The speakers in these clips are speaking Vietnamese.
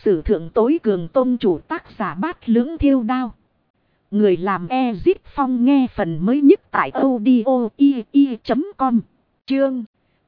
sử thượng tối cường tôn chủ, tác giả Bát Lưỡng Thiêu Đao. Người làm Ezip Phong, nghe phần mới nhất tại audio.com. Chương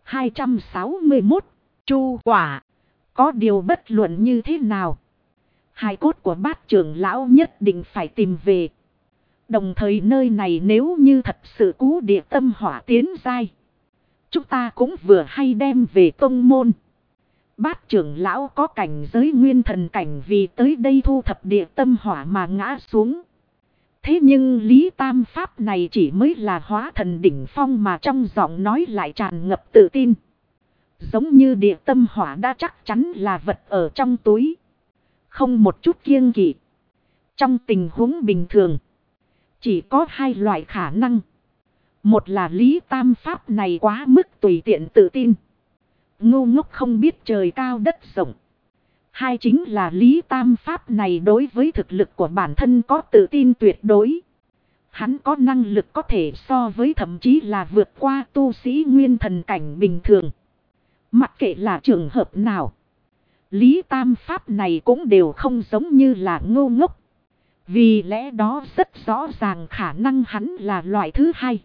261. Chu quả. Có điều bất luận như thế nào, hài cốt của Bát trưởng lão nhất định phải tìm về. Đồng thời nơi này nếu như thật sự cú địa tâm hỏa tiến giai, chúng ta cũng vừa hay đem về tông môn. Bát trưởng lão có cảnh giới nguyên thần cảnh, vì tới đây thu thập địa tâm hỏa mà ngã xuống. Thế nhưng Lý Tam Pháp này chỉ mới là hóa thần đỉnh phong, mà trong giọng nói lại tràn ngập tự tin. Giống như địa tâm hỏa đã chắc chắn là vật ở trong túi, không một chút kiêng kỵ. Trong tình huống bình thường, chỉ có hai loại khả năng. Một là Lý Tam Pháp này quá mức tùy tiện tự tin, ngu ngốc không biết trời cao đất rộng. Hai chính là Lý Tam Pháp này đối với thực lực của bản thân có tự tin tuyệt đối. Hắn có năng lực có thể so với, thậm chí là vượt qua tu sĩ nguyên thần cảnh bình thường. Mặc kệ là trường hợp nào, Lý Tam Pháp này cũng đều không giống như là ngu ngốc. Vì lẽ đó rất rõ ràng khả năng hắn là loại thứ hai.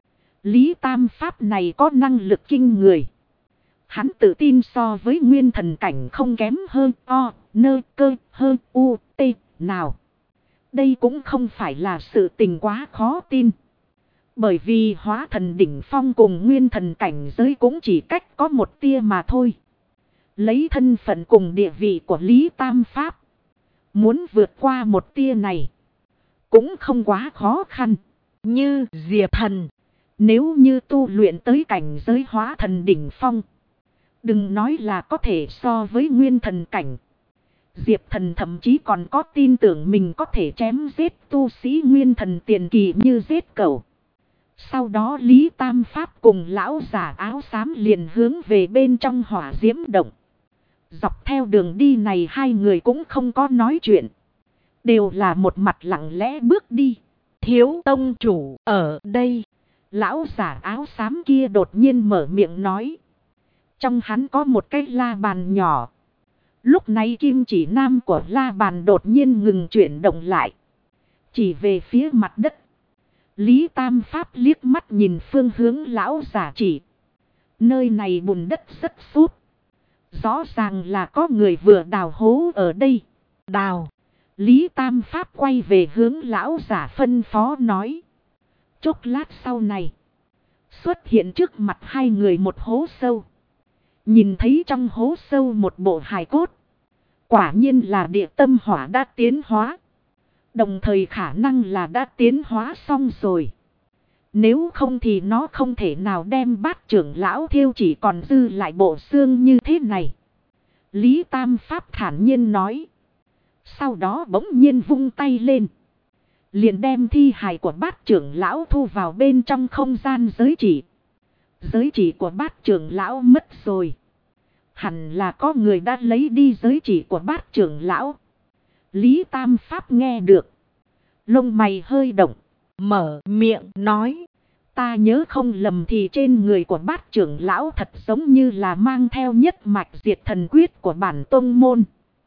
Lý Tam Pháp này có năng lực kinh người. Hắn tự tin so với nguyên thần cảnh không kém hơn o, nơ, cơ, hơn u, t, nào. Đây cũng không phải là sự tình quá khó tin. Bởi vì hóa thần đỉnh phong cùng nguyên thần cảnh giới cũng chỉ cách có một tia mà thôi. Lấy thân phận cùng địa vị của Lý Tam Pháp, muốn vượt qua một tia này cũng không quá khó khăn. Như Diệp Thần, nếu như tu luyện tới cảnh giới hóa thần đỉnh phong, đừng nói là có thể so với nguyên thần cảnh, Diệp Thần thậm chí còn có tin tưởng mình có thể chém giết tu sĩ nguyên thần tiền kỳ như giết cẩu. Sau đó Lý Tam Pháp cùng lão giả áo xám liền hướng về bên trong hỏa diễm động. Dọc theo đường đi này hai người cũng không có nói chuyện, đều là một mặt lặng lẽ bước đi. Thiếu tông chủ ở đây. Lão giả áo xám kia đột nhiên mở miệng nói. Trong hắn có một cái la bàn nhỏ. Lúc này kim chỉ nam của la bàn đột nhiên ngừng chuyển động lại, chỉ về phía mặt đất. Lý Tam Pháp liếc mắt nhìn phương hướng lão giả chỉ. Nơi này bùn đất rất sút, rõ ràng là có người vừa đào hố ở đây. Đào. Lý Tam Pháp quay về hướng lão giả phân phó nói. Chốc lát sau này, xuất hiện trước mặt hai người một hố sâu. Nhìn thấy trong hố sâu một bộ hài cốt. Quả nhiên là địa tâm hỏa đã tiến hóa. Đồng thời khả năng là đã tiến hóa xong rồi. Nếu không thì nó không thể nào đem Bát trưởng lão thiêu chỉ còn dư lại bộ xương như thế này. Lý Tam Pháp thản nhiên nói. Sau đó bỗng nhiên vung tay lên, liền đem thi hài của Bát trưởng lão thu vào bên trong không gian giới chỉ. Giới chỉ của Bát trưởng lão mất rồi. Hẳn là có người đã lấy đi giới chỉ của Bát trưởng lão. Lý Tam Pháp nghe được, lông mày hơi động, mở miệng nói. Ta nhớ không lầm thì trên người của Bát trưởng lão thật giống như là mang theo nhất mạch diệt thần quyết của bản tông môn.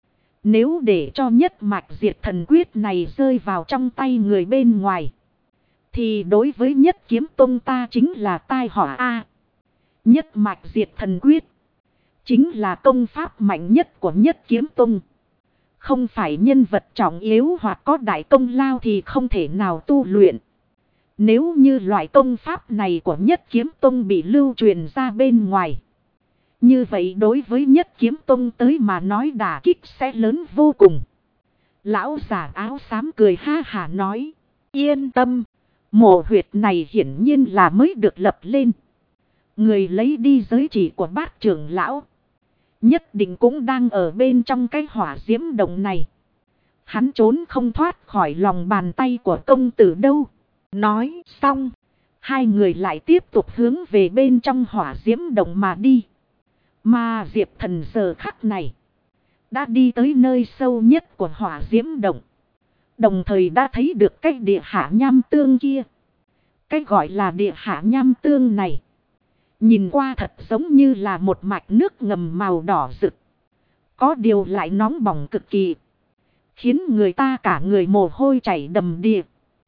Nếu để cho nhất mạch diệt thần quyết này rơi vào trong tay người bên ngoài, thì đối với nhất kiếm tông ta chính là tai họa a. Nhất mạch diệt thần quyết chính là công pháp mạnh nhất của nhất kiếm tông. Không phải nhân vật trọng yếu hoặc có đại công lao thì không thể nào tu luyện. Nếu như loại công pháp này của nhất kiếm tông bị lưu truyền ra bên ngoài, như vậy đối với nhất kiếm tông tới mà nói đả kích sẽ lớn vô cùng. Lão giả áo xám cười ha hả nói. Yên tâm, mộ huyệt này hiển nhiên là mới được lập lên. Người lấy đi giới chỉ của Bát trưởng lão nhất định cũng đang ở bên trong cái hỏa diễm động này. Hắn trốn không thoát khỏi lòng bàn tay của công tử đâu. Nói xong, hai người lại tiếp tục hướng về bên trong hỏa diễm động mà đi. Mà Diệp Thần giờ khắc này đã đi tới nơi sâu nhất của hỏa diễm động. Đồng thời đã thấy được cái địa hạ nham tương kia. Cái gọi là địa hạ nham tương này, nhìn qua thật giống như là một mạch nước ngầm màu đỏ rực. Có điều lại nóng bỏng cực kỳ. Khiến người ta cả người mồ hôi chảy đầm đìa.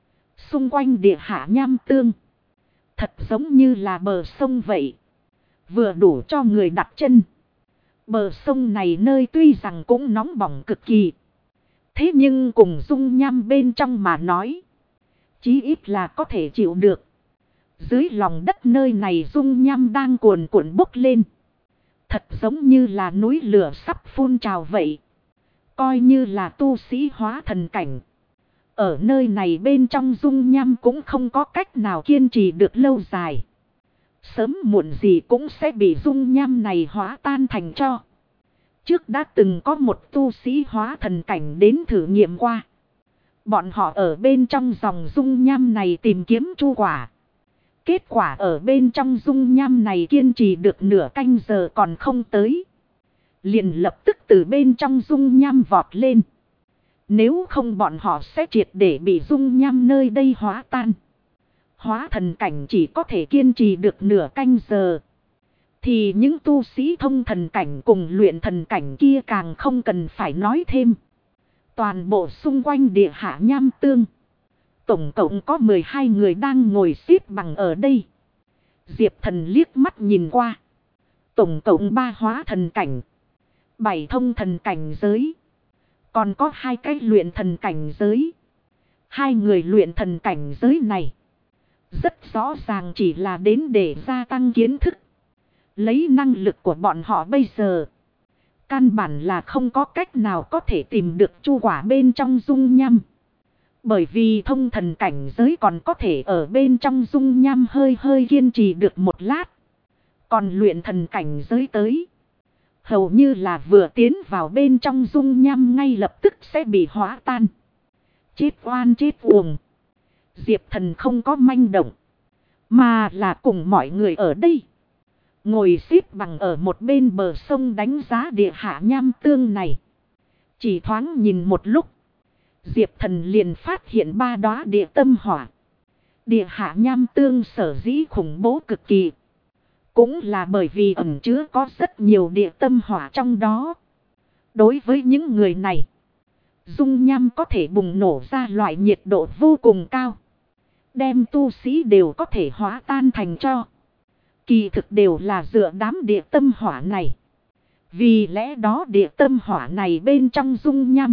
Xung quanh địa hạ nham tương. Thật giống như là bờ sông vậy. Vừa đủ cho người đặt chân. Bờ sông này nơi tuy rằng cũng nóng bỏng cực kỳ. Thế nhưng cùng dung nham bên trong mà nói. Chí ít là có thể chịu được. Dưới lòng đất nơi này dung nham đang cuồn cuộn bốc lên. Thật giống như là núi lửa sắp phun trào vậy. Coi như là tu sĩ hóa thần cảnh. Ở nơi này bên trong dung nham cũng không có cách nào kiên trì được lâu dài. Sớm muộn gì cũng sẽ bị dung nham này hóa tan thành tro. Trước đã từng có một tu sĩ hóa thần cảnh đến thử nghiệm qua. Bọn họ ở bên trong dòng dung nham này tìm kiếm chu quả. Kết quả ở bên trong dung nham này kiên trì được nửa canh giờ còn không tới. Liền lập tức từ bên trong dung nham vọt lên. Nếu không bọn họ sẽ triệt để bị dung nham nơi đây hóa tan. Hóa thần cảnh chỉ có thể kiên trì được nửa canh giờ. Thì những tu sĩ thông thần cảnh cùng luyện thần cảnh kia càng không cần phải nói thêm. Toàn bộ xung quanh địa hạ nham tương. Tổng cộng có 12 người đang ngồi xếp bằng ở đây. Diệp Thần liếc mắt nhìn qua. Tổng cộng 3 hóa thần cảnh. 7 thông thần cảnh giới. Còn có 2 cái luyện thần cảnh giới. 2 người luyện thần cảnh giới này. Rất rõ ràng chỉ là đến để gia tăng kiến thức. Lấy năng lực của bọn họ bây giờ. Căn bản là không có cách nào có thể tìm được chu quả bên trong dung nham. Bởi vì thông thần cảnh giới còn có thể ở bên trong dung nham hơi hơi kiên trì được một lát. Còn luyện thần cảnh giới tới. Hầu như là vừa tiến vào bên trong dung nham ngay lập tức sẽ bị hóa tan. Chết oan chết uổng. Diệp Thần không có manh động. Mà là cùng mọi người ở đây. Ngồi xếp bằng ở một bên bờ sông đánh giá địa hạ nham tương này. Chỉ thoáng nhìn một lúc. Diệp Thần liền phát hiện 3 đóa địa tâm hỏa. Địa hạ nham tương sở dĩ khủng bố cực kỳ. Cũng là bởi vì ẩn chứa có rất nhiều địa tâm hỏa trong đó. Đối với những người này. Dung nham có thể bùng nổ ra loại nhiệt độ vô cùng cao. Đem tu sĩ đều có thể hóa tan thành tro. Kỳ thực đều là dựa đám địa tâm hỏa này. Vì lẽ đó địa tâm hỏa này bên trong dung nham.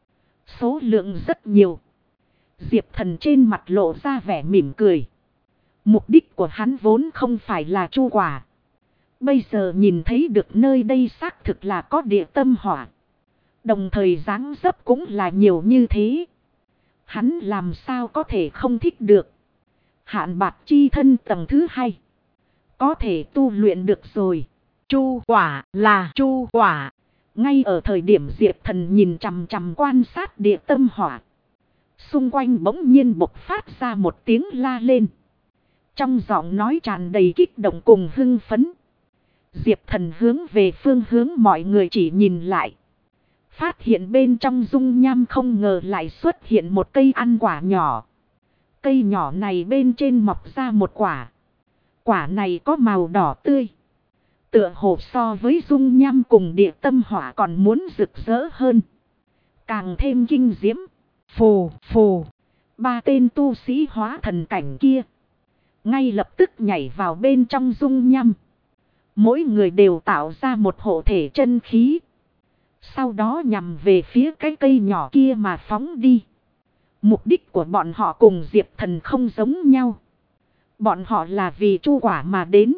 Số lượng rất nhiều. Diệp Thần trên mặt lộ ra vẻ mỉm cười. Mục đích của hắn vốn không phải là chu quả. Bây giờ nhìn thấy được nơi đây xác thực là có địa tâm hỏa. Đồng thời dáng dấp cũng là nhiều như thế. Hắn làm sao có thể không thích được. Hạn bạc chi thân tầng thứ 2. Có thể tu luyện được rồi. Chu quả là chu quả. Ngay ở thời điểm Diệp Thần nhìn chằm chằm quan sát địa tâm hỏa. Xung quanh bỗng nhiên bộc phát ra một tiếng la lên. Trong giọng nói tràn đầy kích động cùng hưng phấn. Diệp Thần hướng về phương hướng mọi người chỉ nhìn lại. Phát hiện bên trong dung nham không ngờ lại xuất hiện một cây ăn quả nhỏ. Cây nhỏ này bên trên mọc ra một quả. Quả này có màu đỏ tươi. Tựa hồ so với dung nham cùng địa tâm hỏa còn muốn rực rỡ hơn. Càng thêm kinh diễm. Phù phù. 3 tên tu sĩ hóa thần cảnh kia. Ngay lập tức nhảy vào bên trong dung nham. Mỗi người đều tạo ra một hộ thể chân khí. Sau đó nhằm về phía cái cây nhỏ kia mà phóng đi. Mục đích của bọn họ cùng Diệp Thần không giống nhau. Bọn họ là vì chu quả mà đến.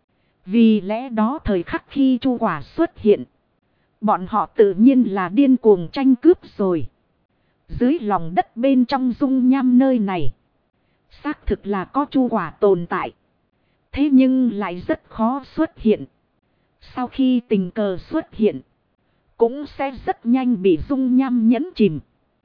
Vì lẽ đó thời khắc khi chu quả xuất hiện. Bọn họ tự nhiên là điên cuồng tranh cướp rồi. Dưới lòng đất bên trong dung nham nơi này. Xác thực là có chu quả tồn tại. Thế nhưng lại rất khó xuất hiện. Sau khi tình cờ xuất hiện. Cũng sẽ rất nhanh bị dung nham nhấn chìm.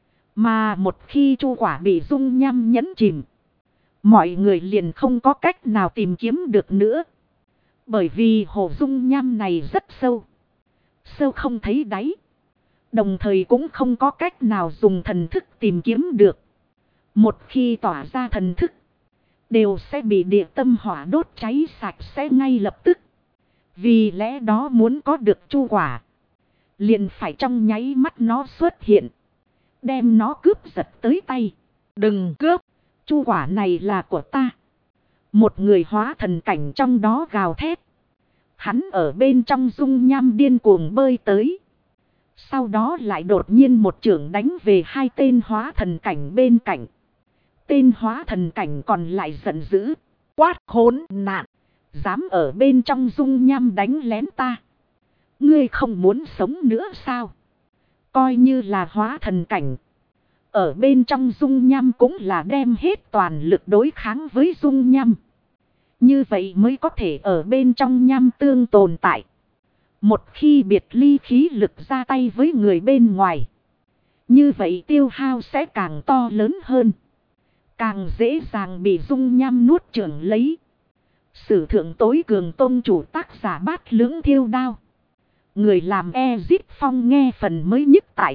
Mà một khi chu quả bị dung nham nhấn chìm. Mọi người liền không có cách nào tìm kiếm được nữa. Bởi vì hồ dung nham này rất sâu. Sâu không thấy đáy. Đồng thời cũng không có cách nào dùng thần thức tìm kiếm được. Một khi tỏa ra thần thức. Đều sẽ bị địa tâm hỏa đốt cháy sạch sẽ ngay lập tức. Vì lẽ đó muốn có được chu quả. liền phải trong nháy mắt nó xuất hiện. Đem nó cướp giật tới tay. Đừng cướp, chu quả này là của ta. Một người hóa thần cảnh trong đó gào thét. Hắn ở bên trong dung nham điên cuồng bơi tới. Sau đó lại đột nhiên một chưởng đánh về hai tên hóa thần cảnh bên cạnh. Tên hóa thần cảnh còn lại giận dữ. Quát khốn nạn. Dám ở bên trong dung nham đánh lén ta. Ngươi không muốn sống nữa sao? Coi như là hóa thần cảnh. Ở bên trong dung nham cũng là đem hết toàn lực đối kháng với dung nham. Như vậy mới có thể ở bên trong nham tương tồn tại. Một khi biệt ly khí lực ra tay với người bên ngoài. Như vậy tiêu hao sẽ càng to lớn hơn. Càng dễ dàng bị dung nham nuốt chửng lấy. Sử thượng tối cường tôn chủ tác giả Bát Lưỡng Thiêu Đao. Người làm Ezip Phong nghe phần mới nhất tại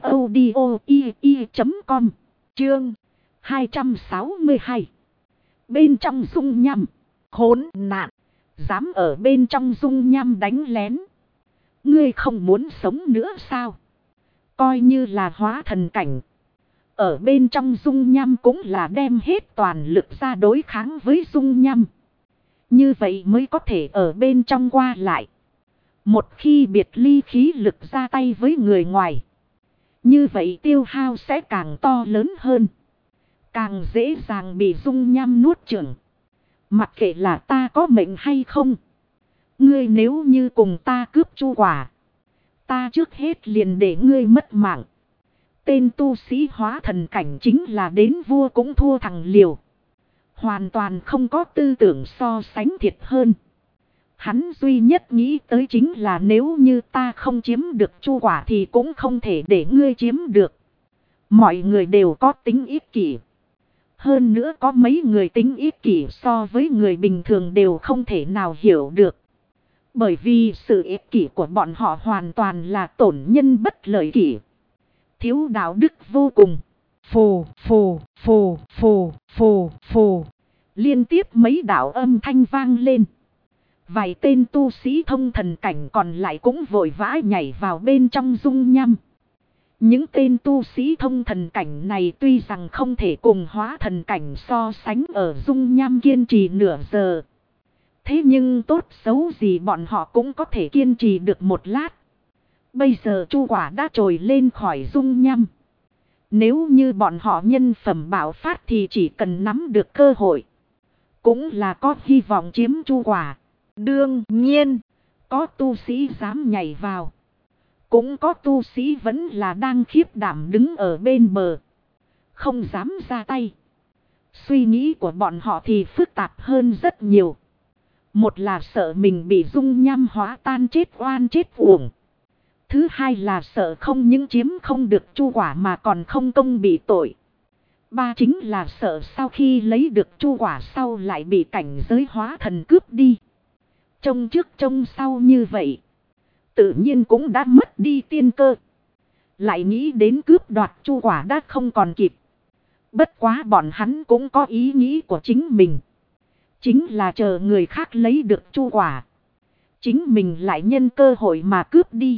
audio.com. Chương 262. Bên trong dung nham. Khốn nạn. Dám ở bên trong dung nham đánh lén. Ngươi không muốn sống nữa sao? Coi như là hóa thần cảnh. Ở bên trong dung nham cũng là đem hết toàn lực ra đối kháng với dung nham. Như vậy mới có thể ở bên trong qua lại. Một khi biệt ly khí lực ra tay với người ngoài. Như vậy tiêu hao sẽ càng to lớn hơn. Càng dễ dàng bị dung nham nuốt chửng. Mặc kệ là ta có mệnh hay không. Ngươi nếu như cùng ta cướp chu quả. Ta trước hết liền để ngươi mất mạng. Tên tu sĩ hóa thần cảnh chính là đến vua cũng thua thằng liều. Hoàn toàn không có tư tưởng so sánh thiệt hơn. Hắn duy nhất nghĩ tới chính là nếu như ta không chiếm được chu quả thì cũng không thể để ngươi chiếm được. Mọi người đều có tính ích kỷ. Hơn nữa có mấy người tính ích kỷ so với người bình thường đều không thể nào hiểu được. Bởi vì sự ích kỷ của bọn họ hoàn toàn là tổn nhân bất lợi kỷ. Thiếu đạo đức vô cùng. Phù, phù, phù, phù, phù, phù. Liên tiếp mấy đạo âm thanh vang lên. Vài tên tu sĩ thông thần cảnh còn lại cũng vội vã nhảy vào bên trong dung nham. Những tên tu sĩ thông thần cảnh này tuy rằng không thể cùng hóa thần cảnh so sánh ở dung nham kiên trì nửa giờ. Thế nhưng tốt xấu gì bọn họ cũng có thể kiên trì được một lát. Bây giờ chu quả đã trồi lên khỏi dung nham. Nếu như bọn họ nhân phẩm bạo phát thì chỉ cần nắm được cơ hội. Cũng là có hy vọng chiếm chu quả. Đương nhiên, có tu sĩ dám nhảy vào. Cũng có tu sĩ vẫn là đang khiếp đảm đứng ở bên bờ. Không dám ra tay. Suy nghĩ của bọn họ thì phức tạp hơn rất nhiều. Một là sợ mình bị dung nham hóa tan chết oan chết uổng. Thứ hai là sợ không những chiếm không được chu quả mà còn không công bị tội. Ba chính là sợ sau khi lấy được chu quả sau lại bị cảnh giới hóa thần cướp đi. Trông trước trông sau như vậy. Tự nhiên cũng đã mất đi tiên cơ. Lại nghĩ đến cướp đoạt chu quả đã không còn kịp. Bất quá bọn hắn cũng có ý nghĩ của chính mình. Chính là chờ người khác lấy được chu quả. Chính mình lại nhân cơ hội mà cướp đi.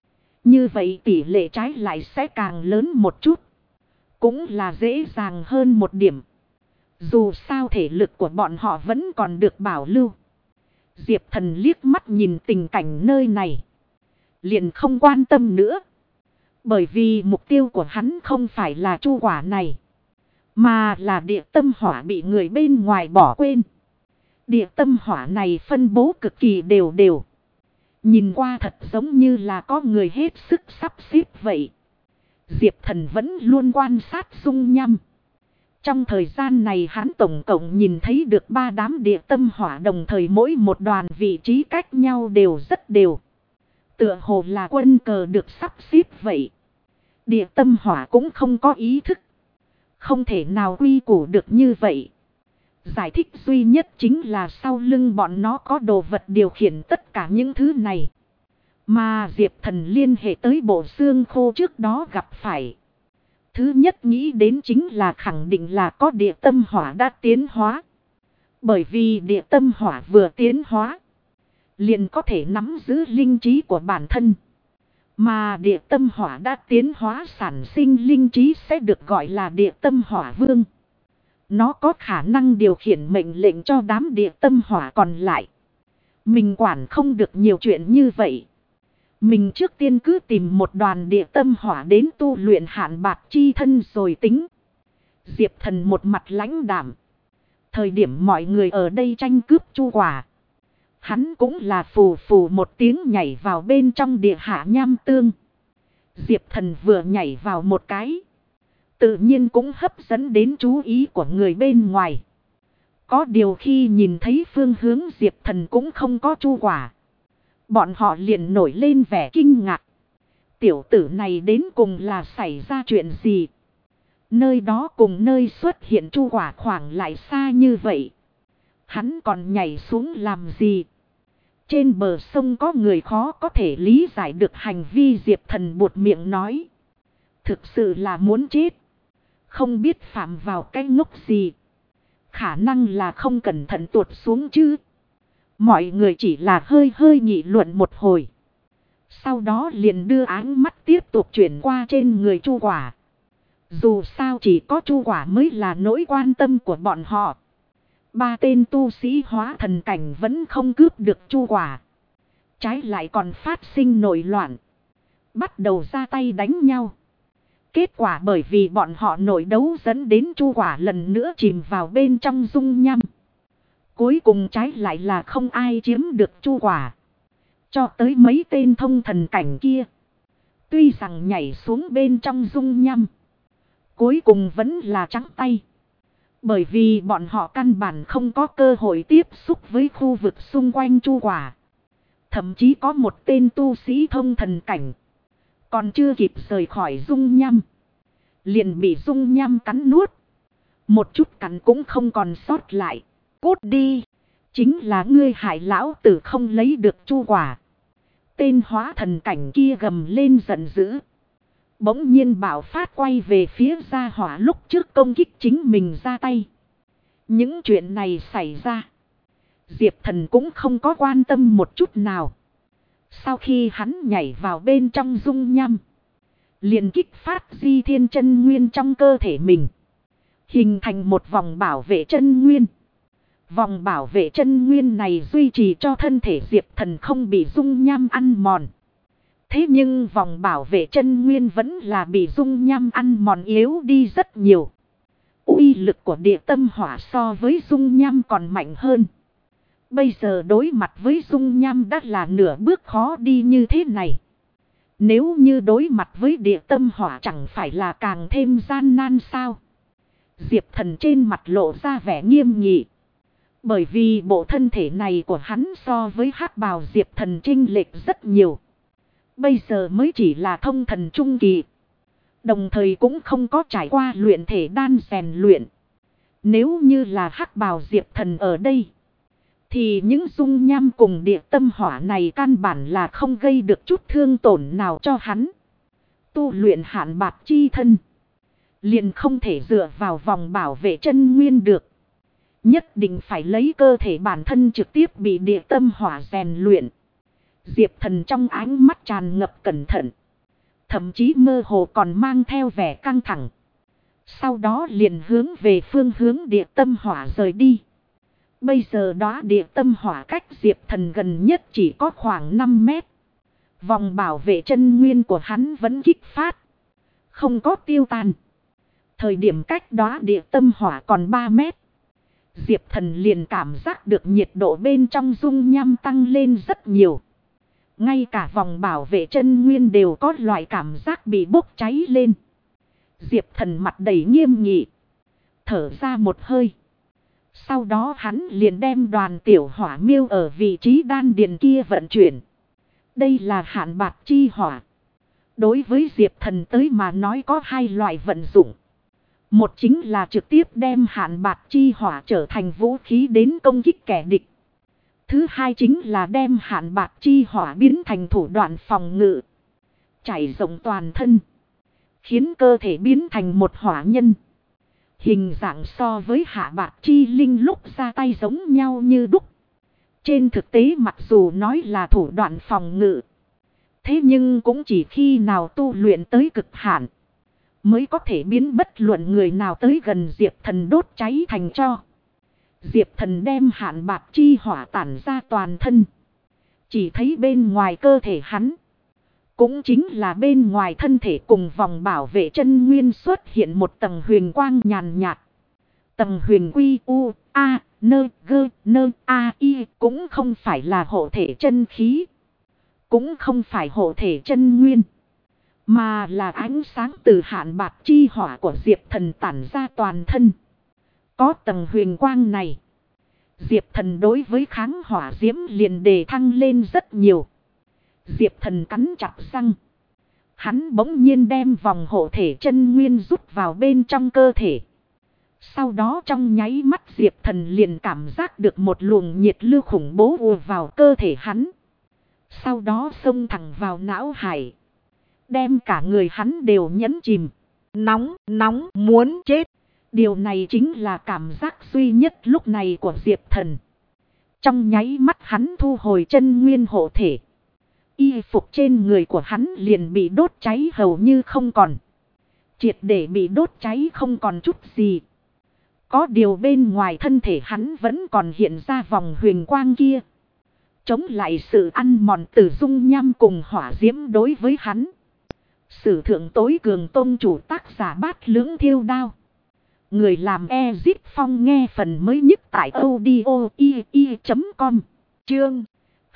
Như vậy tỷ lệ trái lại sẽ càng lớn một chút. Cũng là dễ dàng hơn một điểm. Dù sao thể lực của bọn họ vẫn còn được bảo lưu. Diệp Thần liếc mắt nhìn tình cảnh nơi này. Liền không quan tâm nữa. Bởi vì mục tiêu của hắn không phải là chu quả này. Mà là địa tâm hỏa bị người bên ngoài bỏ quên. Địa tâm hỏa này phân bố cực kỳ đều đều. Nhìn qua thật giống như là có người hết sức sắp xếp vậy. Diệp Thần vẫn luôn quan sát dung nham. Trong thời gian này hắn tổng cộng nhìn thấy được 3 đám địa tâm hỏa đồng thời mỗi một đoàn vị trí cách nhau đều rất đều. Tựa hồ là quân cờ được sắp xếp vậy. Địa tâm hỏa cũng không có ý thức. Không thể nào quy củ được như vậy. Giải thích duy nhất chính là sau lưng bọn nó có đồ vật điều khiển tất cả những thứ này. Mà Diệp Thần liên hệ tới bộ xương khô trước đó gặp phải. Thứ nhất nghĩ đến chính là khẳng định là có địa tâm hỏa đã tiến hóa. Bởi vì địa tâm hỏa vừa tiến hóa, liền có thể nắm giữ linh trí của bản thân. Mà địa tâm hỏa đã tiến hóa sản sinh linh trí sẽ được gọi là địa tâm hỏa vương. Nó có khả năng điều khiển mệnh lệnh cho đám địa tâm hỏa còn lại. Mình quản không được nhiều chuyện như vậy. Mình trước tiên cứ tìm một đoàn địa tâm hỏa đến tu luyện hạn bạc chi thân rồi tính. Diệp Thần một mặt lãnh đạm. Thời điểm mọi người ở đây tranh cướp chu quả, hắn cũng là phù phù một tiếng nhảy vào bên trong địa hạ nham tương. Diệp Thần vừa nhảy vào một cái, tự nhiên cũng hấp dẫn đến chú ý của người bên ngoài. Có điều khi nhìn thấy phương hướng Diệp Thần cũng không có chu quả, bọn họ liền nổi lên vẻ kinh ngạc. Tiểu tử này đến cùng là xảy ra chuyện gì? Nơi đó cùng nơi xuất hiện chu quả khoảng lại xa như vậy. Hắn còn nhảy xuống làm gì? Trên bờ sông có người khó có thể lý giải được hành vi Diệp Thần buột miệng nói. Thực sự là muốn chết. Không biết phạm vào cái ngốc gì. Khả năng là không cẩn thận tuột xuống chứ. Mọi người chỉ là hơi hơi nghị luận một hồi. Sau đó liền đưa áng mắt tiếp tục chuyển qua trên người chu quả. Dù sao chỉ có chu quả mới là nỗi quan tâm của bọn họ. Ba tên tu sĩ hóa thần cảnh vẫn không cướp được chu quả. Trái lại còn phát sinh nổi loạn. Bắt đầu ra tay đánh nhau. Kết quả bởi vì bọn họ nội đấu dẫn đến chu quả lần nữa chìm vào bên trong dung nham. Cuối cùng trái lại là không ai chiếm được chu quả. Cho tới mấy tên thông thần cảnh kia. Tuy rằng nhảy xuống bên trong dung nham, cuối cùng vẫn là trắng tay. Bởi vì bọn họ căn bản không có cơ hội tiếp xúc với khu vực xung quanh chu quả. Thậm chí có một tên tu sĩ thông thần cảnh, còn chưa kịp rời khỏi dung nham, liền bị dung nham cắn nuốt. Một chút cắn cũng không còn sót lại. Cút đi! Chính là ngươi hại lão tử không lấy được chu quả. Tên hóa thần cảnh kia gầm lên giận dữ. Bỗng nhiên bạo phát quay về phía gia hỏa lúc trước công kích chính mình ra tay. Những chuyện này xảy ra, Diệp Thần cũng không có quan tâm một chút nào. Sau khi hắn nhảy vào bên trong dung nham, liền kích phát di thiên chân nguyên trong cơ thể mình, hình thành một vòng bảo vệ chân nguyên. Vòng bảo vệ chân nguyên này duy trì cho thân thể Diệp Thần không bị dung nham ăn mòn. Thế nhưng vòng bảo vệ chân nguyên vẫn là bị dung nham ăn mòn yếu đi rất nhiều. Uy lực của địa tâm hỏa so với dung nham còn mạnh hơn. Bây giờ đối mặt với dung nham đã là nửa bước khó đi như thế này. Nếu như đối mặt với địa tâm hỏa chẳng phải là càng thêm gian nan sao? Diệp Thần trên mặt lộ ra vẻ nghiêm nghị. Bởi vì bộ thân thể này của hắn so với hắc bào Diệp Thần chênh lệch rất nhiều. Bây giờ mới chỉ là thông thần trung kỳ. Đồng thời cũng không có trải qua luyện thể đan rèn luyện. Nếu như là hắc bào Diệp Thần ở đây, thì những dung nham cùng địa tâm hỏa này căn bản là không gây được chút thương tổn nào cho hắn. Tu luyện hạn bạc chi thân, liền không thể dựa vào vòng bảo vệ chân nguyên được. Nhất định phải lấy cơ thể bản thân trực tiếp bị địa tâm hỏa rèn luyện. Diệp Thần trong ánh mắt tràn ngập cẩn thận, thậm chí mơ hồ còn mang theo vẻ căng thẳng. Sau đó liền hướng về phương hướng địa tâm hỏa rời đi. Bây giờ đó địa tâm hỏa cách Diệp Thần gần nhất chỉ có khoảng 5 mét. Vòng bảo vệ chân nguyên của hắn vẫn kích phát, không có tiêu tan. Thời điểm cách đó địa tâm hỏa còn 3 mét. Diệp Thần liền cảm giác được nhiệt độ bên trong dung nham tăng lên rất nhiều. Ngay cả vòng bảo vệ chân nguyên đều có loại cảm giác bị bốc cháy lên. Diệp Thần mặt đầy nghiêm nghị, thở ra một hơi. Sau đó hắn liền đem đoàn tiểu hỏa miêu ở vị trí đan điền kia vận chuyển. Đây là hạn bạc chi hỏa. Đối với Diệp Thần tới mà nói có hai loại vận dụng. Một chính là trực tiếp đem hạn bạc chi hỏa trở thành vũ khí đến công kích kẻ địch. Thứ hai chính là đem hạn bạc chi hỏa biến thành thủ đoạn phòng ngự, trải rộng toàn thân, khiến cơ thể biến thành một hỏa nhân. Hình dạng so với hạ bạc chi linh lúc ra tay giống nhau như đúc. Trên thực tế mặc dù nói là thủ đoạn phòng ngự, Thế nhưng cũng chỉ khi nào tu luyện tới cực hạn, mới có thể biến bất luận người nào tới gần Diệp Thần đốt cháy thành tro. Diệp Thần đem hạn bạc chi hỏa tản ra toàn thân. Chỉ thấy bên ngoài cơ thể hắn, cũng chính là bên ngoài thân thể cùng vòng bảo vệ chân nguyên xuất hiện một tầng huyền quang nhàn nhạt. Tầng huyền quy u, a, nơ, gơ, nơ, a, y cũng không phải là hộ thể chân khí. Cũng không phải hộ thể chân nguyên. Mà là ánh sáng từ hạn bạc chi hỏa của Diệp Thần tản ra toàn thân. Có tầng huyền quang này, Diệp Thần đối với kháng hỏa diễm liền đề thăng lên rất nhiều. Diệp Thần cắn chặt răng. Hắn bỗng nhiên đem vòng hộ thể chân nguyên rút vào bên trong cơ thể. Sau đó trong nháy mắt Diệp Thần liền cảm giác được một luồng nhiệt lưu khủng bố ùa vào cơ thể hắn. Sau đó xông thẳng vào não hải, đem cả người hắn đều nhấn chìm. Nóng, nóng, muốn chết. Điều này chính là cảm giác duy nhất lúc này của Diệp Thần. Trong nháy mắt hắn thu hồi chân nguyên hộ thể. Y phục trên người của hắn liền bị đốt cháy hầu như không còn. Triệt để bị đốt cháy không còn chút gì. Có điều bên ngoài thân thể hắn vẫn còn hiện ra vòng huyền quang kia, chống lại sự ăn mòn từ dung nham cùng hỏa diễm đối với hắn. Sử thượng tối cường tôn chủ tác giả Bát Lưỡng Thiêu Đao. Người làm Ezip Phong nghe phần mới nhất tại audio.com. Chương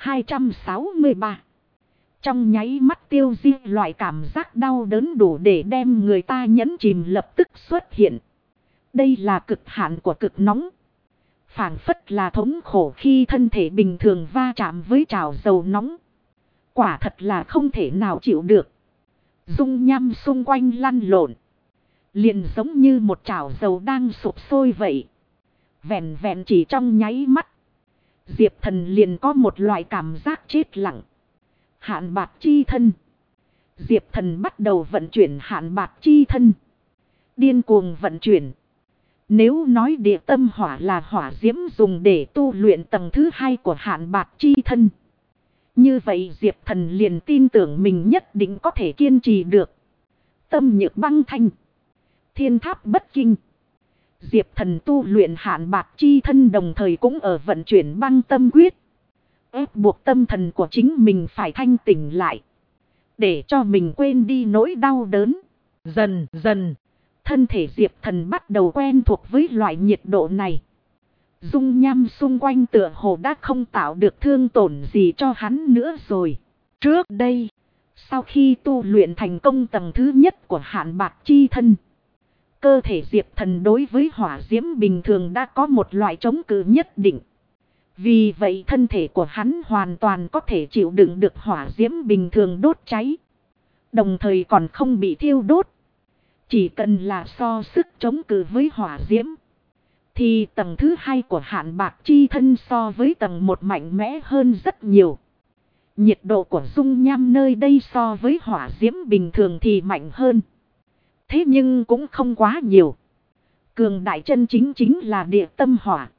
263. Trong nháy mắt tiêu diệt loại cảm giác đau đớn đủ để đem người ta nhấn chìm lập tức xuất hiện. Đây là cực hạn của cực nóng. Phảng phất là thống khổ khi thân thể bình thường va chạm với chảo dầu nóng. Quả thật là không thể nào chịu được. Dung nham xung quanh lăn lộn, liền giống như một chảo dầu đang sụp sôi vậy. Vẹn vẹn chỉ trong nháy mắt, Diệp Thần liền có một loại cảm giác chết lặng. Hạn bạc chi thân. Diệp Thần bắt đầu vận chuyển hạn bạc chi thân. Điên cuồng vận chuyển. Nếu nói địa tâm hỏa là hỏa diễm dùng để tu luyện tầng thứ 2 của hạn bạc chi thân, như vậy Diệp Thần liền tin tưởng mình nhất định có thể kiên trì được. Tâm nhược băng thanh, thiên tháp bất kinh. Diệp Thần tu luyện hạn bạc chi thân đồng thời cũng ở vận chuyển băng tâm quyết. Ép buộc tâm thần của chính mình phải thanh tỉnh lại, để cho mình quên đi nỗi đau đớn. Dần dần, thân thể Diệp Thần bắt đầu quen thuộc với loại nhiệt độ này. Dung nham xung quanh tựa hồ đã không tạo được thương tổn gì cho hắn nữa rồi. Trước đây, sau khi tu luyện thành công tầng thứ nhất của hạn bạc chi thân, cơ thể Diệp Thần đối với hỏa diễm bình thường đã có một loại chống cự nhất định. Vì vậy thân thể của hắn hoàn toàn có thể chịu đựng được hỏa diễm bình thường đốt cháy, đồng thời còn không bị thiêu đốt. Chỉ cần là so sức chống cự với hỏa diễm, thì tầng thứ 2 của hạn bạc chi thân so với tầng 1 mạnh mẽ hơn rất nhiều. Nhiệt độ của dung nham nơi đây so với hỏa diễm bình thường thì mạnh hơn. Thế nhưng cũng không quá nhiều. Cường đại chân chính là địa tâm hỏa.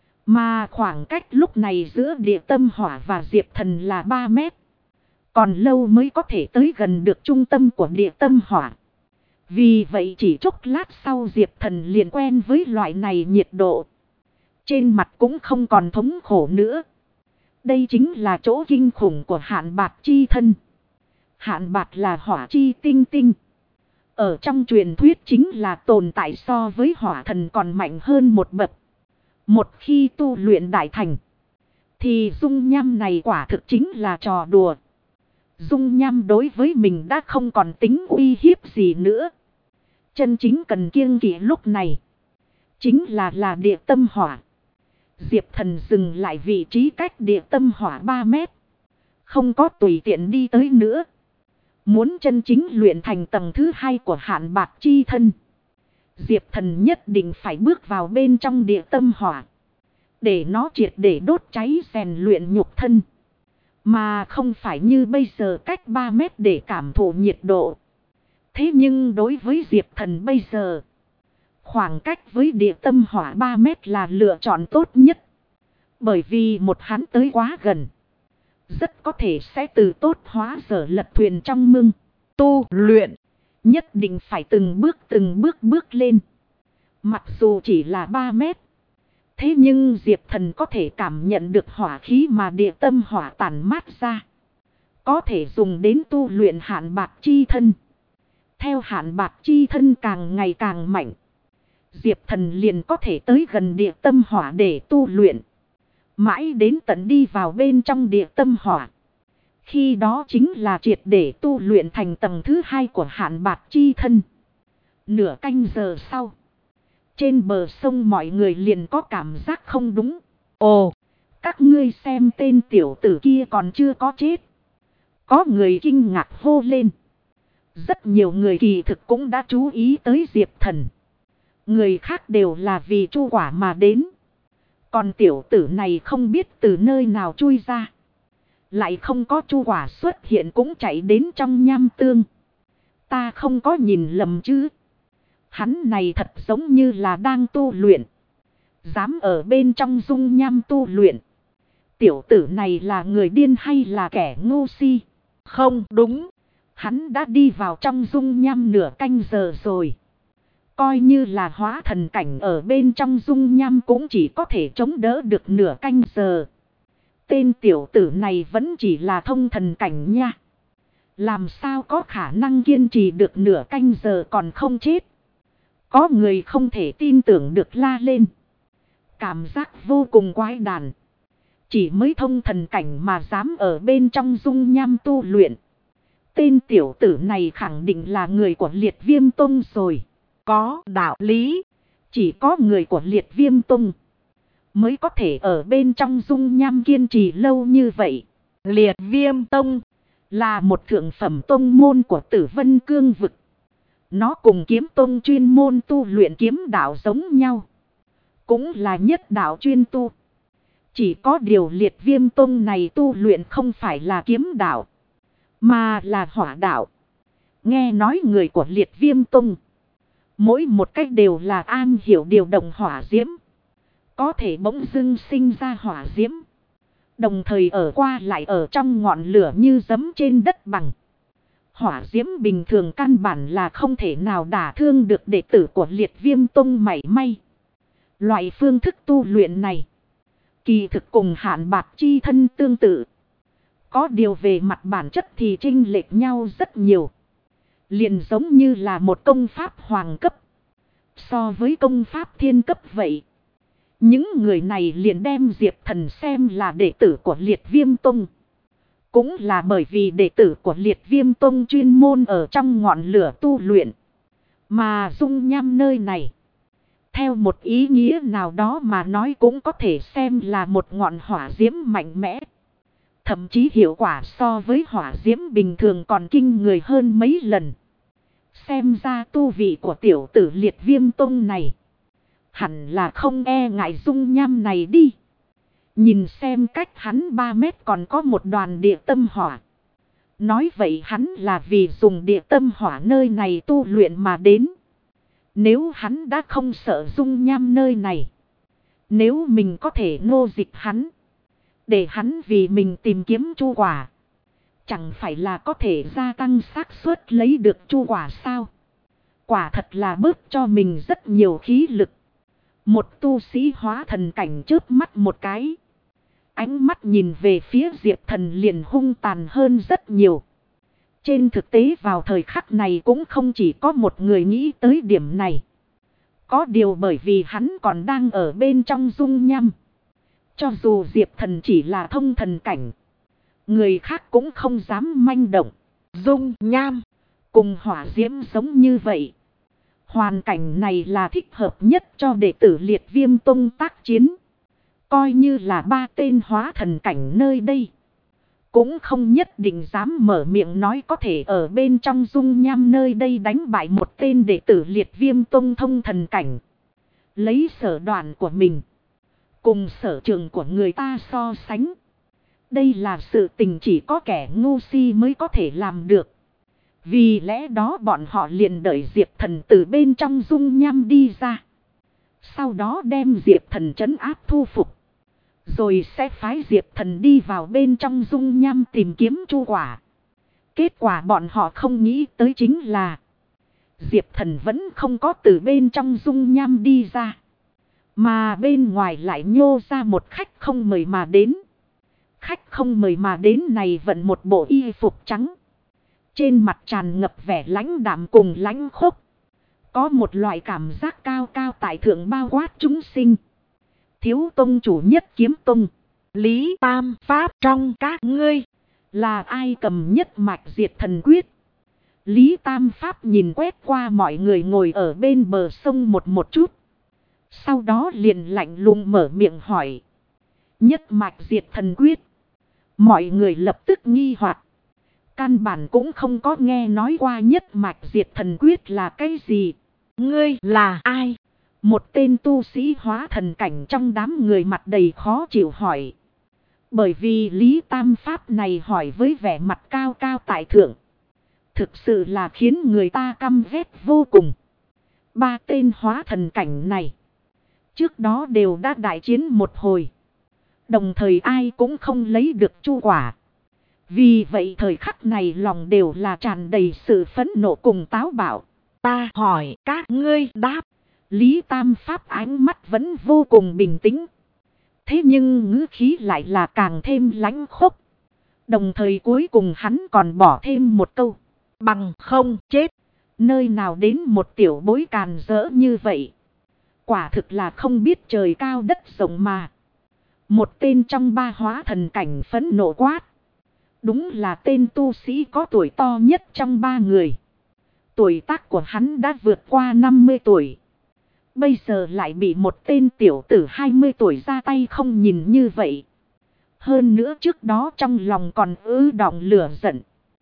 Mà khoảng cách lúc này giữa địa tâm hỏa và Diệp Thần là 3 mét. Còn lâu mới có thể tới gần được trung tâm của địa tâm hỏa. Vì vậy chỉ chốc lát sau Diệp Thần liền quen với loại này nhiệt độ. Trên mặt cũng không còn thống khổ nữa. Đây chính là chỗ kinh khủng của hạn bạc chi thân. Hạn bạc là hỏa chi tinh tinh. Ở trong truyền thuyết chính là tồn tại so với hỏa thần còn mạnh hơn một bậc. Một khi tu luyện đại thành, thì dung nham này quả thực chính là trò đùa. Dung nham đối với mình đã không còn tính uy hiếp gì nữa. Chân chính cần kiêng kỵ lúc này chính là địa tâm hỏa. Diệp Thần dừng lại vị trí cách địa tâm hỏa 3 mét. Không có tùy tiện đi tới nữa. Muốn chân chính luyện thành tầng thứ 2 của hạn bạc chi thân, Diệp Thần nhất định phải bước vào bên trong địa tâm hỏa, để nó triệt để đốt cháy rèn luyện nhục thân. Mà không phải như bây giờ cách 3 mét để cảm thụ nhiệt độ. Thế nhưng đối với Diệp Thần bây giờ, khoảng cách với địa tâm hỏa 3 mét là lựa chọn tốt nhất. Bởi vì một hắn tới quá gần, rất có thể sẽ từ tốt hóa dở lật thuyền trong mương. Tu luyện, nhất định phải từng bước bước lên. Mặc dù chỉ là 3 mét. Thế nhưng Diệp Thần có thể cảm nhận được hỏa khí mà địa tâm hỏa tản mát ra. Có thể dùng đến tu luyện hạn bạc chi thân. Theo hạn bạc chi thân càng ngày càng mạnh, Diệp Thần liền có thể tới gần địa tâm hỏa để tu luyện. Mãi đến tận đi vào bên trong địa tâm hỏa. Khi đó chính là triệt để tu luyện thành tầng thứ 2 của hạn bạc chi thân. Nửa canh giờ sau, trên bờ sông mọi người liền có cảm giác không đúng. Ồ, các ngươi xem tên tiểu tử kia còn chưa có chết. Có người kinh ngạc hô lên. Rất nhiều người kỳ thực cũng đã chú ý tới Diệp Thần. Người khác đều là vì chu quả mà đến. Còn tiểu tử này không biết từ nơi nào chui ra. Lại không có chu quả xuất hiện cũng chạy đến trong nham tương. Ta không có nhìn lầm chứ. Hắn này thật giống như là đang tu luyện. Dám ở bên trong dung nham tu luyện. Tiểu tử này là người điên hay là kẻ ngu si? Không đúng. Hắn đã đi vào trong dung nham nửa canh giờ rồi. Coi như là hóa thần cảnh ở bên trong dung nham cũng chỉ có thể chống đỡ được nửa canh giờ. Tên tiểu tử này vẫn chỉ là thông thần cảnh nha. Làm sao có khả năng kiên trì được nửa canh giờ còn không chết? Có người không thể tin tưởng được la lên. Cảm giác vô cùng quái đản. Chỉ mới thông thần cảnh mà dám ở bên trong dung nham tu luyện. Tên tiểu tử này khẳng định là người của Liệt Viêm Tông rồi. Có đạo lý. Chỉ có người của Liệt Viêm Tông mới có thể ở bên trong dung nham kiên trì lâu như vậy. Liệt Viêm Tông là một thượng phẩm tông môn của Tử Vân Cương vực. Nó cùng kiếm tông chuyên môn tu luyện kiếm đạo giống nhau. Cũng là nhất đạo chuyên tu. Chỉ có điều Liệt Viêm Tông này tu luyện không phải là kiếm đạo, mà là hỏa đạo. Nghe nói người của Liệt Viêm Tông mỗi một cách đều là an hiểu điều động hỏa diễm. Có thể bỗng dưng sinh ra hỏa diễm. Đồng thời ở qua lại ở trong ngọn lửa như giấm trên đất bằng. Hỏa diễm bình thường căn bản là không thể nào đả thương được đệ tử của Liệt Viêm Tông mảy may. Loại phương thức tu luyện này kỳ thực cùng hạn bạc chi thân tương tự. Có điều về mặt bản chất thì chênh lệch nhau rất nhiều. Liền giống như là một công pháp hoàng cấp so với công pháp thiên cấp vậy. Những người này liền đem Diệp Thần xem là đệ tử của Liệt Viêm Tông. Cũng là bởi vì đệ tử của Liệt Viêm Tông chuyên môn ở trong ngọn lửa tu luyện. Mà dung nham nơi này, theo một ý nghĩa nào đó mà nói cũng có thể xem là một ngọn hỏa diễm mạnh mẽ. Thậm chí hiệu quả so với hỏa diễm bình thường còn kinh người hơn mấy lần. Xem ra tu vị của tiểu tử Liệt Viêm Tông này hẳn là không e ngại dung nham này đi. Nhìn xem cách hắn 3 mét còn có một đoàn địa tâm hỏa. Nói vậy hắn là vì dùng địa tâm hỏa nơi này tu luyện mà đến. Nếu hắn đã không sợ dung nham nơi này, nếu mình có thể nô dịch hắn, để hắn vì mình tìm kiếm chu quả, chẳng phải là có thể gia tăng xác suất lấy được chu quả sao? Quả thật là bớt cho mình rất nhiều khí lực. Một tu sĩ hóa thần cảnh chớp mắt một cái. Ánh mắt nhìn về phía Diệp Thần liền hung tàn hơn rất nhiều. Trên thực tế vào thời khắc này cũng không chỉ có một người nghĩ tới điểm này. Có điều bởi vì hắn còn đang ở bên trong dung nham. Cho dù Diệp Thần chỉ là thông thần cảnh, người khác cũng không dám manh động. Dung nham cùng hỏa diễm giống như vậy. Hoàn cảnh này là thích hợp nhất cho đệ tử Liệt Viêm Tông tác chiến. Coi như là 3 tên hóa thần cảnh nơi đây, cũng không nhất định dám mở miệng nói có thể ở bên trong dung nham nơi đây đánh bại một tên đệ tử Liệt Viêm Tông thông thần cảnh. Lấy sở đoàn của mình cùng sở trường của người ta so sánh, đây là sự tình chỉ có kẻ ngu si mới có thể làm được. Vì lẽ đó bọn họ liền đợi Diệp Thần từ bên trong dung nham đi ra. Sau đó đem Diệp Thần trấn áp thu phục. Rồi sẽ phái Diệp Thần đi vào bên trong dung nham tìm kiếm chu quả. Kết quả bọn họ không nghĩ tới chính là Diệp Thần vẫn không có từ bên trong dung nham đi ra. Mà bên ngoài lại nhô ra một khách không mời mà đến. Khách không mời mà đến này vận một bộ y phục trắng. Trên mặt tràn ngập vẻ lãnh đạm cùng lãnh khốc. Có một loại cảm giác cao cao tại thượng bao quát chúng sinh. Thiếu tông chủ nhất kiếm tông. Lý Tam Pháp trong các ngươi. Là ai cầm nhất mạch diệt thần quyết? Lý Tam Pháp nhìn quét qua mọi người ngồi ở bên bờ sông một chút. Sau đó liền lạnh lùng mở miệng hỏi. Nhất mạch diệt thần quyết. Mọi người lập tức nghi hoặc. Căn bản cũng không có nghe nói qua nhất mạch diệt thần quyết là cái gì. Ngươi là ai? Một tên tu sĩ hóa thần cảnh trong đám người mặt đầy khó chịu hỏi. Bởi vì Lý Tam Pháp này hỏi với vẻ mặt cao cao tại thượng. Thực sự là khiến người ta căm ghét vô cùng. Ba tên hóa thần cảnh này. Trước đó đều đã đại chiến một hồi. Đồng thời ai cũng không lấy được chu quả. Vì vậy thời khắc này lòng đều là tràn đầy sự phẫn nộ cùng táo bạo. Ta hỏi các ngươi đáp. Lý Tam Pháp ánh mắt vẫn vô cùng bình tĩnh. Thế nhưng ngữ khí lại là càng thêm lãnh khốc. Đồng thời cuối cùng hắn còn bỏ thêm một câu. Bằng không chết. Nơi nào đến một tiểu bối càn rỡ như vậy. Quả thực là không biết trời cao đất rộng mà. Một tên trong ba hóa thần cảnh phẫn nộ quát. Đúng là tên tu sĩ có tuổi to nhất trong ba người. Tuổi tác của hắn đã vượt qua 50 tuổi. Bây giờ lại bị một tên tiểu tử 20 tuổi ra tay không nhìn như vậy. Hơn nữa trước đó trong lòng còn ứ đọng lửa giận.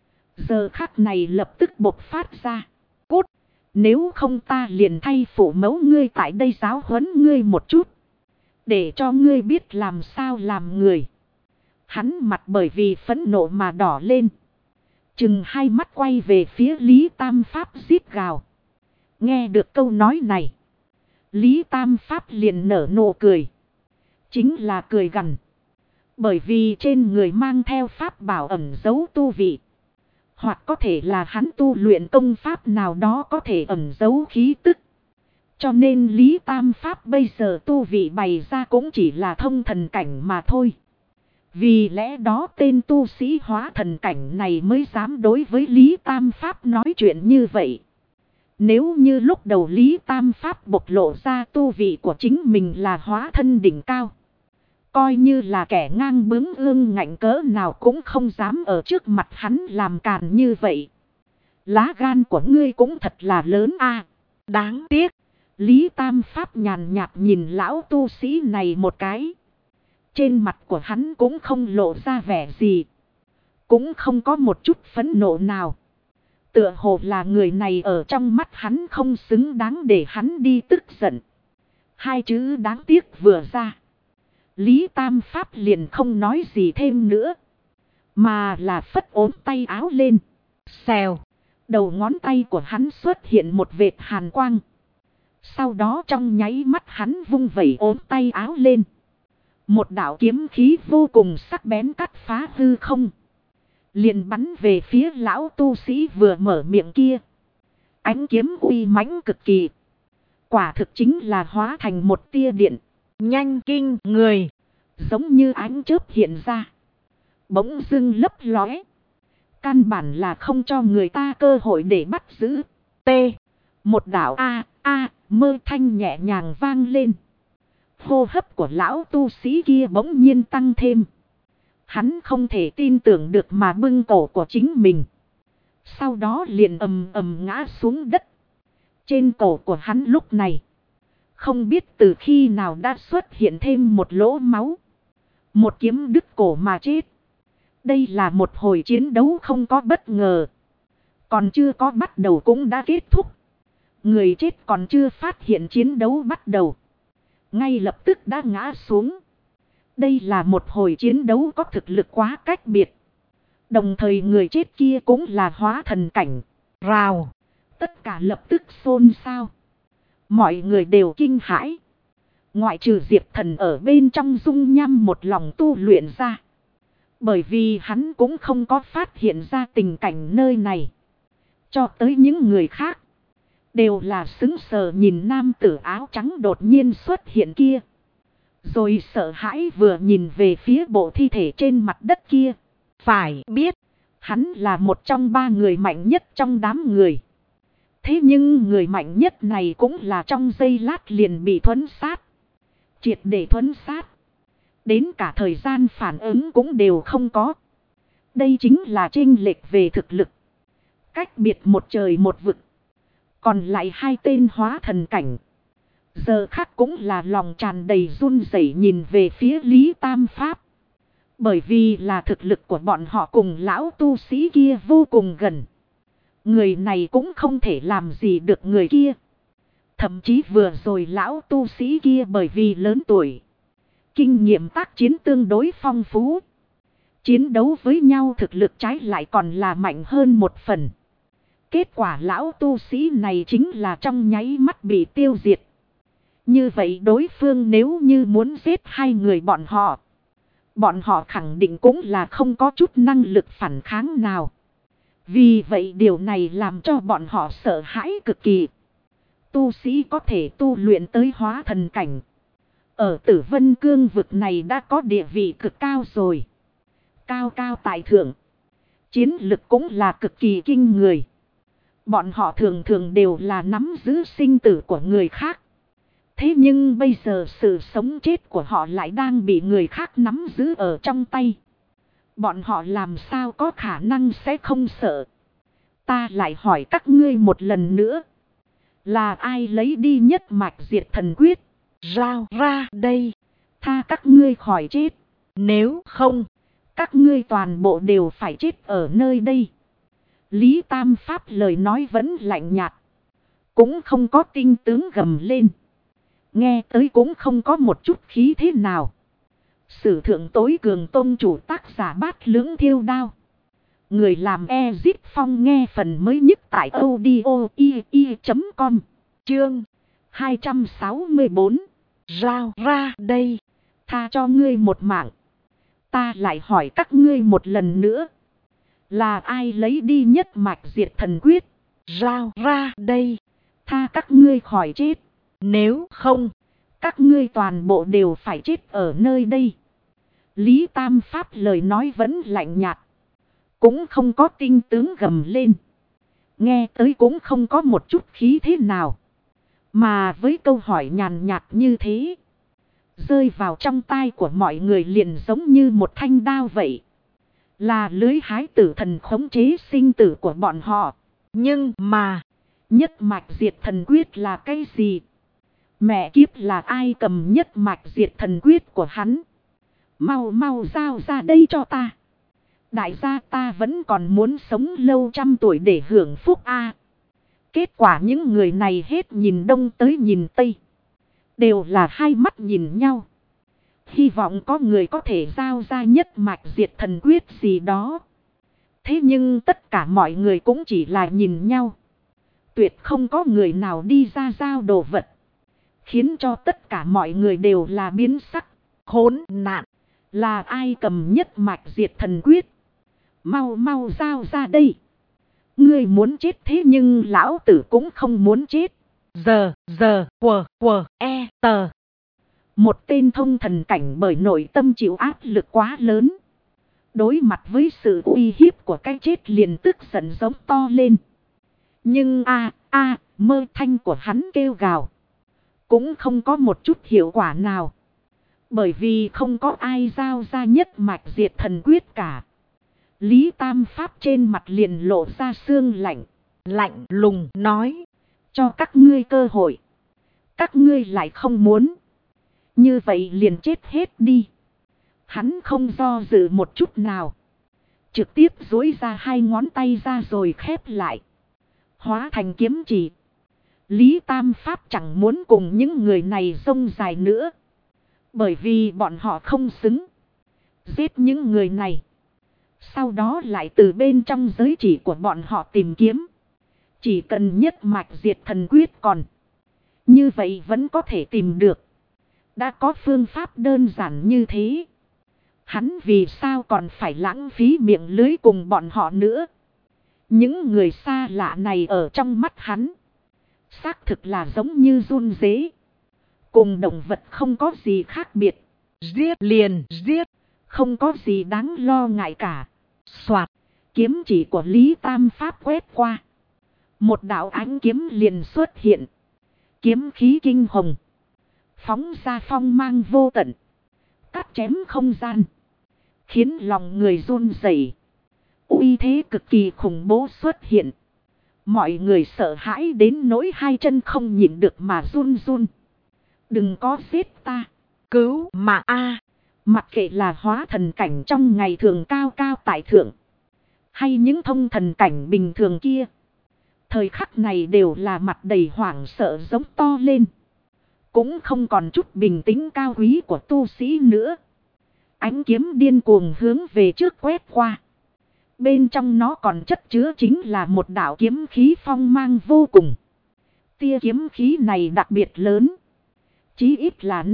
Giờ khắc này lập tức bộc phát ra. Cút! Nếu không ta liền thay phụ mẫu ngươi tại đây giáo huấn ngươi một chút. Để cho ngươi biết làm sao làm người. Hắn mặt bởi vì phẫn nộ mà đỏ lên. Chừng hai mắt quay về phía Lý Tam Pháp rít gào. Nghe được câu nói này. Lý Tam Pháp liền nở nụ cười. Chính là cười gằn. Bởi vì trên người mang theo pháp bảo ẩn giấu tu vị. Hoặc có thể là hắn tu luyện công pháp nào đó có thể ẩn giấu khí tức. Cho nên Lý Tam Pháp bây giờ tu vị bày ra cũng chỉ là thông thần cảnh mà thôi. Vì lẽ đó tên tu sĩ hóa thần cảnh này mới dám đối với Lý Tam Pháp nói chuyện như vậy. Nếu như lúc đầu Lý Tam Pháp bộc lộ ra tu vị của chính mình là hóa thân đỉnh cao. Coi như là kẻ ngang bướng ương ngạnh cỡ nào cũng không dám ở trước mặt hắn làm càn như vậy. Lá gan của ngươi cũng thật là lớn a. Đáng tiếc. Lý Tam Pháp nhàn nhạt nhìn lão tu sĩ này một cái. Trên mặt của hắn cũng không lộ ra vẻ gì. Cũng không có một chút phẫn nộ nào. Tựa hồ là người này ở trong mắt hắn không xứng đáng để hắn đi tức giận. Hai chữ đáng tiếc vừa ra. Lý Tam Pháp liền không nói gì thêm nữa. Mà là phất ốm tay áo lên. Xèo. Đầu ngón tay của hắn xuất hiện một vệt hàn quang. Sau đó trong nháy mắt hắn vung vẩy ốm tay áo lên. Một đạo kiếm khí vô cùng sắc bén cắt phá hư không. Liền bắn về phía lão tu sĩ vừa mở miệng kia. Ánh kiếm uy mãnh cực kỳ. Quả thực chính là hóa thành một tia điện. Nhanh kinh người. Giống như ánh chớp hiện ra. Bỗng dưng lấp lóe. Căn bản là không cho người ta cơ hội để bắt giữ. T. Một đạo mơ thanh nhẹ nhàng vang lên. Hô hấp của lão tu sĩ kia bỗng nhiên tăng thêm. Hắn không thể tin tưởng được mà bưng cổ của chính mình. Sau đó liền ầm ầm ngã xuống đất. Trên cổ của hắn lúc này. Không biết từ khi nào đã xuất hiện thêm một lỗ máu. Một kiếm đứt cổ mà chết. Đây là một hồi chiến đấu không có bất ngờ. Còn chưa có bắt đầu cũng đã kết thúc. Người chết còn chưa phát hiện chiến đấu bắt đầu. Ngay lập tức đã ngã xuống. Đây là một hồi chiến đấu có thực lực quá cách biệt. Đồng thời người chết kia cũng là hóa thần cảnh. Rào. Tất cả lập tức xôn xao. Mọi người đều kinh hãi. Ngoại trừ Diệp Thần ở bên trong dung nham một lòng tu luyện ra. Bởi vì hắn cũng không có phát hiện ra tình cảnh nơi này. Cho tới những người khác. Đều là sững sờ nhìn nam tử áo trắng đột nhiên xuất hiện kia. Rồi sợ hãi vừa nhìn về phía bộ thi thể trên mặt đất kia. Phải biết, hắn là một trong 3 người mạnh nhất trong đám người. Thế nhưng người mạnh nhất này cũng là trong giây lát liền bị thuấn sát. Triệt để thuấn sát. Đến cả thời gian phản ứng cũng đều không có. Đây chính là chênh lệch về thực lực. Cách biệt một trời một vực. Còn lại 2 tên hóa thần cảnh. Giờ khắc cũng là lòng tràn đầy run rẩy nhìn về phía Lý Tam Pháp. Bởi vì là thực lực của bọn họ cùng lão tu sĩ kia vô cùng gần. Người này cũng không thể làm gì được người kia. Thậm chí vừa rồi lão tu sĩ kia bởi vì lớn tuổi. Kinh nghiệm tác chiến tương đối phong phú. Chiến đấu với nhau thực lực trái lại còn là mạnh hơn một phần. Kết quả lão tu sĩ này chính là trong nháy mắt bị tiêu diệt. Như vậy đối phương nếu như muốn giết 2 người bọn họ khẳng định cũng là không có chút năng lực phản kháng nào. Vì vậy điều này làm cho bọn họ sợ hãi cực kỳ. Tu sĩ có thể tu luyện tới hóa thần cảnh. Ở Tử Vân Cương vực này đã có địa vị cực cao rồi. Cao cao tại thượng. Chiến lực cũng là cực kỳ kinh người. Bọn họ thường thường đều là nắm giữ sinh tử của người khác. Thế nhưng bây giờ sự sống chết của họ lại đang bị người khác nắm giữ ở trong tay. Bọn họ làm sao có khả năng sẽ không sợ. Ta lại hỏi các ngươi một lần nữa. Là ai lấy đi nhất mạch diệt thần quyết? Giao ra đây. Tha các ngươi khỏi chết. Nếu không, các ngươi toàn bộ đều phải chết ở nơi đây. Lý Tam Pháp lời nói vẫn lạnh nhạt. Cũng không có tinh tướng gầm lên. Nghe tới cũng không có một chút khí thế nào. Sử thượng tối cường tôn chủ tác giả Bát Lưỡng Thiêu Đao. Người làm Ezip Phong nghe phần mới nhất tại audio.com. Chương 264. Giao ra đây. Tha cho ngươi một mạng. Ta lại hỏi các ngươi một lần nữa. Là ai lấy đi nhất mạch diệt thần quyết? Giao ra đây. Tha các ngươi khỏi chết. Nếu không, các ngươi toàn bộ đều phải chết ở nơi đây. Lý Tam Pháp lời nói vẫn lạnh nhạt. Cũng không có tinh tướng gầm lên. Nghe tới cũng không có một chút khí thế nào. Mà với câu hỏi nhàn nhạt như thế. Rơi vào trong tai của mọi người liền giống như một thanh đao vậy. Là lưới hái tử thần khống chế sinh tử của bọn họ. Nhưng mà, nhất mạch diệt thần quyết là cái gì? Mẹ kiếp là ai cầm nhất mạch diệt thần quyết của hắn? Mau mau giao ra đây cho ta. Đại gia ta vẫn còn muốn sống lâu 100 tuổi để hưởng phúc a. Kết quả những người này hết nhìn đông tới nhìn tây. Đều là hai mắt nhìn nhau. Hy vọng có người có thể giao ra nhất mạch diệt thần quyết gì đó. Thế nhưng tất cả mọi người cũng chỉ là nhìn nhau. Tuyệt không có người nào đi ra giao đồ vật. Khiến cho tất cả mọi người đều là biến sắc. Khốn nạn. Là ai cầm nhất mạch diệt thần quyết? Mau mau giao ra đây. Ngươi muốn chết thế nhưng lão tử cũng không muốn chết. Tờ. Một tên thông thần cảnh bởi nội tâm chịu áp lực quá lớn. Đối mặt với sự uy hiếp của cái chết liền tức giận giống to lên. Nhưng mơ thanh của hắn kêu gào. Cũng không có một chút hiệu quả nào. Bởi vì không có ai giao ra nhất mạch diệt thần quyết cả. Lý Tam Pháp trên mặt liền lộ ra sương lạnh. Lạnh lùng nói. Cho các ngươi cơ hội. Các ngươi lại không muốn. Như vậy liền chết hết đi. Hắn không do dự một chút nào. Trực tiếp duỗi ra 2 ngón tay ra rồi khép lại. Hóa thành kiếm chỉ. Lý Tam Pháp chẳng muốn cùng những người này rông dài nữa. Bởi vì bọn họ không xứng. Giết những người này. Sau đó lại từ bên trong giới chỉ của bọn họ tìm kiếm. Chỉ cần nhất mạch diệt thần quyết còn. Như vậy vẫn có thể tìm được. Đã có phương pháp đơn giản như thế, hắn vì sao còn phải lãng phí miệng lưới cùng bọn họ nữa. Những người xa lạ này ở trong mắt hắn, xác thực là giống như giun dế, cùng động vật không có gì khác biệt. Giết liền giết, không có gì đáng lo ngại cả. Soạt, kiếm chỉ của Lý Tam Pháp quét qua, một đạo ánh kiếm liền xuất hiện. Kiếm khí kinh hồng, phóng ra phong mang vô tận, cắt chém không gian, khiến lòng người run rẩy. Uy thế cực kỳ khủng bố xuất hiện. Mọi người sợ hãi đến nỗi hai chân không nhịn được mà run run. Đừng có giết ta, cứu mà a! Mặc kệ là hóa thần cảnh trong ngày thường cao cao tại thượng, hay những thông thần cảnh bình thường kia, thời khắc này đều là mặt đầy hoảng sợ giống to lên. Cũng không còn chút bình tĩnh cao quý của tu sĩ nữa. Ánh kiếm điên cuồng hướng về trước quét qua. Bên trong nó còn chất chứa chính là một đạo kiếm khí phong mang vô cùng. Tia kiếm khí này đặc biệt lớn, chí ít là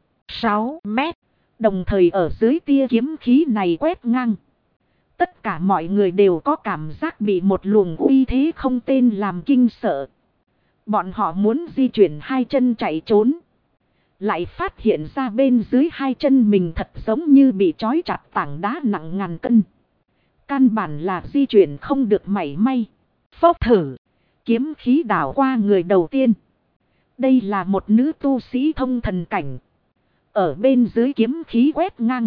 5-6 mét. Đồng thời ở dưới tia kiếm khí này quét ngang, tất cả mọi người đều có cảm giác bị một luồng uy thế không tên làm kinh sợ. Bọn họ muốn di chuyển hai chân chạy trốn, lại phát hiện ra bên dưới hai chân mình thật giống như bị trói chặt tảng đá nặng ngàn cân. Căn bản là di chuyển không được mảy may. Phốc thử, kiếm khí đảo qua người đầu tiên. Đây là một nữ tu sĩ thông thần cảnh. Ở bên dưới kiếm khí quét ngang,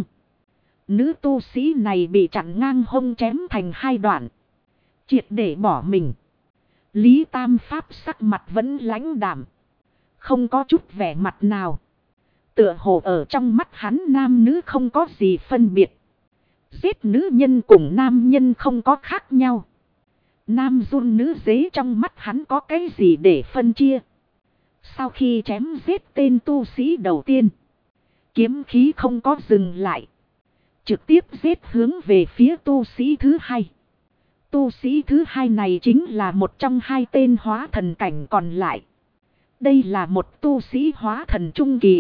nữ tu sĩ này bị chặn ngang hông chém thành hai đoạn, triệt để bỏ mình. Lý Tam Pháp sắc mặt vẫn lãnh đạm, không có chút vẻ mặt nào. Tựa hồ ở trong mắt hắn nam nữ không có gì phân biệt. Giết nữ nhân cùng nam nhân không có khác nhau. Nam run nữ dế trong mắt hắn có cái gì để phân chia. Sau khi chém giết tên tu sĩ đầu tiên, kiếm khí không có dừng lại, trực tiếp giết hướng về phía tu sĩ thứ hai. Tu sĩ thứ hai này chính là một trong hai tên hóa thần cảnh còn lại. Đây là một tu sĩ hóa thần trung kỳ,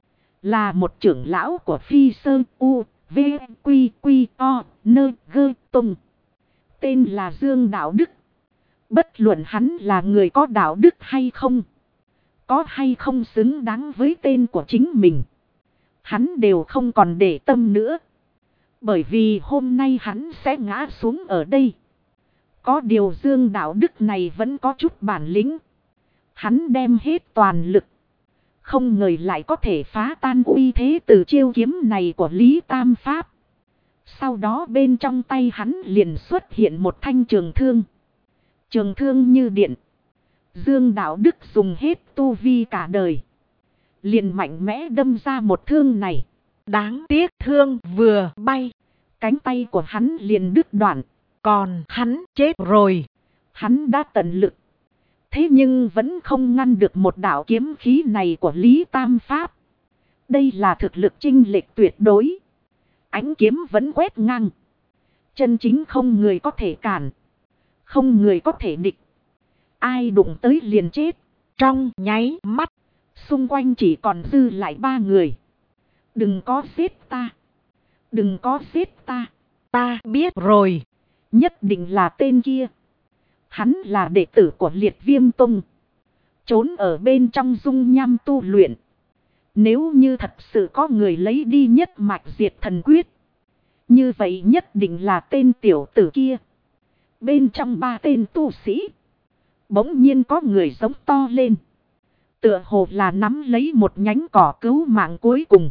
là một trưởng lão của Phi Sơn U, V, Quy, Quy, O, Nơ, Gơ, Tùng. Tên là Dương Đạo Đức. Bất luận hắn là người có đạo đức hay không, có hay không xứng đáng với tên của chính mình, hắn đều không còn để tâm nữa. Bởi vì hôm nay hắn sẽ ngã xuống ở đây. Có điều Dương Đạo Đức này vẫn có chút bản lĩnh. Hắn đem hết toàn lực, không ngờ lại có thể phá tan uy thế từ chiêu kiếm này của Lý Tam Pháp. Sau đó bên trong tay hắn liền xuất hiện một thanh trường thương. Trường thương như điện. Dương Đạo Đức dùng hết tu vi cả đời, liền mạnh mẽ đâm ra một thương này. Đáng tiếc thương vừa bay, cánh tay của hắn liền đứt đoạn. Còn hắn chết rồi. Hắn đã tận lực, thế nhưng vẫn không ngăn được một đạo kiếm khí này của Lý Tam Pháp. Đây là thực lực chênh lệch tuyệt đối. Ánh kiếm vẫn quét ngang, chân chính không người có thể cản, không người có thể địch. Ai đụng tới liền chết. Trong nháy mắt, xung quanh chỉ còn dư lại 3 người. Đừng có giết ta, đừng có giết ta. Ta biết rồi, nhất định là tên kia. Hắn là đệ tử của Liệt Viêm Tông, trốn ở bên trong dung nham tu luyện. Nếu như thật sự có người lấy đi nhất mạch diệt thần quyết, như vậy nhất định là tên tiểu tử kia. Bên trong 3 tên tu sĩ, bỗng nhiên có người giống to lên, tựa hồ là nắm lấy một nhánh cỏ cứu mạng cuối cùng.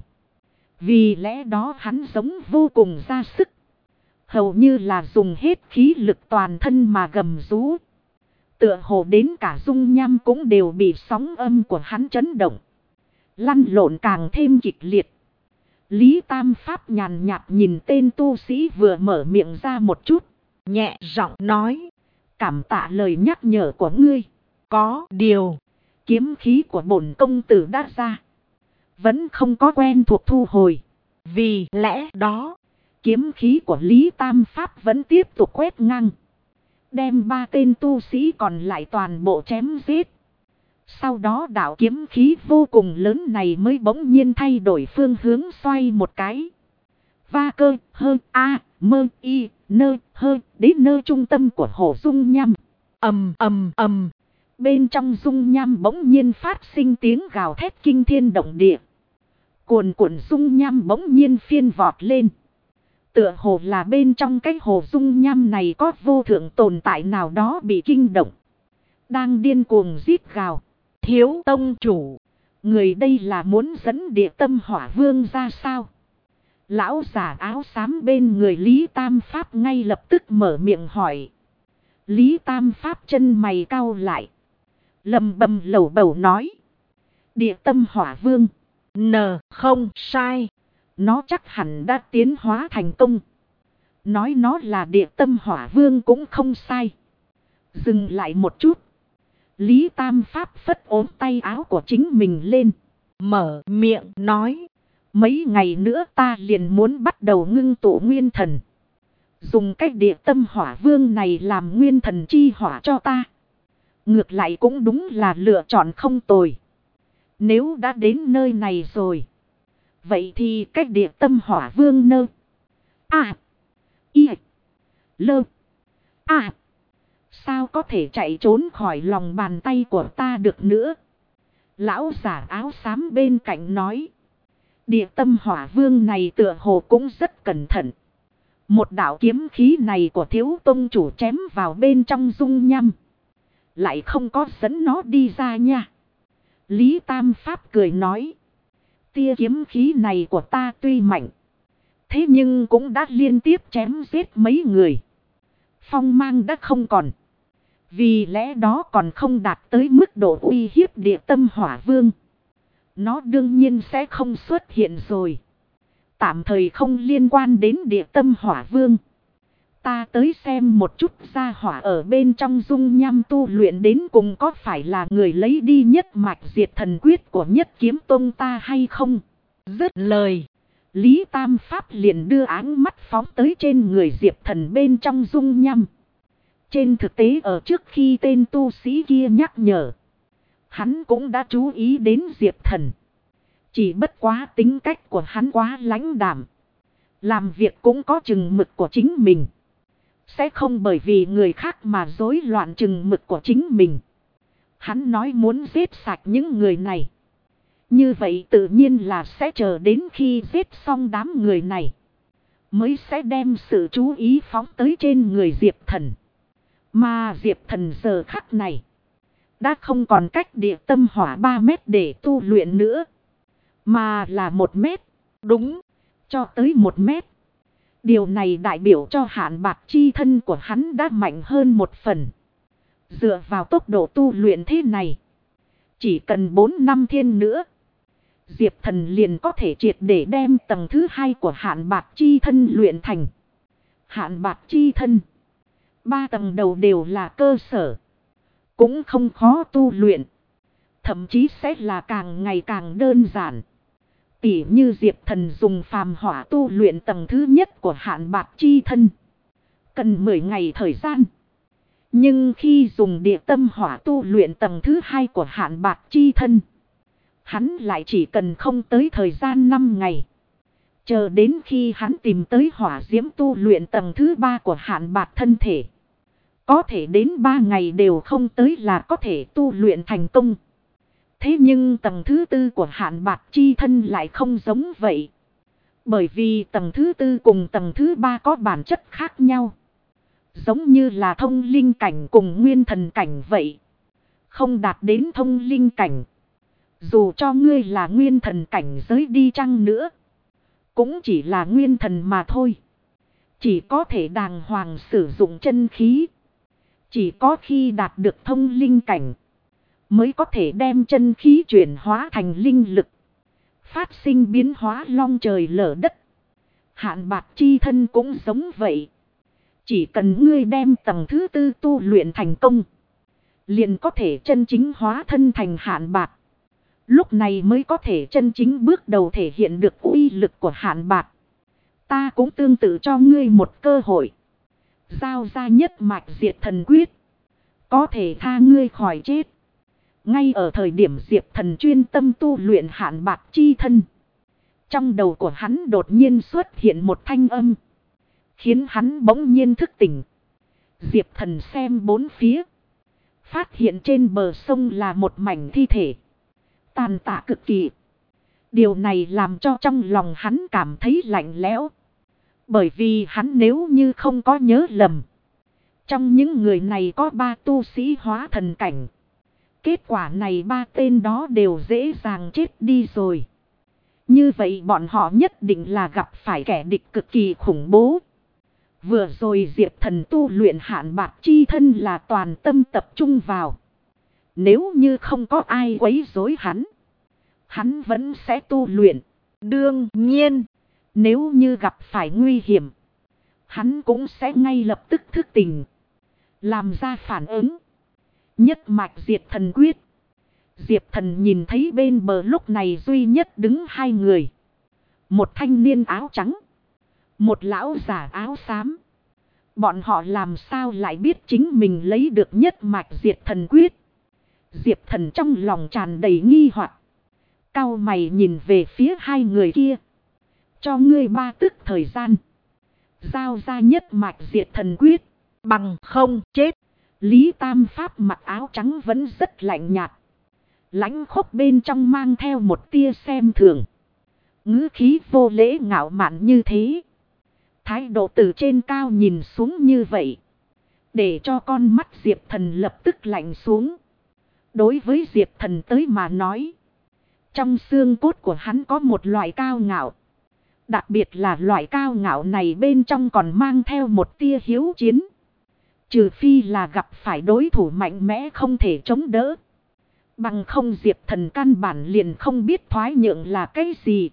Vì lẽ đó hắn giống vô cùng ra sức, hầu như là dùng hết khí lực toàn thân mà gầm rú. Tựa hồ đến cả dung nham cũng đều bị sóng âm của hắn chấn động, lăn lộn càng thêm kịch liệt. Lý Tam Pháp nhàn nhạt nhìn tên tu sĩ vừa mở miệng ra một chút, nhẹ giọng nói: cảm tạ lời nhắc nhở của ngươi. Có điều, kiếm khí của bổn công tử đã ra, vẫn không có quen thuộc thu hồi. Vì lẽ đó, kiếm khí của Lý Tam Pháp vẫn tiếp tục quét ngang, đem 3 tên tu sĩ còn lại toàn bộ chém giết. Sau đó đạo kiếm khí vô cùng lớn này mới bỗng nhiên thay đổi phương hướng xoay một cái. Va cơ hơ a mơ y nơ hơ đến nơi trung tâm của hồ dung nham. Ầm ầm ầm. Bên trong dung nham bỗng nhiên phát sinh tiếng gào thét kinh thiên động địa. Cuồn cuộn dung nham bỗng nhiên phiên vọt lên. Tựa hồ là bên trong cái hồ dung nham này có vô thượng tồn tại nào đó bị kinh động. Đang điên cuồng rít gào. Thiếu tông chủ. Người đây là muốn dẫn địa tâm hỏa vương ra sao? Lão giả áo xám bên người Lý Tam Pháp ngay lập tức mở miệng hỏi. Lý Tam Pháp chân mày cau lại. Lầm bầm lẩu bẩu nói. Địa tâm hỏa vương. Không sai. Nó chắc hẳn đã tiến hóa thành công. Nói nó là địa tâm hỏa vương cũng không sai. Dừng lại một chút. Lý Tam Pháp phất ốm tay áo của chính mình lên. Mở miệng nói. Mấy ngày nữa ta liền muốn bắt đầu ngưng tụ nguyên thần. Dùng cách địa tâm hỏa vương này làm nguyên thần chi hỏa cho ta. Ngược lại cũng đúng là lựa chọn không tồi. Nếu đã đến nơi này rồi. Vậy thì cách địa tâm hỏa vương nơ. À. Y. Lơ. À. Sao có thể chạy trốn khỏi lòng bàn tay của ta được nữa? Lão giả áo xám bên cạnh nói. Địa tâm hỏa vương này tựa hồ cũng rất cẩn thận. Một đạo kiếm khí này của thiếu tông chủ chém vào bên trong dung nham. Lại không có dẫn nó đi ra nha. Lý Tam Pháp cười nói. Tia kiếm khí này của ta tuy mạnh. Thế nhưng cũng đã liên tiếp chém giết mấy người. Phong mang đã không còn. Vì lẽ đó còn không đạt tới mức độ uy hiếp địa tâm hỏa vương. Nó đương nhiên sẽ không xuất hiện rồi. Tạm thời không liên quan đến địa tâm hỏa vương. Ta tới xem một chút gia hỏa ở bên trong dung nham tu luyện đến cùng có phải là người lấy đi nhất mạch diệt thần quyết của Nhất Kiếm Tông ta hay không? Dứt lời. Lý Tam Pháp liền đưa áng mắt phóng tới trên người Diệp Thần bên trong dung nham. Trên thực tế ở trước khi tên tu sĩ kia nhắc nhở. Hắn cũng đã chú ý đến Diệp Thần. Chỉ bất quá tính cách của hắn quá lãnh đạm. Làm việc cũng có chừng mực của chính mình. Sẽ không bởi vì người khác mà rối loạn chừng mực của chính mình. Hắn nói muốn giết sạch những người này. Như vậy tự nhiên là sẽ chờ đến khi giết xong đám người này. Mới sẽ đem sự chú ý phóng tới trên người Diệp Thần. Mà Diệp Thần giờ khắc này. Đã không còn cách địa tâm hỏa 3 mét để tu luyện nữa. Mà là 1 mét. Đúng. Cho tới 1 mét. Điều này đại biểu cho hạn bạc chi thân của hắn đã mạnh hơn 1 phần. Dựa vào tốc độ tu luyện thế này. Chỉ cần 4 năm thiên nữa. Diệp Thần liền có thể triệt để đem tầng thứ 2 của hạn bạc chi thân luyện thành. Hạn bạc chi thân. 3 tầng đầu đều là cơ sở. Cũng không khó tu luyện. Thậm chí sẽ là càng ngày càng đơn giản. Tỉ như Diệp Thần dùng phàm hỏa tu luyện tầng thứ nhất của hạn bạc chi thân. Cần 10 ngày thời gian. Nhưng khi dùng địa tâm hỏa tu luyện tầng thứ 2 của hạn bạc chi thân. Hắn lại chỉ cần không tới thời gian 5 ngày. Chờ đến khi hắn tìm tới hỏa diễm tu luyện tầng thứ 3 của hạn bạc thân thể. Có thể đến 3 ngày đều không tới là có thể tu luyện thành công. Thế nhưng tầng thứ 4 của hạn bạc chi thân lại không giống vậy. Bởi vì tầng thứ 4 cùng tầng thứ 3 có bản chất khác nhau. Giống như là thông linh cảnh cùng nguyên thần cảnh vậy. Không đạt đến thông linh cảnh. Dù cho ngươi là nguyên thần cảnh giới đi chăng nữa. Cũng chỉ là nguyên thần mà thôi. Chỉ có thể đàng hoàng sử dụng chân khí. Chỉ có khi đạt được thông linh cảnh. Mới có thể đem chân khí chuyển hóa thành linh lực. Phát sinh biến hóa long trời lở đất. Hạn bạc chi thân cũng giống vậy. Chỉ cần ngươi đem tầng thứ 4 tu luyện thành công. Liền có thể chân chính hóa thân thành hạn bạc. Lúc này mới có thể chân chính bước đầu thể hiện được uy lực của hạn bạc. Ta cũng tương tự cho ngươi một cơ hội. Giao ra nhất mạch diệt thần quyết. Có thể tha ngươi khỏi chết. Ngay ở thời điểm Diệp Thần chuyên tâm tu luyện hạn bạc chi thân. Trong đầu của hắn đột nhiên xuất hiện một thanh âm. Khiến hắn bỗng nhiên thức tỉnh. Diệp Thần xem bốn phía. Phát hiện trên bờ sông là một mảnh thi thể. Tàn tạ cực kỳ. Điều này làm cho trong lòng hắn cảm thấy lạnh lẽo. Bởi vì hắn nếu như không có nhớ lầm. Trong những người này có 3 tu sĩ hóa thần cảnh. Kết quả này 3 tên đó đều dễ dàng chết đi rồi. Như vậy bọn họ nhất định là gặp phải kẻ địch cực kỳ khủng bố. Vừa rồi Diệp Thần tu luyện hạn bạc chi thân là toàn tâm tập trung vào. Nếu như không có ai quấy rối hắn vẫn sẽ tu luyện. Đương nhiên, nếu như gặp phải nguy hiểm, hắn cũng sẽ ngay lập tức thức tỉnh. Làm ra phản ứng. Nhất mạch diệt thần quyết. Diệp Thần nhìn thấy bên bờ lúc này duy nhất đứng 2 người. Một thanh niên áo trắng. Một lão giả áo xám. Bọn họ làm sao lại biết chính mình lấy được nhất mạch diệt thần quyết. Diệp Thần trong lòng tràn đầy nghi hoặc. Cau mày nhìn về phía 2 người kia. Cho ngươi 3 tức thời gian. Giao ra nhất mạch diệt thần quyết. Bằng không chết. Lý Tam Pháp mặc áo trắng vẫn rất lạnh nhạt. Lãnh khốc bên trong mang theo một tia xem thường. Ngữ khí vô lễ ngạo mạn như thế. Thái độ từ trên cao nhìn xuống như vậy. Để cho con mắt Diệp Thần lập tức lạnh xuống. Đối với Diệp Thần tới mà nói. Trong xương cốt của hắn có một loại cao ngạo. Đặc biệt là loại cao ngạo này bên trong còn mang theo một tia hiếu chiến. Trừ phi là gặp phải đối thủ mạnh mẽ không thể chống đỡ. Bằng không Diệp Thần căn bản liền không biết thoái nhượng là cái gì.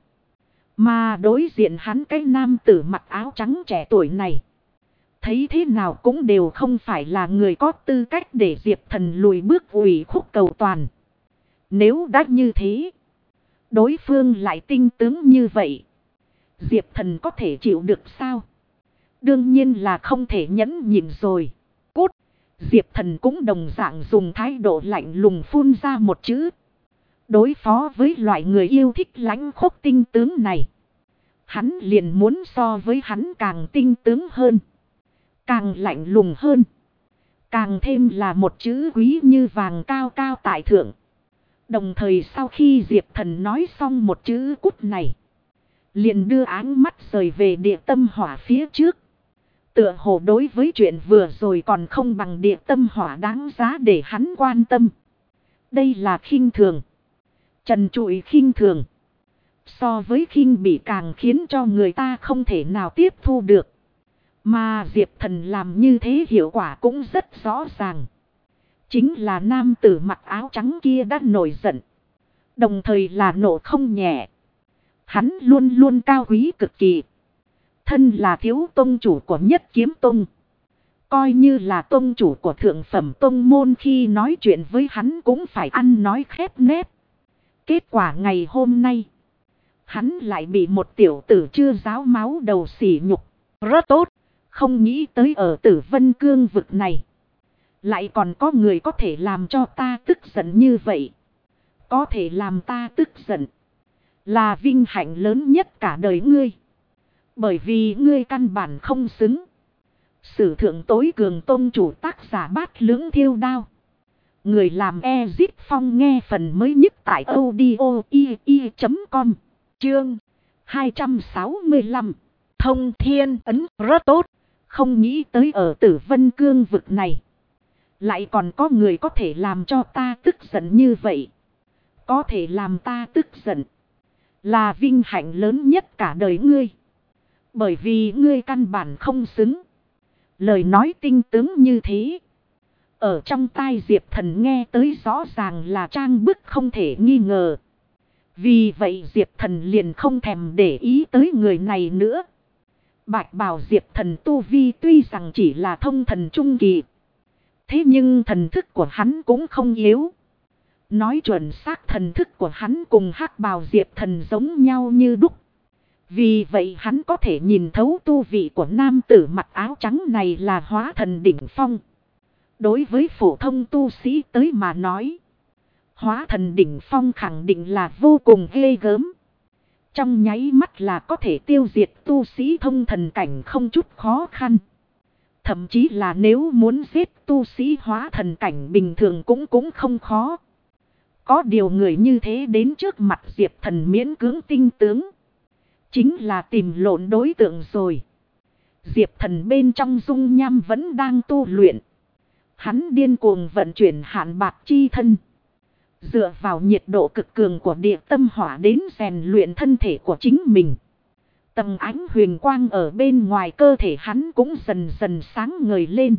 Mà đối diện hắn cái nam tử mặc áo trắng trẻ tuổi này. Thấy thế nào cũng đều không phải là người có tư cách để Diệp Thần lùi bước ủy khúc cầu toàn. Nếu đã như thế, đối phương lại tinh tướng như vậy. Diệp Thần có thể chịu được sao? Đương nhiên là không thể nhẫn nhịn rồi. Cút! Diệp Thần cũng đồng dạng dùng thái độ lạnh lùng phun ra một chữ. Đối phó với loại người yêu thích lãnh khốc tinh tướng này. Hắn liền muốn so với hắn càng tinh tướng hơn. Càng lạnh lùng hơn. Càng thêm là một chữ quý như vàng cao cao tại thượng. Đồng thời sau khi Diệp Thần nói xong một chữ cút này. Liền đưa áng mắt rời về địa tâm hỏa phía trước. Tựa hồ đối với chuyện vừa rồi còn không bằng địa tâm hỏa đáng giá để hắn quan tâm. Đây là khinh thường. Trần trụi khinh thường. So với khinh bỉ càng khiến cho người ta không thể nào tiếp thu được. Mà Diệp Thần làm như thế hiệu quả cũng rất rõ ràng. Chính là nam tử mặc áo trắng kia đã nổi giận. Đồng thời là nộ không nhẹ. Hắn luôn luôn cao quý cực kỳ. Thân là thiếu tông chủ của Nhất Kiếm Tông. Coi như là tông chủ của thượng phẩm tông môn khi nói chuyện với hắn cũng phải ăn nói khép nép. Kết quả ngày hôm nay. Hắn lại bị một tiểu tử chưa ráo máu đầu sỉ nhục. Rất tốt. Không nghĩ tới ở Tử Vân Cương vực này. Lại còn có người có thể làm cho ta tức giận như vậy. Có thể làm ta tức giận. Là vinh hạnh lớn nhất cả đời ngươi. Bởi vì ngươi căn bản không xứng. Sử thượng tối cường tôn chủ tác giả Bát Lưỡng Thiêu Đao. Người làm Ezip Phong nghe phần mới nhất tại audio.com. Chương 265. Thông Thiên Ấn rất tốt. Không nghĩ tới ở Tử Vân Cương vực này. Lại còn có người có thể làm cho ta tức giận như vậy. Có thể làm ta tức giận. Là vinh hạnh lớn nhất cả đời ngươi. Bởi vì ngươi căn bản không xứng. Lời nói tinh tướng như thế. Ở trong tai Diệp Thần nghe tới rõ ràng là trang bức không thể nghi ngờ. Vì vậy Diệp Thần liền không thèm để ý tới người này nữa. Bạch bào Diệp Thần tu vi tuy rằng chỉ là thông thần trung kỳ. Thế nhưng thần thức của hắn cũng không yếu. Nói chuẩn xác thần thức của hắn cùng hắc bào Diệp Thần giống nhau như đúc. Vì vậy hắn có thể nhìn thấu tu vị của nam tử mặc áo trắng này là hóa thần đỉnh phong. Đối với phổ thông tu sĩ tới mà nói. Hóa thần đỉnh phong khẳng định là vô cùng ghê gớm. Trong nháy mắt là có thể tiêu diệt tu sĩ thông thần cảnh không chút khó khăn. Thậm chí là nếu muốn giết tu sĩ hóa thần cảnh bình thường cũng không khó. Có điều người như thế đến trước mặt Diệp Thần miễn cưỡng tinh tướng. Chính là tìm lộn đối tượng rồi. Diệp Thần bên trong dung nham vẫn đang tu luyện. Hắn điên cuồng vận chuyển hạn bạc chi thân. Dựa vào nhiệt độ cực cường của địa tâm hỏa đến rèn luyện thân thể của chính mình. Tầng ánh huyền quang ở bên ngoài cơ thể hắn cũng dần dần sáng ngời lên.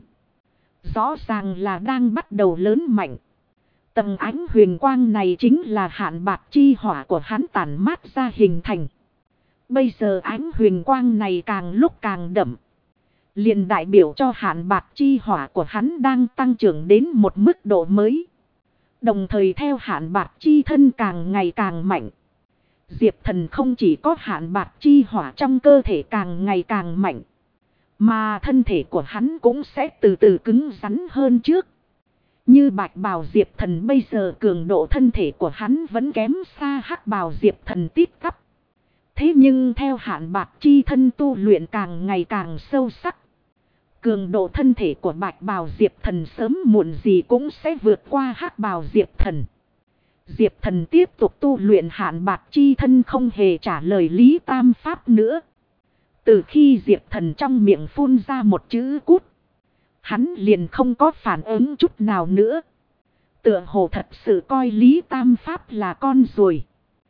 Rõ ràng là đang bắt đầu lớn mạnh. Tầng ánh huyền quang này chính là hạn bạc chi hỏa của hắn tản mát ra hình thành. Bây giờ ánh huyền quang này càng lúc càng đậm. Liền đại biểu cho hạn bạc chi hỏa của hắn đang tăng trưởng đến một mức độ mới. Đồng thời theo hạn bạc chi thân càng ngày càng mạnh. Diệp Thần không chỉ có hạn bạc chi hỏa trong cơ thể càng ngày càng mạnh. Mà thân thể của hắn cũng sẽ từ từ cứng rắn hơn trước. Như bạch bào Diệp Thần bây giờ cường độ thân thể của hắn vẫn kém xa hắc bào Diệp Thần tít cấp. Thế nhưng theo hạn bạc chi thân tu luyện càng ngày càng sâu sắc. Cường độ thân thể của bạch bào Diệp Thần sớm muộn gì cũng sẽ vượt qua hắc bào Diệp Thần. Diệp Thần tiếp tục tu luyện hạn bạc chi thân không hề trả lời Lý Tam Pháp nữa. Từ khi Diệp Thần trong miệng phun ra một chữ cút. Hắn liền không có phản ứng chút nào nữa. Tựa hồ thật sự coi Lý Tam Pháp là con ruồi.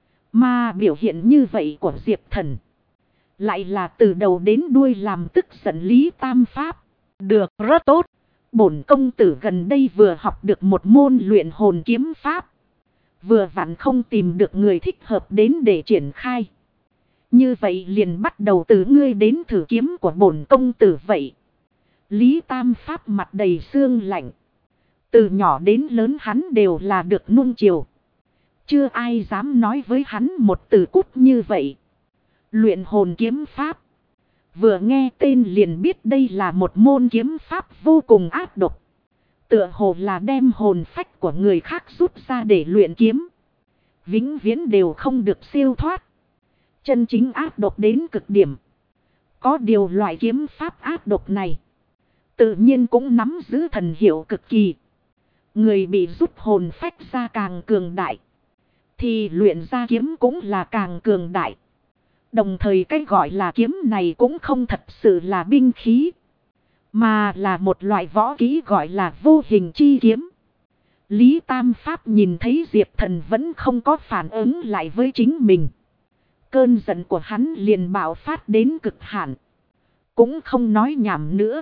Mà biểu hiện như vậy của Diệp Thần. Lại là từ đầu đến đuôi làm tức giận Lý Tam Pháp. Được, rất tốt. Bổn công tử gần đây vừa học được một môn luyện hồn kiếm pháp. Vừa vặn không tìm được người thích hợp đến để triển khai. Như vậy liền bắt đầu từ ngươi đến thử kiếm của bổn công tử vậy. Lý Tam Pháp mặt đầy xương lạnh. Từ nhỏ đến lớn hắn đều là được nuông chiều. Chưa ai dám nói với hắn một từ cút như vậy. Luyện hồn kiếm pháp. Vừa nghe tên liền biết đây là một môn kiếm pháp vô cùng ác độc. Tựa hồ là đem hồn phách của người khác rút ra để luyện kiếm. Vĩnh viễn đều không được siêu thoát. Chân chính ác độc đến cực điểm. Có điều loại kiếm pháp ác độc này. Tự nhiên cũng nắm giữ thần hiệu cực kỳ. Người bị rút hồn phách ra càng cường đại. Thì luyện ra kiếm cũng là càng cường đại. Đồng thời cái gọi là kiếm này cũng không thật sự là binh khí. Mà là một loại võ kỹ gọi là vô hình chi kiếm. Lý Tam Pháp nhìn thấy Diệp Thần vẫn không có phản ứng lại với chính mình. Cơn giận của hắn liền bạo phát đến cực hạn. Cũng không nói nhảm nữa.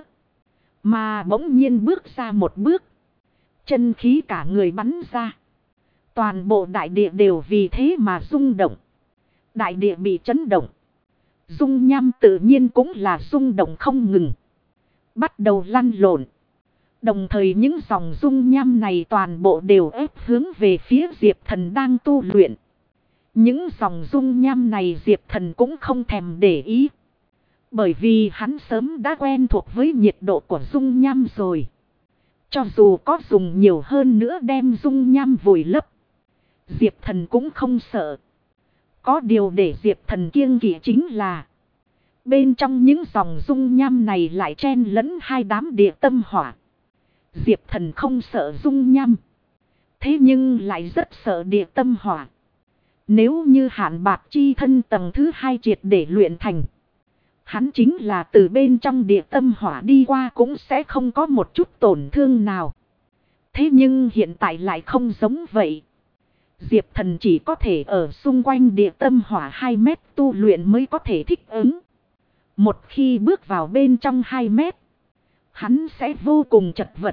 Mà bỗng nhiên bước ra một bước. Chân khí cả người bắn ra. Toàn bộ đại địa đều vì thế mà rung động. Đại địa bị chấn động. Dung nham tự nhiên cũng là rung động không ngừng. Bắt đầu lăn lộn. Đồng thời những dòng dung nham này toàn bộ đều ép hướng về phía Diệp Thần đang tu luyện. Những dòng dung nham này Diệp Thần cũng không thèm để ý. Bởi vì hắn sớm đã quen thuộc với nhiệt độ của dung nham rồi. Cho dù có dùng nhiều hơn nữa đem dung nham vùi lấp. Diệp Thần cũng không sợ. Có điều để Diệp Thần kiêng kỵ chính là. Bên trong những dòng dung nham này lại chen lẫn hai đám địa tâm hỏa. Diệp Thần không sợ dung nham. Thế nhưng lại rất sợ địa tâm hỏa. Nếu như hạn bạc chi thân tầng thứ 2 triệt để luyện thành. Hắn chính là từ bên trong địa tâm hỏa đi qua cũng sẽ không có một chút tổn thương nào. Thế nhưng hiện tại lại không giống vậy. Diệp Thần chỉ có thể ở xung quanh địa tâm hỏa 2 mét tu luyện mới có thể thích ứng. Một khi bước vào bên trong 2 mét, hắn sẽ vô cùng chật vật.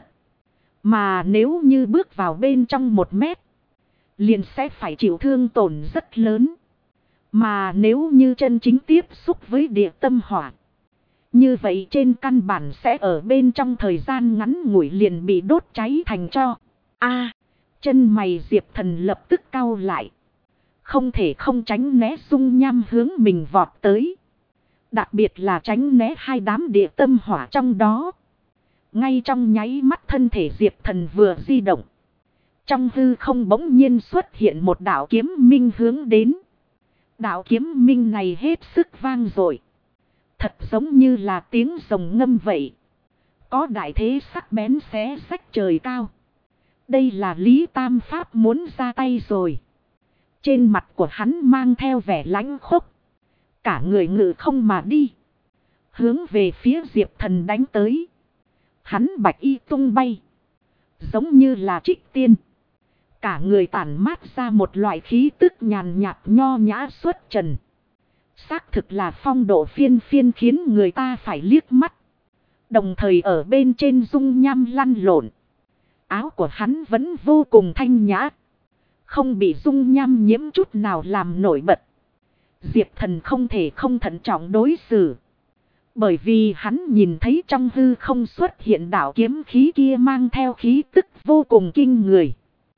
Mà nếu như bước vào bên trong 1 mét, liền sẽ phải chịu thương tổn rất lớn. Mà nếu như chân chính tiếp xúc với địa tâm hỏa, như vậy trên căn bản sẽ ở bên trong thời gian ngắn ngủi liền bị đốt cháy thành tro. Chân mày Diệp Thần lập tức cau lại. Không thể không tránh né dung nham hướng mình vọt tới. Đặc biệt là tránh né hai đám địa tâm hỏa trong đó. Ngay trong nháy mắt thân thể Diệp Thần vừa di động. Trong hư không bỗng nhiên xuất hiện một đạo kiếm minh hướng đến. Đạo kiếm minh này hết sức vang dội. Thật giống như là tiếng rồng ngâm vậy. Có đại thế sắc bén xé rách trời cao. Đây là Lý Tam Pháp muốn ra tay rồi. Trên mặt của hắn mang theo vẻ lãnh khốc. Cả người ngự không mà đi. Hướng về phía Diệp Thần đánh tới. Hắn bạch y tung bay. Giống như là trích tiên. Cả người tản mát ra một loại khí tức nhàn nhạt nho nhã xuất trần. Xác thực là phong độ phiên phiên khiến người ta phải liếc mắt. Đồng thời ở bên trên dung nham lăn lộn. Áo của hắn vẫn vô cùng thanh nhã. Không bị dung nham nhiễm chút nào làm nổi bật. Diệp Thần không thể không thận trọng đối xử. Bởi vì hắn nhìn thấy trong hư không xuất hiện đạo kiếm khí kia mang theo khí tức vô cùng kinh người.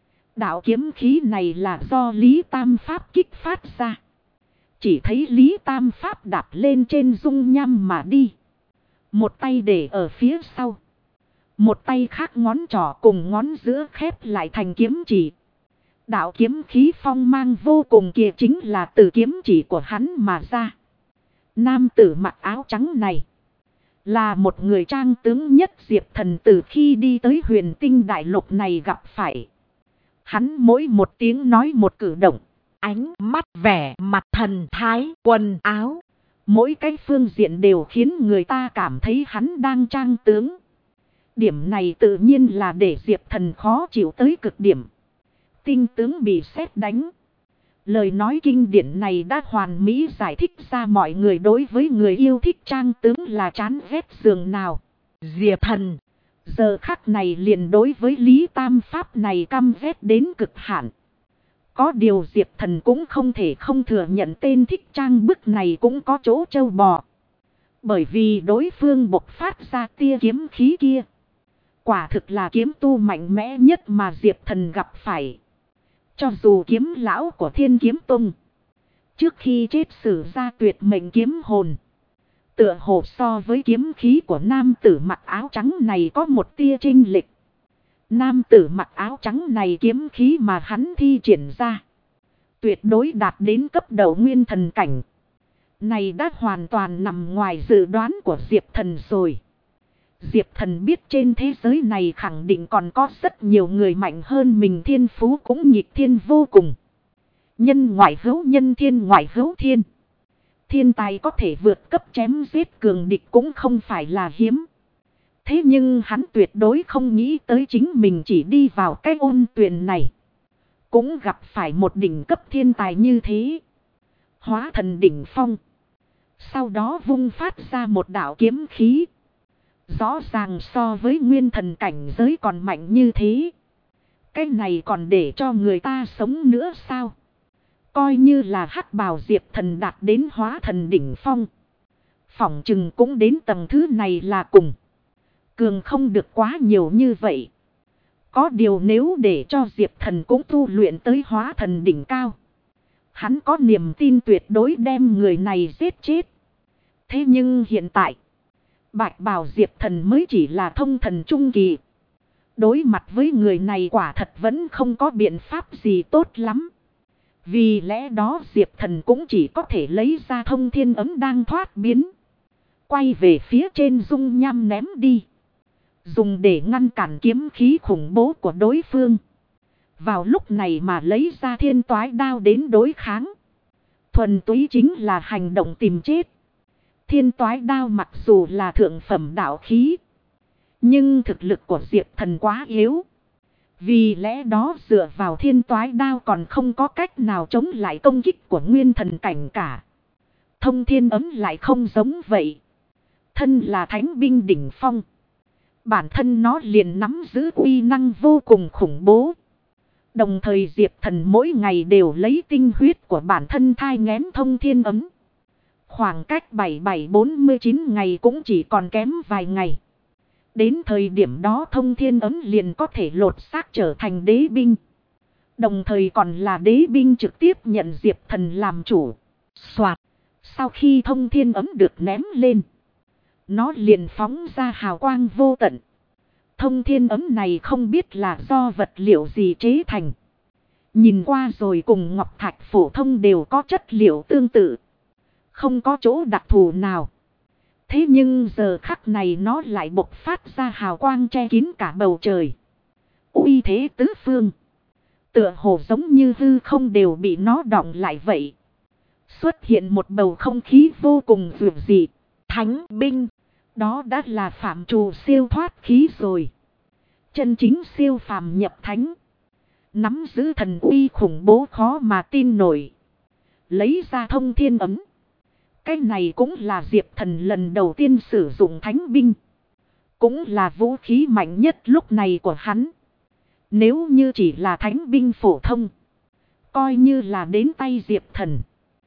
Đạo kiếm khí này là do Lý Tam Pháp kích phát ra. Chỉ thấy Lý Tam Pháp đạp lên trên dung nham mà đi. Một tay để ở phía sau. Một tay khác ngón trỏ cùng ngón giữa khép lại thành kiếm chỉ. Đạo kiếm khí phong mang vô cùng kia chính là từ kiếm chỉ của hắn mà ra. Nam tử mặc áo trắng này là một người trang tướng nhất Diệp Thần từ khi đi tới huyền tinh đại lục này gặp phải. Hắn mỗi một tiếng nói một cử động, ánh mắt vẻ mặt thần thái, quần áo. Mỗi cái phương diện đều khiến người ta cảm thấy hắn đang trang tướng. Điểm này tự nhiên là để Diệp Thần khó chịu tới cực điểm. Tinh tướng bị sét đánh. Lời nói kinh điển này đã hoàn mỹ giải thích ra mọi người đối với người yêu thích trang tướng là chán ghét giường nào. Diệp Thần giờ khắc này liền đối với Lý Tam Pháp này căm ghét đến cực hạn. Có điều Diệp Thần cũng không thể không thừa nhận tên thích trang bức này cũng có chỗ trâu bò. Bởi vì đối phương bộc phát ra tia kiếm khí kia. Quả thực là kiếm tu mạnh mẽ nhất mà Diệp Thần gặp phải. Cho dù kiếm lão của Thiên Kiếm Tông. Trước khi chết sử ra tuyệt mệnh kiếm hồn. Tựa hồ so với kiếm khí của nam tử mặc áo trắng này có một tia chênh lệch. Nam tử mặc áo trắng này kiếm khí mà hắn thi triển ra. Tuyệt đối đạt đến cấp độ nguyên thần cảnh. Này đã hoàn toàn nằm ngoài dự đoán của Diệp Thần rồi. Diệp Thần biết trên thế giới này khẳng định còn có rất nhiều người mạnh hơn mình, thiên phú cũng nghịch thiên vô cùng. Nhân ngoại hữu nhân, thiên ngoại hữu thiên. Thiên tài có thể vượt cấp chém giết cường địch cũng không phải là hiếm. Thế nhưng hắn tuyệt đối không nghĩ tới chính mình chỉ đi vào cái ôn tuyền này. Cũng gặp phải một đỉnh cấp thiên tài như thế. Hóa thần đỉnh phong. Sau đó vung phát ra một đạo kiếm khí. Rõ ràng so với nguyên thần cảnh giới còn mạnh như thế. Cái này còn để cho người ta sống nữa sao? Coi như là hắc bào Diệp Thần đạt đến hóa thần đỉnh phong. Phỏng chừng cũng đến tầng thứ này là cùng. Cường không được quá nhiều như vậy. Có điều nếu để cho Diệp Thần cũng tu luyện tới hóa thần đỉnh cao. Hắn có niềm tin tuyệt đối đem người này giết chết. Thế nhưng hiện tại. Bạch bào Diệp Thần mới chỉ là thông thần trung kỳ. Đối mặt với người này quả thật vẫn không có biện pháp gì tốt lắm. Vì lẽ đó Diệp Thần cũng chỉ có thể lấy ra thông thiên ấm đang thoát biến. Quay về phía trên dung nham ném đi. Dùng để ngăn cản kiếm khí khủng bố của đối phương. Vào lúc này mà lấy ra thiên toái đao đến đối kháng. Thuần túy chính là hành động tìm chết. Thiên toái đao mặc dù là thượng phẩm đạo khí. Nhưng thực lực của Diệp Thần quá yếu. Vì lẽ đó dựa vào thiên toái đao còn không có cách nào chống lại công kích của nguyên thần cảnh cả. Thông thiên ấm lại không giống vậy. Thân là thánh binh đỉnh phong. Bản thân nó liền nắm giữ uy năng vô cùng khủng bố. Đồng thời Diệp Thần mỗi ngày đều lấy tinh huyết của bản thân thai nghén thông thiên ấm. Khoảng cách 7749 ngày cũng chỉ còn kém vài ngày. Đến thời điểm đó thông thiên ấm liền có thể lột xác trở thành đế binh. Đồng thời còn là đế binh trực tiếp nhận Diệp Thần làm chủ. Soạt. Sau khi thông thiên ấm được ném lên. Nó liền phóng ra hào quang vô tận. Thông thiên ấm này không biết là do vật liệu gì chế thành. Nhìn qua rồi cùng ngọc thạch phổ thông đều có chất liệu tương tự. Không có chỗ đặc thù nào. Thế nhưng giờ khắc này nó lại bộc phát ra hào quang che kín cả bầu trời. Uy thế tứ phương. Tựa hồ giống như hư không đều bị nó đọng lại vậy. Xuất hiện một bầu không khí vô cùng dịu dị. Thánh binh. Đó đã là phạm trù siêu thoát khí rồi. Chân chính siêu phàm nhập thánh. Nắm giữ thần uy khủng bố khó mà tin nổi. Lấy ra thông thiên ấm. Cái này cũng là Diệp Thần lần đầu tiên sử dụng thánh binh. Cũng là vũ khí mạnh nhất lúc này của hắn. Nếu như chỉ là thánh binh phổ thông. Coi như là đến tay Diệp Thần.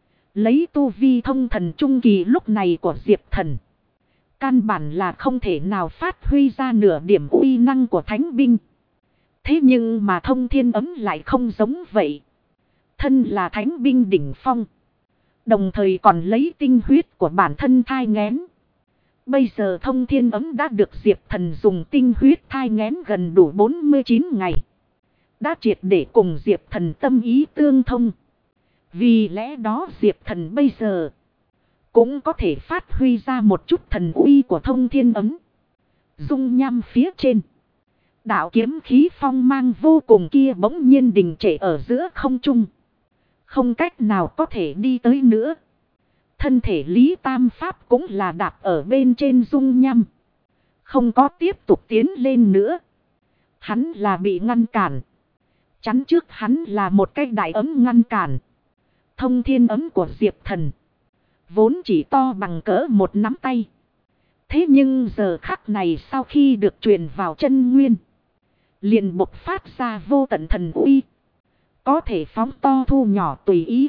Lấy tu vi thông thần trung kỳ lúc này của Diệp Thần. Căn bản là không thể nào phát huy ra nửa điểm uy năng của thánh binh. Thế nhưng mà thông thiên ấm lại không giống vậy. Thân là thánh binh đỉnh phong. Đồng thời còn lấy tinh huyết của bản thân thai nghén. Bây giờ thông thiên ấm đã được Diệp Thần dùng tinh huyết thai nghén gần đủ 49 ngày. Đã triệt để cùng Diệp Thần tâm ý tương thông. Vì lẽ đó Diệp Thần bây giờ cũng có thể phát huy ra một chút thần uy của thông thiên ấm. Dung nham phía trên. Đạo kiếm khí phong mang vô cùng kia bỗng nhiên đình trệ ở giữa không trung. Không cách nào có thể đi tới nữa. Thân thể Lý Tam Pháp cũng là đạp ở bên trên dung nham. Không có tiếp tục tiến lên nữa. Hắn là bị ngăn cản. Chắn trước hắn là một cái đại ấm ngăn cản. Thông thiên ấm của Diệp Thần. Vốn chỉ to bằng cỡ một nắm tay. Thế nhưng giờ khắc này sau khi được truyền vào chân nguyên. Liền bộc phát ra vô tận thần uy. Có thể phóng to thu nhỏ tùy ý.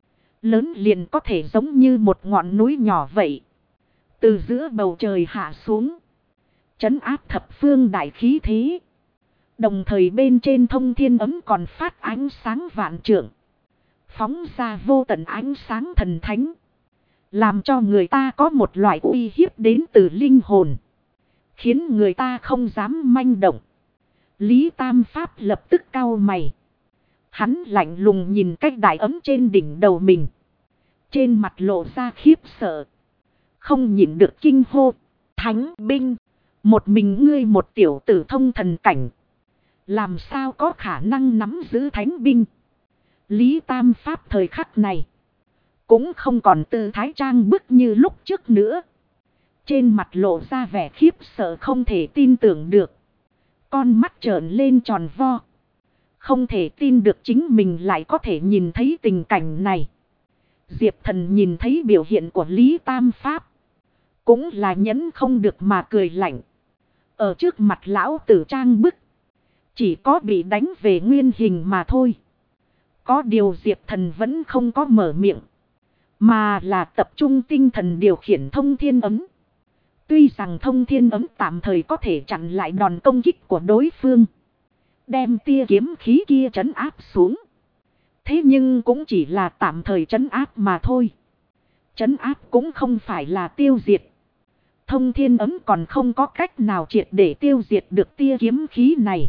Lớn liền có thể giống như một ngọn núi nhỏ vậy. Từ giữa bầu trời hạ xuống. Trấn áp thập phương đại khí thế. Đồng thời bên trên thông thiên ấm còn phát ánh sáng vạn trượng. Phóng ra vô tận ánh sáng thần thánh. Làm cho người ta có một loại uy hiếp đến từ linh hồn. Khiến người ta không dám manh động. Lý Tam Pháp lập tức cau mày. Hắn lạnh lùng nhìn cách đại ấm trên đỉnh đầu mình. Trên mặt lộ ra khiếp sợ. Không nhìn được kinh hô. Thánh binh. Một mình ngươi một tiểu tử thông thần cảnh. Làm sao có khả năng nắm giữ thánh binh. Lý Tam Pháp thời khắc này. Cũng không còn tư thái trang bức như lúc trước nữa. Trên mặt lộ ra vẻ khiếp sợ không thể tin tưởng được. Con mắt trợn lên tròn vo. Không thể tin được chính mình lại có thể nhìn thấy tình cảnh này. Diệp Thần nhìn thấy biểu hiện của Lý Tam Pháp. Cũng là nhẫn không được mà cười lạnh. Ở trước mặt lão tử trang bức. Chỉ có bị đánh về nguyên hình mà thôi. Có điều Diệp Thần vẫn không có mở miệng. Mà là tập trung tinh thần điều khiển thông thiên ấm. Tuy rằng thông thiên ấm tạm thời có thể chặn lại đòn công kích của đối phương. Đem tia kiếm khí kia trấn áp xuống. Thế nhưng cũng chỉ là tạm thời trấn áp mà thôi. Trấn áp cũng không phải là tiêu diệt. Thông thiên ấm còn không có cách nào triệt để tiêu diệt được tia kiếm khí này.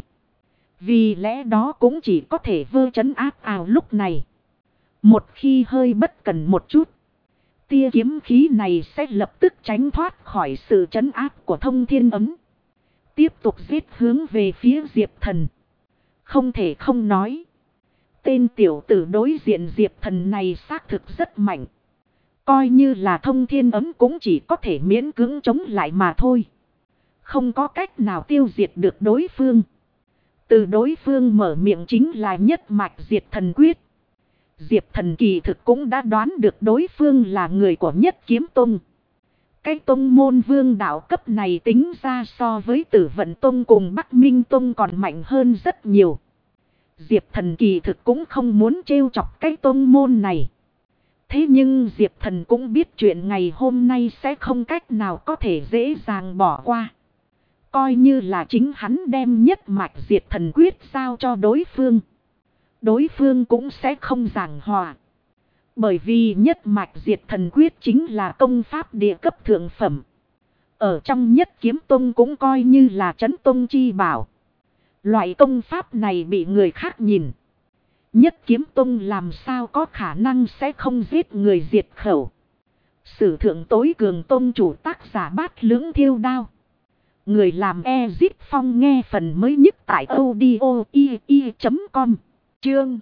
Vì lẽ đó cũng chỉ có thể vơ trấn áp ảo lúc này. Một khi hơi bất cần một chút. Tia kiếm khí này sẽ lập tức tránh thoát khỏi sự trấn áp của thông thiên ấm. Tiếp tục giết hướng về phía Diệp Thần. Không thể không nói. Tên tiểu tử đối diện Diệp Thần này xác thực rất mạnh. Coi như là thông thiên ấm cũng chỉ có thể miễn cưỡng chống lại mà thôi. Không có cách nào tiêu diệt được đối phương. Từ đối phương mở miệng chính là nhất mạch diệt thần quyết. Diệp Thần kỳ thực cũng đã đoán được đối phương là người của Nhất Kiếm Tông. Cái tông môn vương đạo cấp này tính ra so với Tử Vận Tông cùng Bắc Minh Tông còn mạnh hơn rất nhiều. Diệp Thần kỳ thực cũng không muốn trêu chọc cái tông môn này. Thế nhưng Diệp Thần cũng biết chuyện ngày hôm nay sẽ không cách nào có thể dễ dàng bỏ qua. Coi như là chính hắn đem nhất mạch diệt thần quyết giao cho đối phương. Đối phương cũng sẽ không giảng hòa. Bởi vì nhất mạch diệt thần quyết chính là công pháp địa cấp thượng phẩm. Ở trong Nhất Kiếm Tông cũng coi như là trấn tông chi bảo. Loại công pháp này bị người khác nhìn. Nhất Kiếm Tông làm sao có khả năng sẽ không giết người diệt khẩu. Sử thượng tối cường tông chủ tác giả Bát Lưỡng Thiêu Đao. Người làm Ezit Phong nghe phần mới nhất tại audio.com. Chương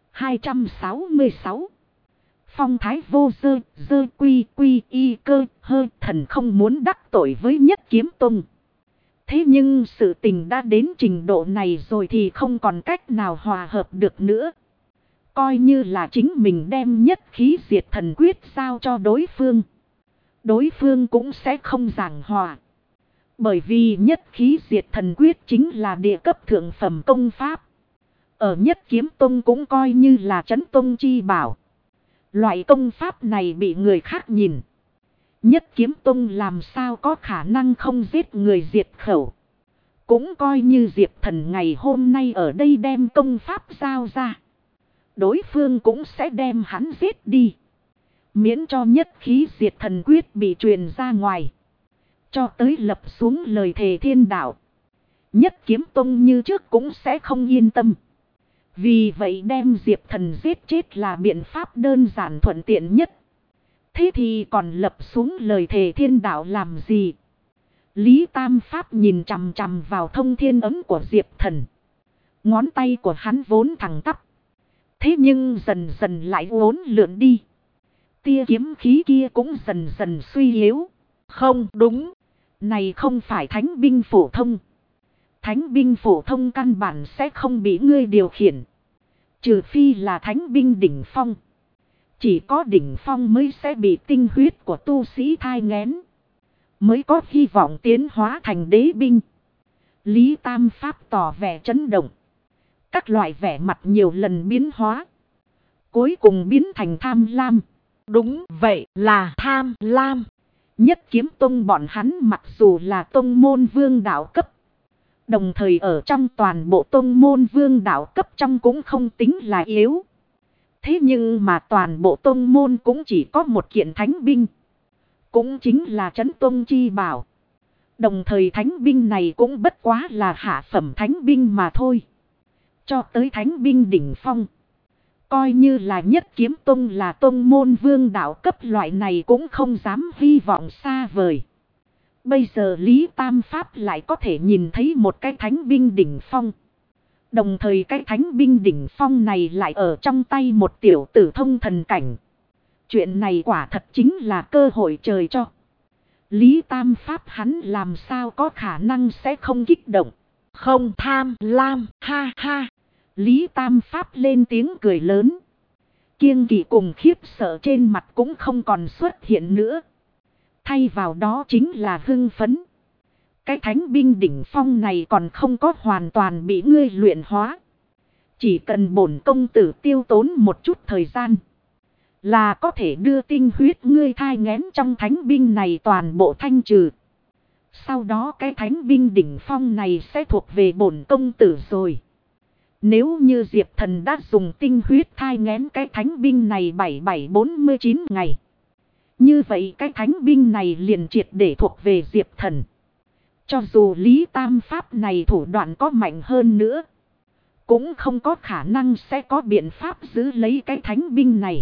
266. Phong thái vô dơ, dơ quy quy y cơ, hơ thần không muốn đắc tội với Nhất Kiếm Tông. Thế nhưng sự tình đã đến trình độ này rồi thì không còn cách nào hòa hợp được nữa. Coi như là chính mình đem nhất khí diệt thần quyết giao cho đối phương. Đối phương cũng sẽ không giảng hòa. Bởi vì nhất khí diệt thần quyết chính là địa cấp thượng phẩm công pháp. Ở Nhất Kiếm Tông cũng coi như là trấn tông chi bảo. Loại công pháp này bị người khác nhìn. Nhất Kiếm Tông làm sao có khả năng không giết người diệt khẩu. Cũng coi như Diệp Thần ngày hôm nay ở đây đem công pháp giao ra. Đối phương cũng sẽ đem hắn giết đi. Miễn cho nhất khí diệt thần quyết bị truyền ra ngoài. Cho tới lập xuống lời thề thiên đạo. Nhất Kiếm Tông như trước cũng sẽ không yên tâm. Vì vậy đem Diệp Thần giết chết là biện pháp đơn giản thuận tiện nhất. Thế thì còn lập xuống lời thề thiên đạo làm gì? Lý Tam Pháp nhìn chằm chằm vào thông thiên ấm của Diệp Thần. Ngón tay của hắn vốn thẳng tắp. Thế nhưng dần dần lại uốn lượn đi. Tia kiếm khí kia cũng dần dần suy yếu. Không đúng. Này không phải thánh binh phổ thông. Thánh binh phổ thông căn bản sẽ không bị ngươi điều khiển. Trừ phi là thánh binh đỉnh phong. Chỉ có đỉnh phong mới sẽ bị tinh huyết của tu sĩ thai nghén. Mới có hy vọng tiến hóa thành đế binh. Lý Tam Pháp tỏ vẻ chấn động. Các loại vẻ mặt nhiều lần biến hóa. Cuối cùng biến thành tham lam. Đúng vậy là tham lam. Nhất Kiếm Tông bọn hắn mặc dù là tông môn vương đạo cấp. Đồng thời ở trong toàn bộ tông môn vương đạo cấp trong cũng không tính là yếu. Thế nhưng mà toàn bộ tông môn cũng chỉ có một kiện thánh binh. Cũng chính là trấn tông chi bảo. Đồng thời thánh binh này cũng bất quá là hạ phẩm thánh binh mà thôi. Cho tới thánh binh đỉnh phong. Coi như là Nhất Kiếm Tông là tông môn vương đạo cấp loại này cũng không dám hy vọng xa vời. Bây giờ Lý Tam Pháp lại có thể nhìn thấy một cái thánh binh đỉnh phong. Đồng thời cái thánh binh đỉnh phong này lại ở trong tay một tiểu tử thông thần cảnh. Chuyện này quả thật chính là cơ hội trời cho. Lý Tam Pháp hắn làm sao có khả năng sẽ không kích động. Không tham lam ha ha. Lý Tam Pháp lên tiếng cười lớn. Kiêng kỵ cùng khiếp sợ trên mặt cũng không còn xuất hiện nữa. Thay vào đó chính là hưng phấn. Cái thánh binh đỉnh phong này còn không có hoàn toàn bị ngươi luyện hóa. Chỉ cần bổn công tử tiêu tốn một chút thời gian. Là có thể đưa tinh huyết ngươi thai nghén trong thánh binh này toàn bộ thanh trừ. Sau đó cái thánh binh đỉnh phong này sẽ thuộc về bổn công tử rồi. Nếu như Diệp Thần đã dùng tinh huyết thai nghén cái thánh binh này 7749 ngày. Như vậy cái thánh binh này liền triệt để thuộc về Diệp Thần. Cho dù Lý Tam Pháp này thủ đoạn có mạnh hơn nữa. Cũng không có khả năng sẽ có biện pháp giữ lấy cái thánh binh này.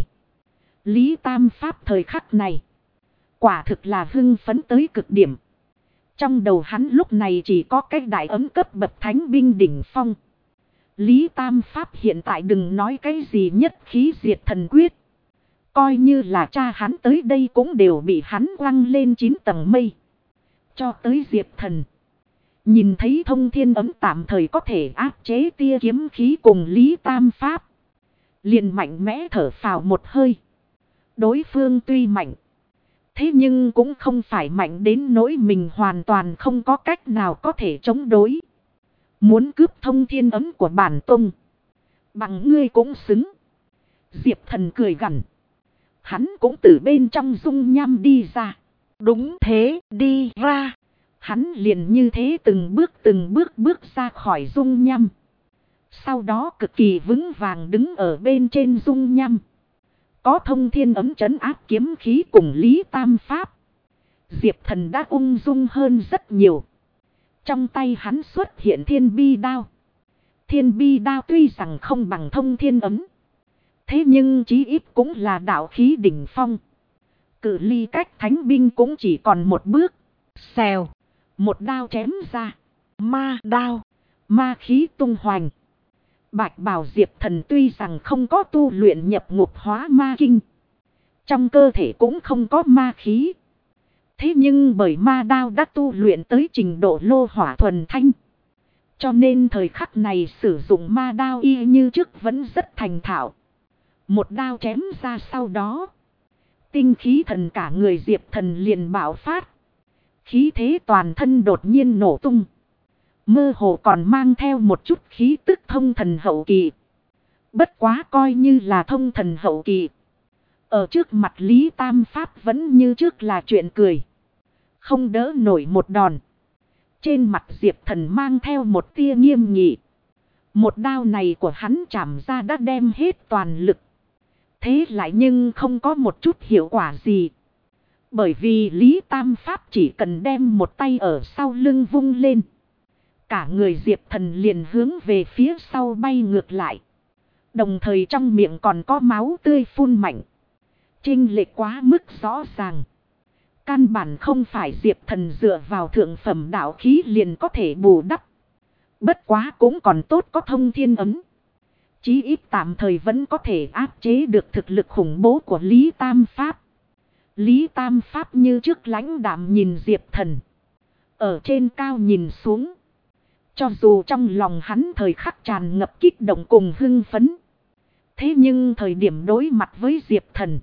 Lý Tam Pháp thời khắc này. Quả thực là hưng phấn tới cực điểm. Trong đầu hắn lúc này chỉ có cái đại ấm cấp bậc thánh binh đỉnh phong. Lý Tam Pháp hiện tại đừng nói cái gì nhất khí diệt thần quyết. Coi như là cha hắn tới đây cũng đều bị hắn quăng lên 9 tầng mây. Cho tới Diệp Thần. Nhìn thấy thông thiên ấm tạm thời có thể áp chế tia kiếm khí cùng Lý Tam Pháp. Liền mạnh mẽ thở phào một hơi. Đối phương tuy mạnh. Thế nhưng cũng không phải mạnh đến nỗi mình hoàn toàn không có cách nào có thể chống đối. Muốn cướp thông thiên ấm của bản tông. Bằng ngươi cũng xứng. Diệp Thần cười gằn. Hắn cũng từ bên trong dung nham đi ra. Đúng thế, đi ra. Hắn liền như thế từng bước bước ra khỏi dung nham. Sau đó cực kỳ vững vàng đứng ở bên trên dung nham. Có thông thiên ấm trấn áp kiếm khí cùng Lý Tam Pháp. Diệp Thần đã ung dung hơn rất nhiều. Trong tay hắn xuất hiện thiên bi đao. Thiên bi đao tuy rằng không bằng thông thiên ấm. Thế nhưng chí ít cũng là đạo khí đỉnh phong. Cự ly cách thánh binh cũng chỉ còn một bước. Xèo. Một đao chém ra. Ma đao. Ma khí tung hoành. Bạch bào Diệp Thần tuy rằng không có tu luyện nhập ngục hóa ma kinh. Trong cơ thể cũng không có ma khí. Thế nhưng bởi ma đao đã tu luyện tới trình độ lô hỏa thuần thanh. Cho nên thời khắc này sử dụng ma đao y như trước vẫn rất thành thạo. Một đao chém ra sau đó. Tinh khí thần cả người Diệp Thần liền bạo phát. Khí thế toàn thân đột nhiên nổ tung. Mơ hồ còn mang theo một chút khí tức thông thần hậu kỳ. Bất quá coi như là thông thần hậu kỳ. Ở trước mặt Lý Tam Pháp vẫn như trước là chuyện cười. Không đỡ nổi một đòn. Trên mặt Diệp Thần mang theo một tia nghiêm nghị. Một đao này của hắn chạm ra đã đem hết toàn lực. Thế lại nhưng không có một chút hiệu quả gì. Bởi vì Lý Tam Pháp chỉ cần đem một tay ở sau lưng vung lên. Cả người Diệp Thần liền hướng về phía sau bay ngược lại. Đồng thời trong miệng còn có máu tươi phun mạnh. Chênh lệch quá mức rõ ràng. Căn bản không phải Diệp Thần dựa vào thượng phẩm đạo khí liền có thể bù đắp. Bất quá cũng còn tốt có thông thiên ấm. Chí ít tạm thời vẫn có thể áp chế được thực lực khủng bố của Lý Tam Pháp. Lý Tam Pháp như trước lãnh đạm nhìn Diệp Thần. Ở trên cao nhìn xuống. Cho dù trong lòng hắn thời khắc tràn ngập kích động cùng hưng phấn. Thế nhưng thời điểm đối mặt với Diệp Thần.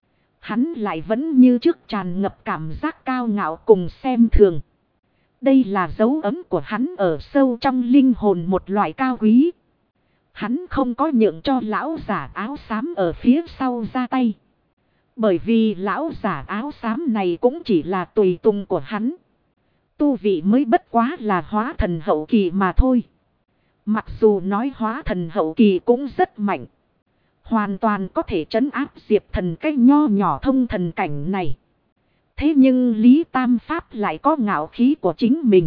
Hắn lại vẫn như trước tràn ngập cảm giác cao ngạo cùng xem thường. Đây là dấu ấn của hắn ở sâu trong linh hồn một loại cao quý. Hắn không có nhượng cho lão giả áo xám ở phía sau ra tay. Bởi vì lão giả áo xám này cũng chỉ là tùy tùng của hắn. Tu vị mới bất quá là hóa thần hậu kỳ mà thôi. Mặc dù nói hóa thần hậu kỳ cũng rất mạnh. Hoàn toàn có thể trấn áp Diệp Thần cái nho nhỏ thông thần cảnh này. Thế nhưng Lý Tam Pháp lại có ngạo khí của chính mình.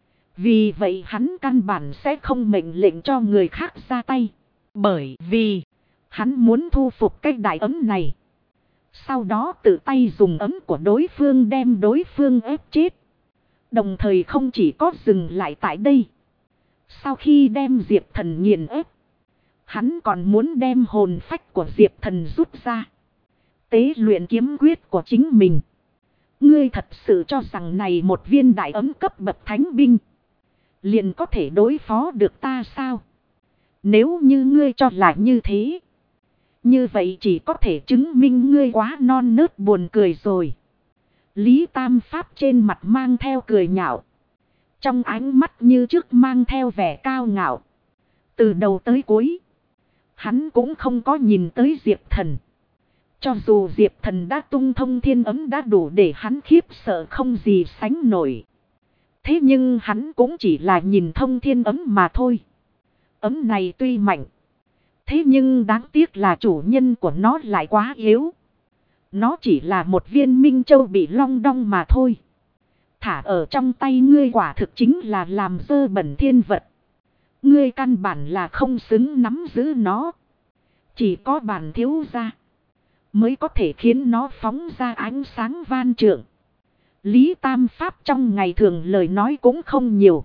Vì vậy hắn căn bản sẽ không mệnh lệnh cho người khác ra tay. Bởi vì hắn muốn thu phục cái đại ấm này. Sau đó tự tay dùng ấm của đối phương đem đối phương ép chết. Đồng thời không chỉ có dừng lại tại đây. Sau khi đem Diệp Thần nghiền ép. Hắn còn muốn đem hồn phách của Diệp Thần rút ra. Tế luyện kiếm quyết của chính mình. Ngươi thật sự cho rằng này một viên đại ấm cấp bậc thánh binh. Liền có thể đối phó được ta sao? Nếu như ngươi cho là như thế. Như vậy chỉ có thể chứng minh ngươi quá non nớt buồn cười rồi. Lý Tam Pháp trên mặt mang theo cười nhạo. Trong ánh mắt như trước mang theo vẻ cao ngạo. Từ đầu tới cuối. Hắn cũng không có nhìn tới Diệp Thần. Cho dù Diệp Thần đã tung thông thiên ấm đã đủ để hắn khiếp sợ không gì sánh nổi. Thế nhưng hắn cũng chỉ là nhìn thông thiên ấm mà thôi. Ấm này tuy mạnh. Thế nhưng đáng tiếc là chủ nhân của nó lại quá yếu. Nó chỉ là một viên minh châu bị long đong mà thôi. Thả ở trong tay ngươi quả thực chính là làm dơ bẩn thiên vật. Ngươi căn bản là không xứng nắm giữ nó. Chỉ có bản thiếu gia mới có thể khiến nó phóng ra ánh sáng van trượng. Lý Tam Pháp trong ngày thường lời nói cũng không nhiều.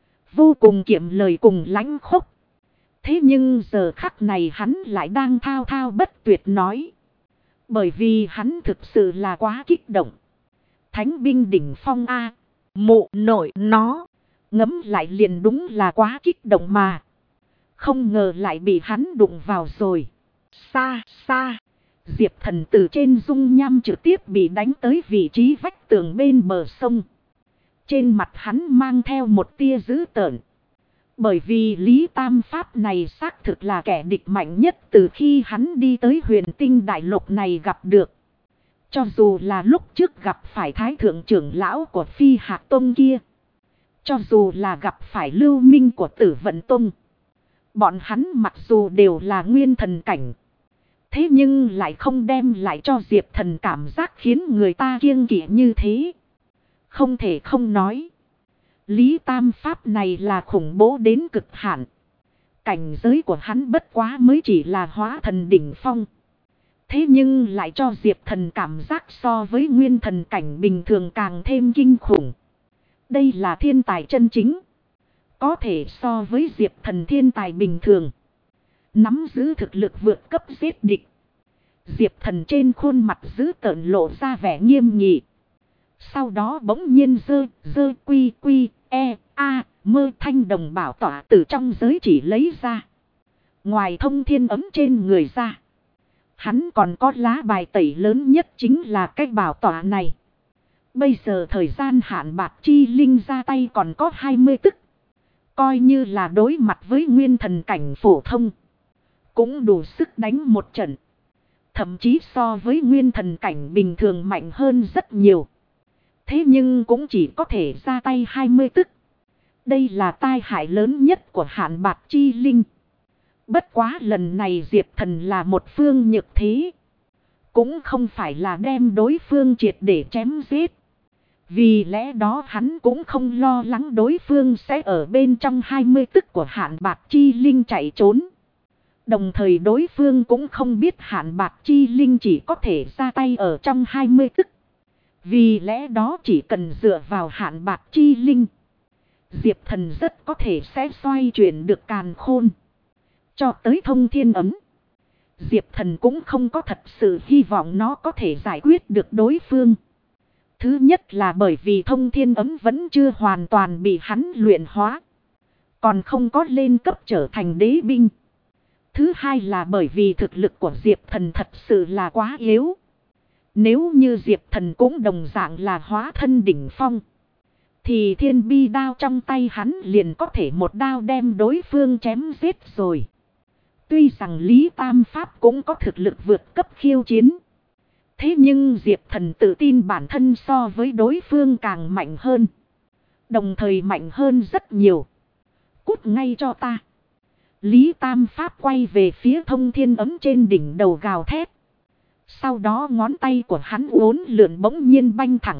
Vô cùng kiệm lời cùng lãnh khốc. Thế nhưng giờ khắc này hắn lại đang thao thao bất tuyệt nói. Bởi vì hắn thực sự là quá kích động. Thánh binh đỉnh phong A. Mụ nội nó. Ngấm lại liền đúng là quá kích động mà. Không ngờ lại bị hắn đụng vào rồi. Xa xa. Diệp Thần từ trên dung nham trực tiếp bị đánh tới vị trí vách tường bên bờ sông. Trên mặt hắn mang theo một tia dữ tợn. Bởi vì Lý Tam Pháp này xác thực là kẻ địch mạnh nhất từ khi hắn đi tới huyền tinh đại lục này gặp được. Cho dù là lúc trước gặp phải thái thượng trưởng lão của Phi Hạc Tông kia. Cho dù là gặp phải lưu minh của Tử Vận Tông. Bọn hắn mặc dù đều là nguyên thần cảnh. Thế nhưng lại không đem lại cho Diệp Thần cảm giác khiến người ta kiêng kỵ như thế. Không thể không nói. Lý Tam Pháp này là khủng bố đến cực hạn. Cảnh giới của hắn bất quá mới chỉ là hóa thần đỉnh phong. Thế nhưng lại cho Diệp Thần cảm giác so với nguyên thần cảnh bình thường càng thêm kinh khủng. Đây là thiên tài chân chính. Có thể so với Diệp Thần thiên tài bình thường. Nắm giữ thực lực vượt cấp giết địch. Diệp Thần trên khuôn mặt giữ tợn lộ ra vẻ nghiêm nghị. Sau đó bỗng nhiên dơ quy quy mơ thanh đồng bảo tỏa từ trong giới chỉ lấy ra. Ngoài thông thiên ấm trên người ra, hắn còn có lá bài tẩy lớn nhất chính là cái bảo tỏa này. Bây giờ thời gian hạn bạc chi linh ra tay còn có 20 tức. Coi như là đối mặt với nguyên thần cảnh phổ thông, cũng đủ sức đánh một trận. Thậm chí so với nguyên thần cảnh bình thường mạnh hơn rất nhiều. Thế nhưng cũng chỉ có thể ra tay 20 tức. Đây là tai hại lớn nhất của hạn bạc chi linh. Bất quá lần này Diệp Thần là một phương nhược thế. Cũng không phải là đem đối phương triệt để chém giết. Vì lẽ đó hắn cũng không lo lắng đối phương sẽ ở bên trong 20 tức của hạn bạc chi linh chạy trốn. Đồng thời đối phương cũng không biết hạn bạc chi linh chỉ có thể ra tay ở trong 20 tức. Vì lẽ đó chỉ cần dựa vào hạn bạc chi linh, Diệp Thần rất có thể sẽ xoay chuyển được càn khôn. Cho tới thông thiên ấm, Diệp Thần cũng không có thật sự hy vọng nó có thể giải quyết được đối phương. Thứ nhất là bởi vì thông thiên ấm vẫn chưa hoàn toàn bị hắn luyện hóa. Còn không có lên cấp trở thành đế binh. Thứ hai là bởi vì thực lực của Diệp Thần thật sự là quá yếu. Nếu như Diệp Thần cũng đồng dạng là hóa thân đỉnh phong, thì thiên bi đao trong tay hắn liền có thể một đao đem đối phương chém giết rồi. Tuy rằng Lý Tam Pháp cũng có thực lực vượt cấp khiêu chiến. Thế nhưng Diệp Thần tự tin bản thân so với đối phương càng mạnh hơn. Đồng thời mạnh hơn rất nhiều. Cút ngay cho ta. Lý Tam Pháp quay về phía thông thiên ấm trên đỉnh đầu gào thét. Sau đó ngón tay của hắn uốn lượn bỗng nhiên banh thẳng.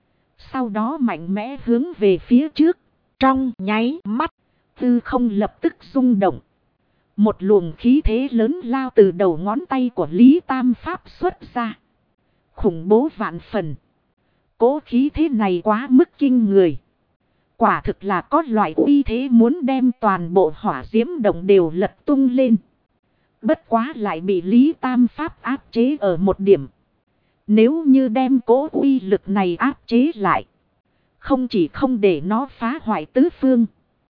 Sau đó mạnh mẽ hướng về phía trước. Trong nháy mắt, tư không lập tức rung động. Một luồng khí thế lớn lao từ đầu ngón tay của Lý Tam Pháp xuất ra. Khủng bố vạn phần. Cố khí thế này quá mức kinh người. Quả thực là có loại uy thế muốn đem toàn bộ hỏa diễm động đều lật tung lên. Bất quá lại bị Lý Tam Pháp áp chế ở một điểm. Nếu như đem cố uy lực này áp chế lại, không chỉ không để nó phá hoại tứ phương,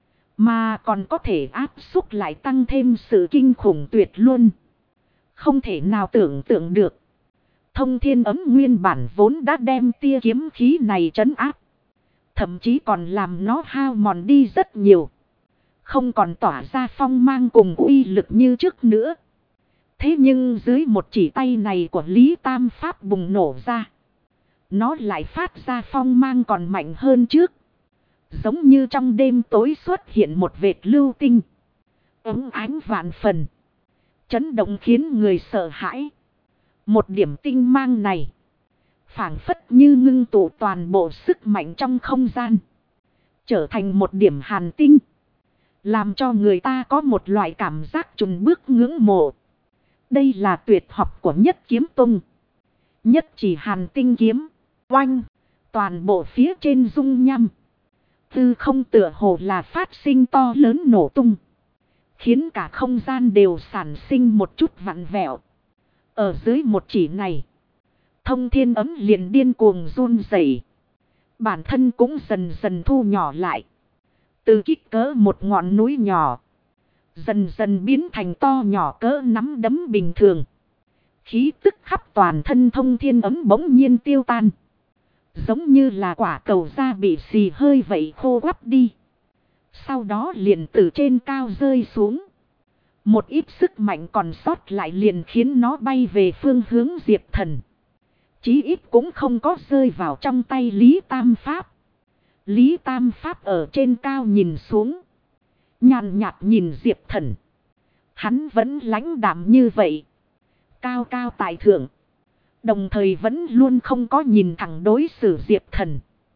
mà còn có thể áp xúc lại tăng thêm sự kinh khủng tuyệt luôn. Không thể nào tưởng tượng được. Thông thiên ấm nguyên bản vốn đã đem tia kiếm khí này trấn áp. Thậm chí còn làm nó hao mòn đi rất nhiều. Không còn tỏa ra phong mang cùng uy lực như trước nữa. Thế nhưng dưới một chỉ tay này của Lý Tam Pháp bùng nổ ra, nó lại phát ra phong mang còn mạnh hơn trước. Giống như trong đêm tối xuất hiện một vệt lưu tinh. Ấm ánh vạn phần. Chấn động khiến người sợ hãi. Một điểm tinh mang này, phảng phất như ngưng tụ toàn bộ sức mạnh trong không gian. Trở thành một điểm hàn tinh. Làm cho người ta có một loại cảm giác chùn bước ngưỡng mộ. Đây là tuyệt học của Nhất Kiếm Tông. Nhất chỉ hàn tinh kiếm. Oanh. Toàn bộ phía trên dung nham. Tư không tựa hồ là phát sinh to lớn nổ tung. Khiến cả không gian đều sản sinh một chút vặn vẹo. Ở dưới một chỉ này, thông thiên ấm liền điên cuồng run rẩy. Bản thân cũng dần dần thu nhỏ lại. Từ kích cỡ một ngọn núi nhỏ, dần dần biến thành to nhỏ cỡ nắm đấm bình thường. Khí tức khắp toàn thân thông thiên ấm bỗng nhiên tiêu tan. Giống như là quả cầu da bị xì hơi vậy khô quắp đi. Sau đó liền từ trên cao rơi xuống. Một ít sức mạnh còn sót lại liền khiến nó bay về phương hướng Diệp Thần. Chí ít cũng không có rơi vào trong tay Lý Tam Pháp. Lý Tam Pháp ở trên cao nhìn xuống. Nhàn nhạt nhìn Diệp Thần. Hắn vẫn lãnh đạm như vậy. Cao cao tại thượng. Đồng thời vẫn luôn không có nhìn thẳng đối xử Diệp Thần.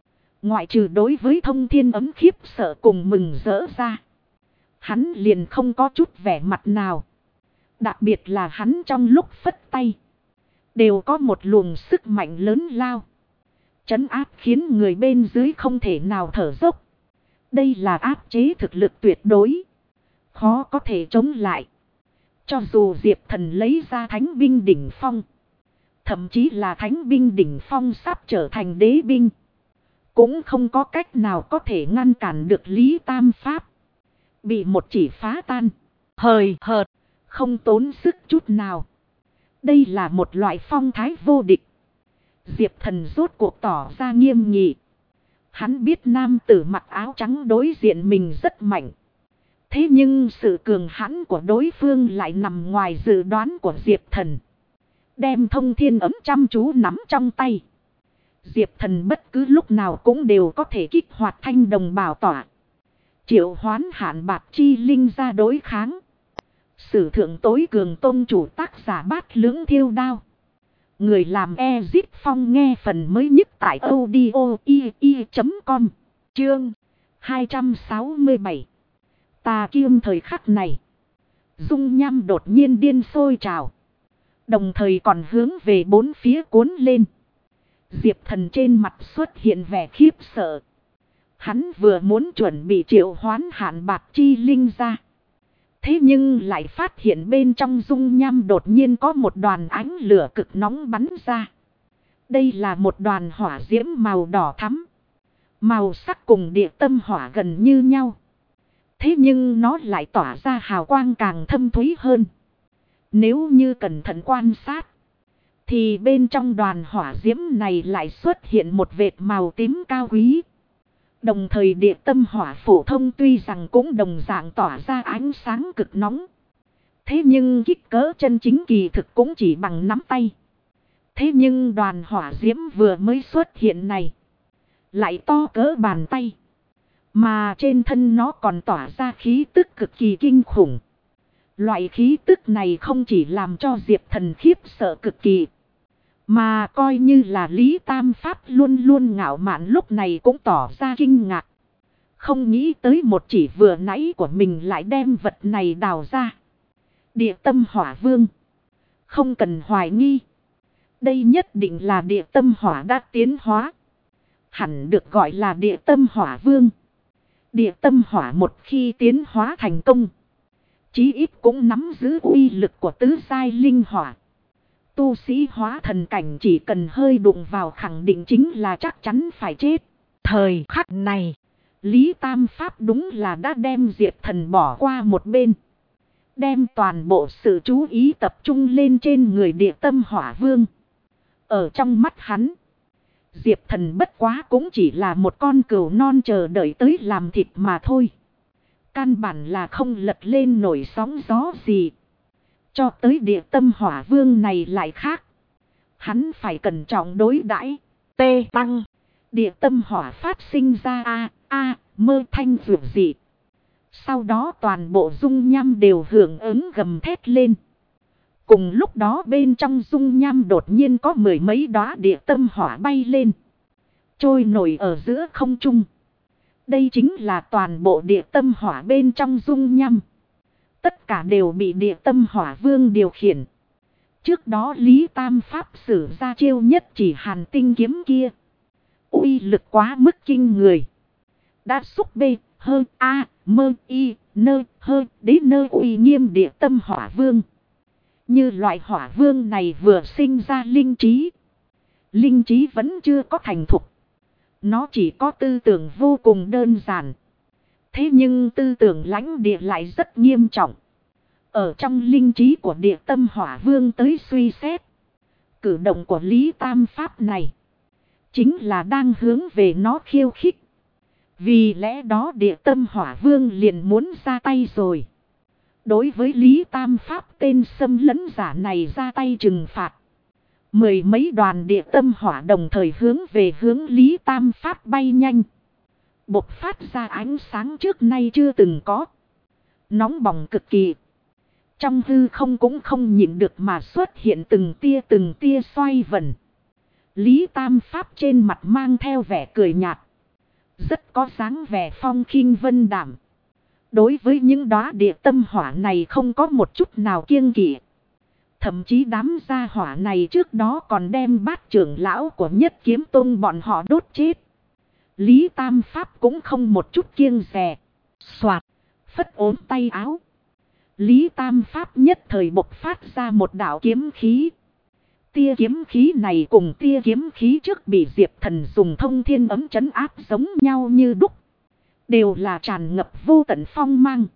Ngoại trừ đối với Thông Thiên Ấm khiếp sợ cùng mừng rỡ ra, hắn liền không có chút vẻ mặt nào. Đặc biệt là hắn trong lúc phất tay, đều có một luồng sức mạnh lớn lao, trấn áp khiến người bên dưới không thể nào thở dốc. Đây là áp chế thực lực tuyệt đối, khó có thể chống lại. Cho dù Diệp Thần lấy ra thánh binh đỉnh phong, thậm chí là thánh binh đỉnh phong sắp trở thành đế binh, cũng không có cách nào có thể ngăn cản được Lý Tam Pháp. Bị một chỉ phá tan, hời hợt, không tốn sức chút nào. Đây là một loại phong thái vô địch. Diệp Thần rốt cuộc tỏ ra nghiêm nghị. Hắn biết nam tử mặc áo trắng đối diện mình rất mạnh. Thế nhưng sự cường hãn của đối phương lại nằm ngoài dự đoán của Diệp Thần. Đem Thông Thiên Ấm chăm chú nắm trong tay, Diệp Thần bất cứ lúc nào cũng đều có thể kích hoạt Thanh Đồng Bảo Tỏa, triệu hoán Hạn Bạc Chi Linh ra đối kháng. Sử thượng tối cường tôn chủ tác giả Bát Lưỡng Thiêu Đao. Người làm Ezip Phong nghe phần mới nhất tại audio.com. Chương 267. Tà Kiêm thời khắc này, dung nham đột nhiên điên sôi trào, đồng thời còn hướng về bốn phía cuốn lên. Diệp Thần trên mặt xuất hiện vẻ khiếp sợ. Hắn vừa muốn chuẩn bị triệu hoán Hạn Bạc Chi Linh ra, thế nhưng lại phát hiện bên trong dung nham đột nhiên có một đoàn ánh lửa cực nóng bắn ra. Đây là một đoàn hỏa diễm màu đỏ thắm. Màu sắc cùng địa tâm hỏa gần như nhau. Thế nhưng nó lại tỏa ra hào quang càng thâm thúy hơn. Nếu như cẩn thận quan sát, thì bên trong đoàn hỏa diễm này lại xuất hiện một vệt màu tím cao quý. Đồng thời địa tâm hỏa phổ thông tuy rằng cũng đồng dạng tỏa ra ánh sáng cực nóng. Thế nhưng kích cỡ chân chính kỳ thực cũng chỉ bằng nắm tay. Thế nhưng đoàn hỏa diễm vừa mới xuất hiện này, lại to cỡ bàn tay. Mà trên thân nó còn tỏa ra khí tức cực kỳ kinh khủng. Loại khí tức này không chỉ làm cho Diệp Thần khiếp sợ cực kỳ, mà coi như là Lý Tam Pháp luôn luôn ngạo mạn lúc này cũng tỏ ra kinh ngạc. Không nghĩ tới một chỉ vừa nãy của mình lại đem vật này đào ra. Địa tâm hỏa vương. Không cần hoài nghi, đây nhất định là địa tâm hỏa đã tiến hóa. Hẳn được gọi là địa tâm hỏa vương. Địa tâm hỏa một khi tiến hóa thành công, chí ít cũng nắm giữ uy lực của tứ giai linh hỏa. Tu sĩ hóa thần cảnh chỉ cần hơi đụng vào khẳng định chính là chắc chắn phải chết. Thời khắc này, Lý Tam Pháp đúng là đã đem Diệp Thần bỏ qua một bên, đem toàn bộ sự chú ý tập trung lên trên người địa tâm hỏa vương. Ở trong mắt hắn, Diệp Thần bất quá cũng chỉ là một con cừu non chờ đợi tới làm thịt mà thôi. Căn bản là không lật lên nổi sóng gió gì. Cho tới địa tâm hỏa vương này lại khác. Hắn phải cẩn trọng đối đãi. Tê tăng. Địa tâm hỏa phát sinh ra mơ thanh vượt dị. Sau đó toàn bộ dung nham đều hưởng ứng gầm thét lên. Cùng lúc đó bên trong dung nham đột nhiên có mười mấy đóa địa tâm hỏa bay lên, trôi nổi ở giữa không trung. Đây chính là toàn bộ địa tâm hỏa bên trong dung nham. Tất cả đều bị địa tâm hỏa vương điều khiển. Trước đó Lý Tam Pháp sử ra chiêu nhất chỉ hàn tinh kiếm kia, uy lực quá mức kinh người. Đã xúc bê hơn mơ y nơ hơn đế nơ uy nghiêm địa tâm hỏa vương. Như loại hỏa vương này vừa sinh ra linh trí. Linh trí vẫn chưa có thành thục. Nó chỉ có tư tưởng vô cùng đơn giản. Thế nhưng tư tưởng lãnh địa lại rất nghiêm trọng. Ở trong linh trí của địa tâm hỏa vương tới suy xét, cử động của Lý Tam Pháp này chính là đang hướng về nó khiêu khích. Vì lẽ đó địa tâm hỏa vương liền muốn ra tay rồi. Đối với Lý Tam Pháp tên xâm lấn giả này ra tay trừng phạt. Mười mấy đoàn địa tâm hỏa đồng thời hướng về hướng Lý Tam Pháp bay nhanh. Bộc phát ra ánh sáng trước nay chưa từng có. Nóng bỏng cực kỳ. Trong hư không cũng không nhịn được mà xuất hiện từng tia xoay vần. Lý Tam Pháp trên mặt mang theo vẻ cười nhạt. Rất có dáng vẻ phong khinh vân đảm. Đối với những đóa địa tâm hỏa này không có một chút nào kiêng kỵ. Thậm chí đám gia hỏa này trước đó còn đem Bát trưởng lão của Nhất Kiếm Tông bọn họ đốt chết. Lý Tam Pháp cũng không một chút kiêng dè. Soạt, phất ốm tay áo. Lý Tam Pháp nhất thời bộc phát ra một đạo kiếm khí. Tia kiếm khí này cùng tia kiếm khí trước bị Diệp Thần dùng thông thiên ấm trấn áp giống nhau như đúc. Đều là tràn ngập vô tận phong mang.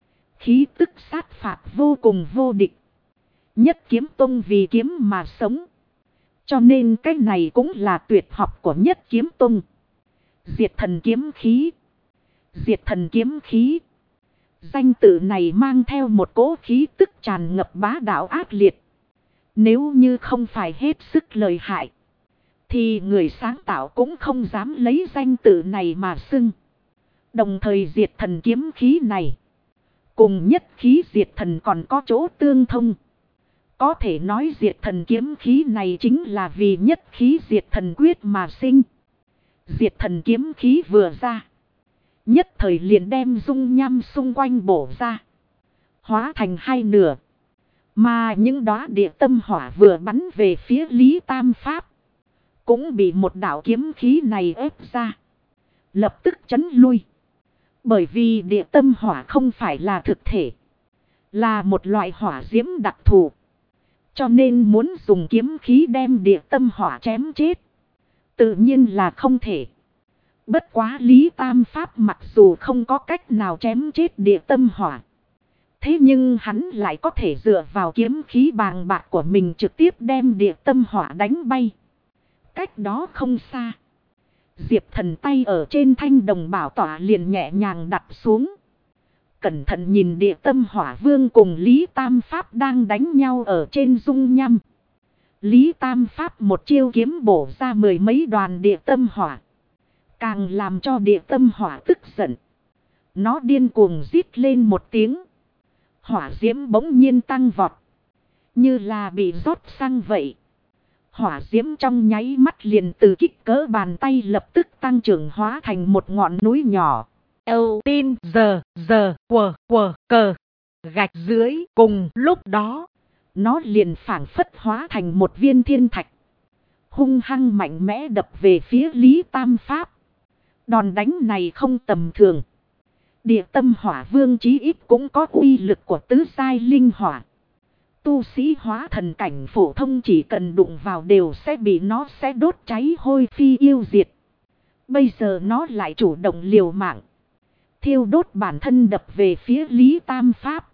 Khí tức sát phạt vô cùng vô địch. Nhất Kiếm Tông vì kiếm mà sống. Cho nên cái này cũng là tuyệt học của Nhất Kiếm Tông. Diệt thần kiếm khí. Diệt thần kiếm khí. Danh tự này mang theo một cỗ khí tức tràn ngập bá đạo ác liệt. Nếu như không phải hết sức lợi hại, thì người sáng tạo cũng không dám lấy danh tự này mà xưng. Đồng thời diệt thần kiếm khí này, cùng nhất khí diệt thần còn có chỗ tương thông. Có thể nói diệt thần kiếm khí này chính là vì nhất khí diệt thần quyết mà sinh. Diệt thần kiếm khí vừa ra, nhất thời liền đem dung nham xung quanh bổ ra, hóa thành hai nửa. Mà những đóa địa tâm hỏa vừa bắn về phía Lý Tam Pháp, cũng bị một đạo kiếm khí này ép ra, lập tức chấn lui. Bởi vì địa tâm hỏa không phải là thực thể, là một loại hỏa diễm đặc thù. Cho nên muốn dùng kiếm khí đem địa tâm hỏa chém chết, tự nhiên là không thể. Bất quá Lý Tam Pháp mặc dù không có cách nào chém chết địa tâm hỏa, thế nhưng hắn lại có thể dựa vào kiếm khí bàng bạc của mình trực tiếp đem địa tâm hỏa đánh bay. Cách đó không xa, Diệp Thần tay ở trên thanh đồng bảo tỏa liền nhẹ nhàng đặt xuống. Cẩn thận nhìn địa tâm hỏa vương cùng Lý Tam Pháp đang đánh nhau ở trên dung nham. Lý Tam Pháp một chiêu kiếm bổ ra mười mấy đoàn địa tâm hỏa, càng làm cho địa tâm hỏa tức giận. Nó điên cuồng rít lên một tiếng. Hỏa diễm bỗng nhiên tăng vọt, như là bị rót xăng vậy. Hỏa diễm trong nháy mắt liền từ kích cỡ bàn tay lập tức tăng trưởng hóa thành một ngọn núi nhỏ. Âu tin giờ cờ gạch dưới. Cùng lúc đó, nó liền phảng phất hóa thành một viên thiên thạch, hung hăng mạnh mẽ đập về phía Lý Tam Pháp. Đòn đánh này không tầm thường. Địa tâm hỏa vương chí ít cũng có uy lực của tứ giai linh hỏa. Tu sĩ hóa thần cảnh phổ thông chỉ cần đụng vào đều sẽ bị nó đốt cháy hôi phi yêu diệt. Bây giờ nó lại chủ động liều mạng, thiêu đốt bản thân đập về phía Lý Tam Pháp.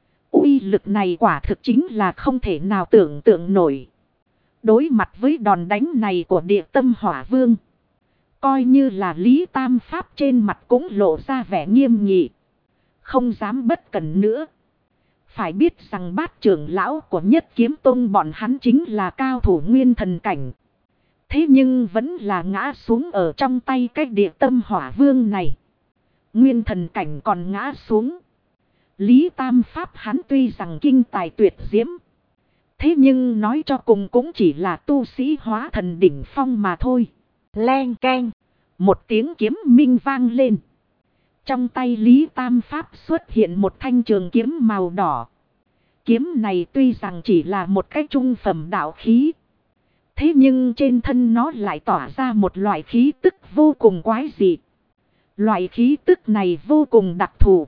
Uy lực này quả thực chính là không thể nào tưởng tượng nổi. Đối mặt với đòn đánh này của địa tâm hỏa vương, coi như là Lý Tam Pháp trên mặt cũng lộ ra vẻ nghiêm nghị, không dám bất cẩn nữa. Phải biết rằng Bát trưởng lão của Nhất Kiếm Tông bọn hắn chính là cao thủ nguyên thần cảnh. Thế nhưng vẫn là ngã xuống ở trong tay cái địa tâm hỏa vương này. Nguyên thần cảnh còn ngã xuống. Lý Tam Pháp hắn tuy rằng kinh tài tuyệt diễm, thế nhưng nói cho cùng cũng chỉ là tu sĩ hóa thần đỉnh phong mà thôi. Len keng. Một tiếng kiếm minh vang lên. Trong tay Lý Tam Pháp xuất hiện một thanh trường kiếm màu đỏ. Kiếm này tuy rằng chỉ là một cái trung phẩm đạo khí, thế nhưng trên thân nó lại tỏa ra một loại khí tức vô cùng quái dị. Loại khí tức này vô cùng đặc thù.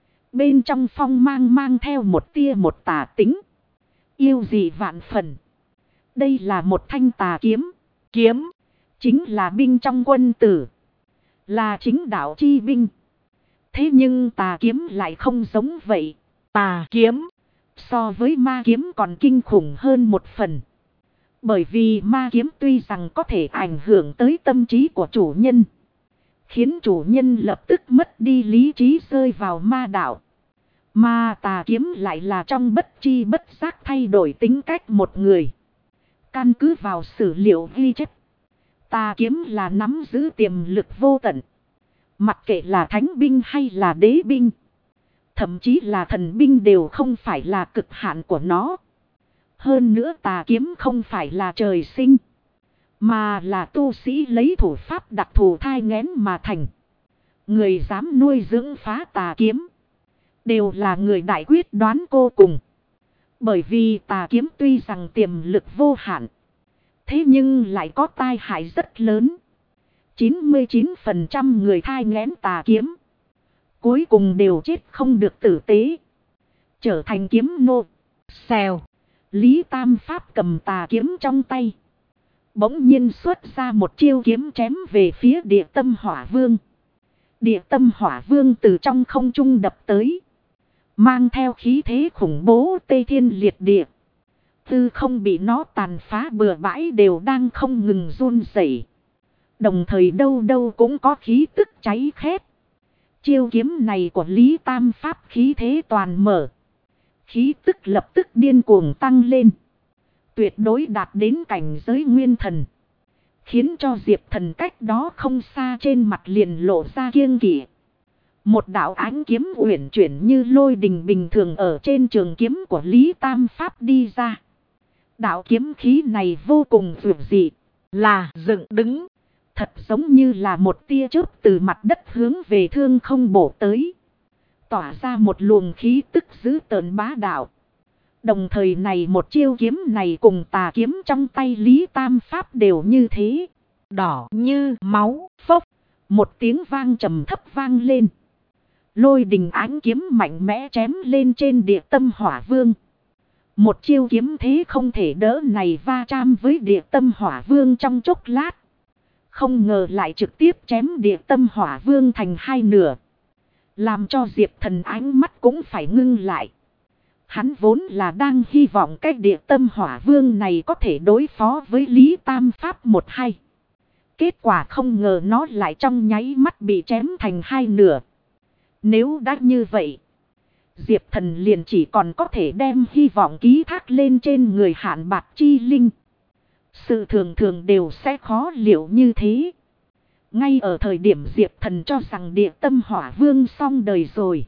Bên trong phong mang theo một tia một tà tính, yêu dị vạn phần. Đây là một thanh tà kiếm. Kiếm chính là binh trong quân tử, là chính đạo chi binh. Thế nhưng tà kiếm lại không giống vậy. Tà kiếm so với ma kiếm còn kinh khủng hơn một phần. Bởi vì ma kiếm tuy rằng có thể ảnh hưởng tới tâm trí của chủ nhân, khiến chủ nhân lập tức mất đi lý trí rơi vào ma đạo. Mà tà kiếm lại là trong bất chi bất giác thay đổi tính cách một người. Căn cứ vào sử liệu ghi chép, tà kiếm là nắm giữ tiềm lực vô tận. Mặc kệ là thánh binh hay là đế binh, thậm chí là thần binh đều không phải là cực hạn của nó. Hơn nữa tà kiếm không phải là trời sinh, mà là tu sĩ lấy thủ pháp đặc thù thai nghén mà thành. Người dám nuôi dưỡng phá tà kiếm, đều là người đại quyết đoán vô cùng. Bởi vì tà kiếm tuy rằng tiềm lực vô hạn, thế nhưng lại có tai hại rất lớn. 99% người thai nghén tà kiếm, cuối cùng đều chết không được tử tế, trở thành kiếm nô. Xèo. Lý Tam Pháp cầm tà kiếm trong tay, bỗng nhiên xuất ra một chiêu kiếm chém về phía Địa Tâm Hỏa Vương. Địa Tâm Hỏa Vương từ trong không trung đập tới, mang theo khí thế khủng bố tê thiên liệt địa. Tư không bị nó tàn phá bừa bãi đều đang không ngừng run rẩy. Đồng thời đâu đâu cũng có khí tức cháy khét. Chiêu kiếm này của Lý Tam Pháp khí thế toàn mở. Khí tức lập tức điên cuồng tăng lên, tuyệt đối đạt đến cảnh giới nguyên thần, khiến cho Diệp Thần cách đó không xa trên mặt liền lộ ra kiêng kỵ. Một đạo ánh kiếm uyển chuyển như lôi đình bình thường ở trên trường kiếm của Lý Tam Pháp đi ra. Đạo kiếm khí này vô cùng vượt dị, Là dựng đứng. thật giống như là một tia chớp từ mặt đất hướng về thương không bổ tới, tỏa ra một luồng khí tức dữ tợn bá đạo. Đồng thời này một chiêu kiếm này cùng tà kiếm trong tay Lý Tam Pháp đều như thế. Đỏ như máu. Phốc. Một tiếng vang trầm thấp vang lên. Lôi đình ánh kiếm mạnh mẽ chém lên trên Địa Tâm Hỏa Vương. Một chiêu kiếm thế không thể đỡ này va chạm với Địa Tâm Hỏa Vương trong chốc lát, không ngờ lại trực tiếp chém Địa Tâm Hỏa Vương thành hai nửa, làm cho Diệp Thần ánh mắt cũng phải ngưng lại. Hắn vốn là đang hy vọng cái Địa Tâm Hỏa Vương này có thể đối phó với Lý Tam Pháp một hai. Kết quả không ngờ nó lại trong nháy mắt bị chém thành hai nửa. Nếu đã như vậy, Diệp Thần liền chỉ còn có thể đem hy vọng ký thác lên trên người Hạn Bạc Chi Linh. Sự thường thường đều sẽ khó liệu như thế. Ngay ở thời điểm Diệp Thần cho rằng Địa Tâm Hỏa Vương xong đời rồi,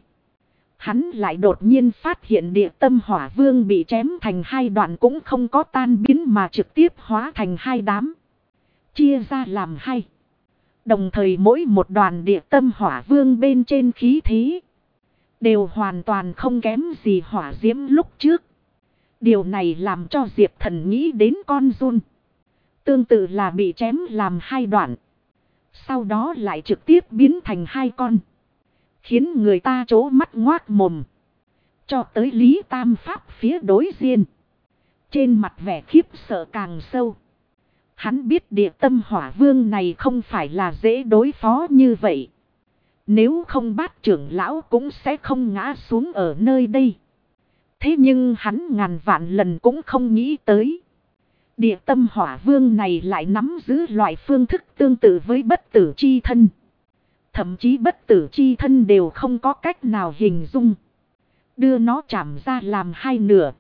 hắn lại đột nhiên phát hiện Địa Tâm Hỏa Vương bị chém thành hai đoạn cũng không có tan biến mà trực tiếp hóa thành hai đám, chia ra làm hai. Đồng thời mỗi một đoàn Địa Tâm Hỏa Vương bên trên khí thế đều hoàn toàn không kém gì hỏa diễm lúc trước. Điều này làm cho Diệp Thần nghĩ đến con giun, tương tự là bị chém làm hai đoạn, sau đó lại trực tiếp biến thành hai con, khiến người ta trố mắt ngoác mồm. Cho tới Lý Tam Pháp phía đối diện, trên mặt vẻ khiếp sợ càng sâu. Hắn biết Địa Tâm Hỏa Vương này không phải là dễ đối phó như vậy. Nếu không Bát trưởng lão cũng sẽ không ngã xuống ở nơi đây. Thế nhưng hắn ngàn vạn lần cũng không nghĩ tới, Địa Tâm Hỏa Vương này lại nắm giữ loại phương thức tương tự với bất tử chi thân. Thậm chí bất tử chi thân đều không có cách nào hình dung. Đưa nó chạm ra làm hai nửa,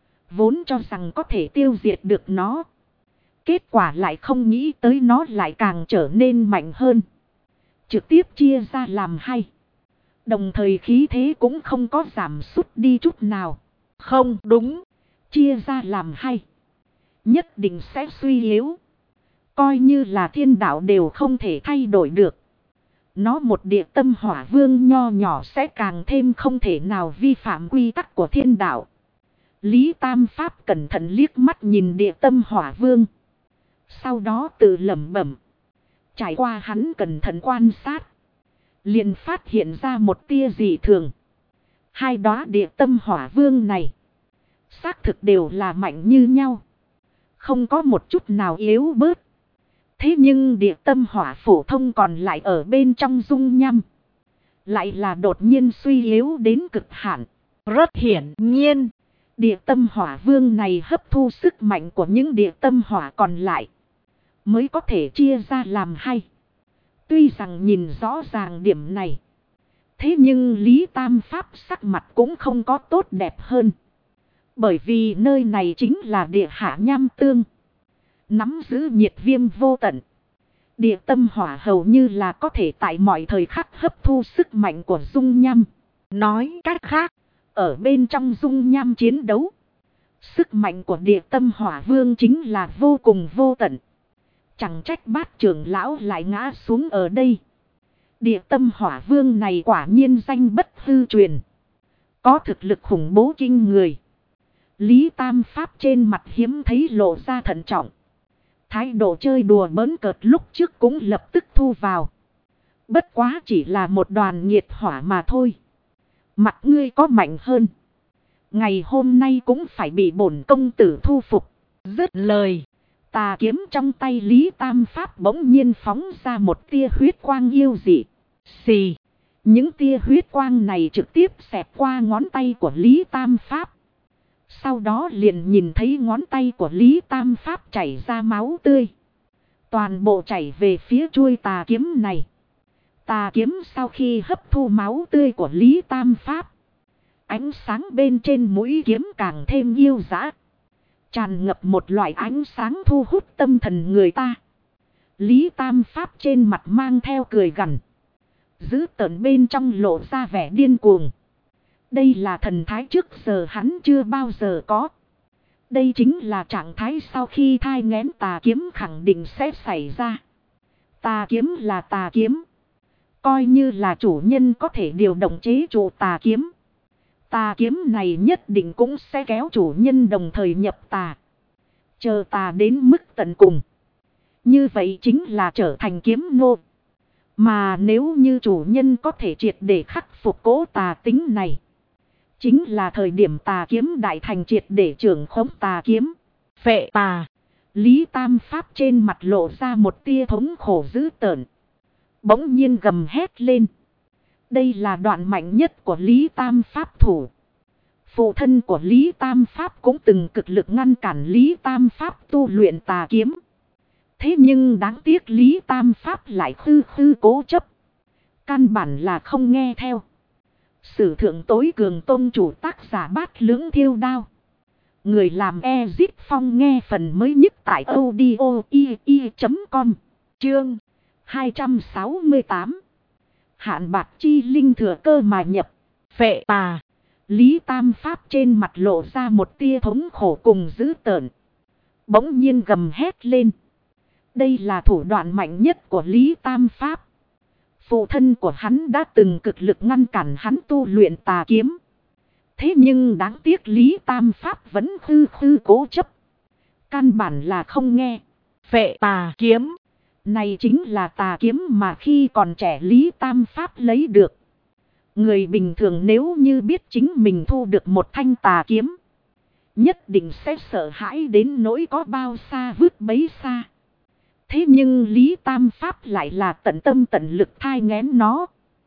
vốn cho rằng có thể tiêu diệt được nó. Kết quả lại không nghĩ tới nó lại càng trở nên mạnh hơn, trực tiếp chia ra làm hai. Đồng thời khí thế cũng không có giảm sút đi chút nào. Không đúng. Chia ra làm hai, nhất định sẽ suy yếu. Coi như là thiên đạo đều không thể thay đổi được. Nó một Địa Tâm Hỏa Vương nho nhỏ sẽ càng thêm không thể nào vi phạm quy tắc của thiên đạo. Lý Tam Pháp cẩn thận liếc mắt nhìn Địa Tâm Hỏa Vương, sau đó tự lẩm bẩm. Trải qua hắn cẩn thận quan sát, liền phát hiện ra một tia dị thường. Hai đóa Địa Tâm Hỏa Vương này xác thực đều là mạnh như nhau, không có một chút nào yếu bớt. Thế nhưng Địa Tâm Hỏa phổ thông còn lại ở bên trong dung nham, lại là đột nhiên suy yếu đến cực hạn. Rất hiển nhiên, Địa Tâm Hỏa Vương này hấp thu sức mạnh của những Địa Tâm Hỏa còn lại, mới có thể chia ra làm hai. Tuy rằng nhìn rõ ràng điểm này, thế nhưng Lý Tam Pháp sắc mặt cũng không có tốt đẹp hơn. Bởi vì nơi này chính là địa hạ nham tương, nắm giữ nhiệt viêm vô tận. Địa Tâm Hỏa hầu như là có thể tại mọi thời khắc hấp thu sức mạnh của dung nham. nói cách khác, Ở bên trong dung nham chiến đấu, sức mạnh của Địa Tâm Hỏa Vương chính là vô cùng vô tận. Chẳng trách Bát trưởng lão lại ngã xuống ở đây. Địa tâm hỏa vương này quả nhiên danh bất hư truyền. Có thực lực khủng bố kinh người. Lý Tam Pháp trên mặt hiếm thấy lộ ra thận trọng. Thái độ chơi đùa bỡn cợt lúc trước cũng lập tức thu vào. Bất quá chỉ là một đoàn nhiệt hỏa mà thôi. Mặt ngươi có mạnh hơn. Ngày hôm nay cũng phải bị bổn công tử thu phục. Dứt lời. Tà kiếm trong tay Lý Tam Pháp bỗng nhiên phóng ra một tia huyết quang yêu dị. Xì. Những tia huyết quang này trực tiếp xẹt qua ngón tay của Lý Tam Pháp. Sau đó liền nhìn thấy ngón tay của Lý Tam Pháp chảy ra máu tươi. Toàn bộ chảy về phía chuôi tà kiếm này. Tà kiếm sau khi hấp thu máu tươi của Lý Tam Pháp. Ánh sáng bên trên mũi kiếm càng thêm yêu dã. Tràn ngập một loại ánh sáng thu hút tâm thần người ta. Lý Tam Pháp trên mặt mang theo cười gằn. Giữ tợn bên trong lộ ra vẻ điên cuồng. Đây là thần thái trước giờ hắn chưa bao giờ có. Đây chính là trạng thái sau khi thai nghén tà kiếm khẳng định sẽ xảy ra. Tà kiếm là tà kiếm. Coi như là chủ nhân có thể điều động chế trụ tà kiếm. Tà kiếm này nhất định cũng sẽ kéo chủ nhân đồng thời nhập tà. Chờ tà đến mức tận cùng. Như vậy chính là trở thành kiếm nô. Mà nếu như chủ nhân có thể triệt để khắc phục cố tà tính này. Chính là thời điểm tà kiếm đại thành triệt để trưởng khống tà kiếm. Phệ tà. Lý Tam Pháp trên mặt lộ ra một tia thống khổ dữ tợn. Bỗng nhiên gầm hét lên. Đây là đoạn mạnh nhất của Lý Tam Pháp thủ. Phụ thân của Lý Tam Pháp cũng từng cực lực ngăn cản Lý Tam Pháp tu luyện tà kiếm. Thế nhưng đáng tiếc Lý Tam Pháp lại khư cố chấp. Căn bản là không nghe theo. Sử thượng tối cường tôn chủ tác giả Bát Lưỡng Thiêu Đao. Người làm Ezit Phong nghe phần mới nhất tại audio.com. Chương 268. Hạn bạc chi linh thừa cơ mà nhập. Phệ tà. Lý Tam Pháp trên mặt lộ ra một tia thống khổ cùng dữ tợn. Bỗng nhiên gầm hét lên. Đây là thủ đoạn mạnh nhất của Lý Tam Pháp. Phụ thân của hắn đã từng cực lực ngăn cản hắn tu luyện tà kiếm. Thế nhưng đáng tiếc Lý Tam Pháp vẫn khư cố chấp. Căn bản là không nghe. Phệ tà kiếm. Này chính là tà kiếm mà khi còn trẻ Lý Tam Pháp lấy được. Người bình thường nếu như biết chính mình thu được một thanh tà kiếm. Nhất định sẽ sợ hãi đến nỗi có bao xa vứt bấy xa. Thế nhưng Lý Tam Pháp lại là tận tâm tận lực thai nghén nó.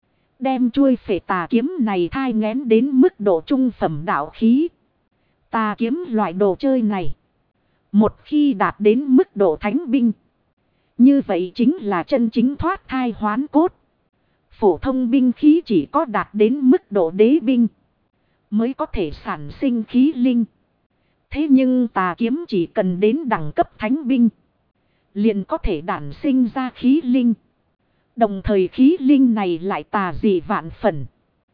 Đem chuôi phệ tà kiếm này thai nghén đến mức độ trung phẩm đạo khí. Tà kiếm loại đồ chơi này. Một khi đạt đến mức độ thánh binh. Như vậy chính là chân chính thoát thai hoán cốt. Phổ thông binh khí chỉ có đạt đến mức độ đế binh. Mới có thể sản sinh khí linh. Thế nhưng tà kiếm chỉ cần đến đẳng cấp thánh binh. Liền có thể đản sinh ra khí linh. Đồng thời khí linh này lại tà dị vạn phần.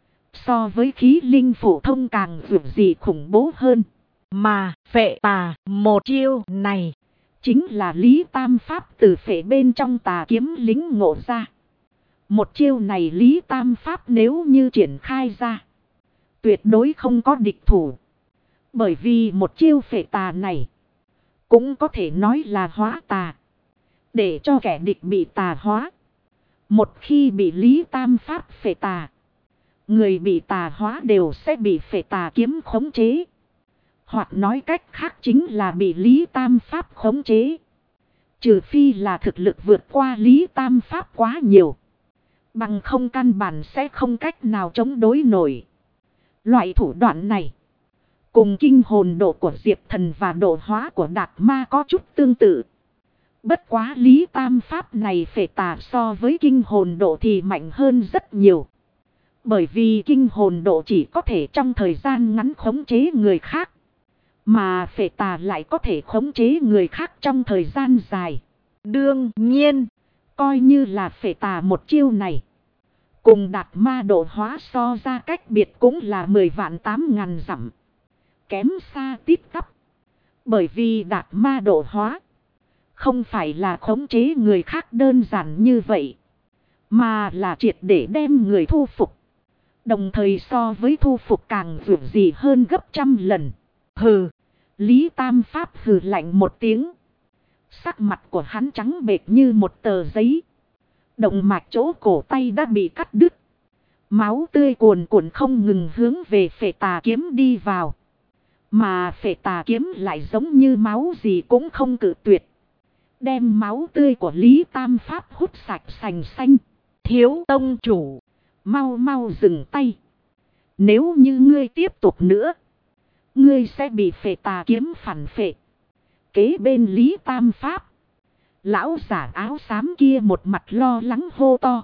So với khí linh phổ thông càng vượt dị khủng bố hơn. Mà phệ tà một chiêu này. Chính là Lý Tam Pháp từ phệ bên trong tà kiếm lính ngộ ra. Một chiêu này Lý Tam Pháp nếu như triển khai ra. Tuyệt đối không có địch thủ. Bởi vì một chiêu phệ tà này. Cũng có thể nói là hóa tà. Để cho kẻ địch bị tà hóa. Một khi bị Lý Tam Pháp phệ tà. Người bị tà hóa đều sẽ bị phệ tà kiếm khống chế. Hoặc nói cách khác chính là bị Lý Tam Pháp khống chế. Trừ phi là thực lực vượt qua Lý Tam Pháp quá nhiều. Bằng không căn bản sẽ không cách nào chống đối nổi. Loại thủ đoạn này. Cùng kinh hồn độ của Diệp Thần và độ hóa của Đạt Ma có chút tương tự. Bất quá Lý Tam Pháp này phệ tà so với kinh hồn độ thì mạnh hơn rất nhiều. Bởi vì kinh hồn độ chỉ có thể trong thời gian ngắn khống chế người khác. Mà phệ tà lại có thể khống chế người khác trong thời gian dài. Đương nhiên, coi như là phệ tà một chiêu này. Cùng Đạt Ma độ hóa so ra cách biệt cũng là 10 vạn 8.000 dặm. Kém xa tít tắp. Bởi vì Đạt Ma độ hóa. Không phải là khống chế người khác đơn giản như vậy. Mà là triệt để đem người thu phục. Đồng thời so với thu phục càng vượt gì hơn gấp trăm lần. Hừ. Lý Tam Pháp hừ lạnh một tiếng. Sắc mặt của hắn trắng bệch như một tờ giấy. Động mạch chỗ cổ tay đã bị cắt đứt. Máu tươi cuồn cuộn không ngừng hướng về phệ tà kiếm đi vào. Mà phệ tà kiếm lại giống như máu gì cũng không cự tuyệt. Đem máu tươi của Lý Tam Pháp hút sạch sành xanh. Thiếu tông chủ. Mau mau dừng tay. Nếu như ngươi tiếp tục nữa. Ngươi sẽ bị phệ tà kiếm phản phệ. Kế bên Lý Tam Pháp. Lão giả áo xám kia một mặt lo lắng hô to.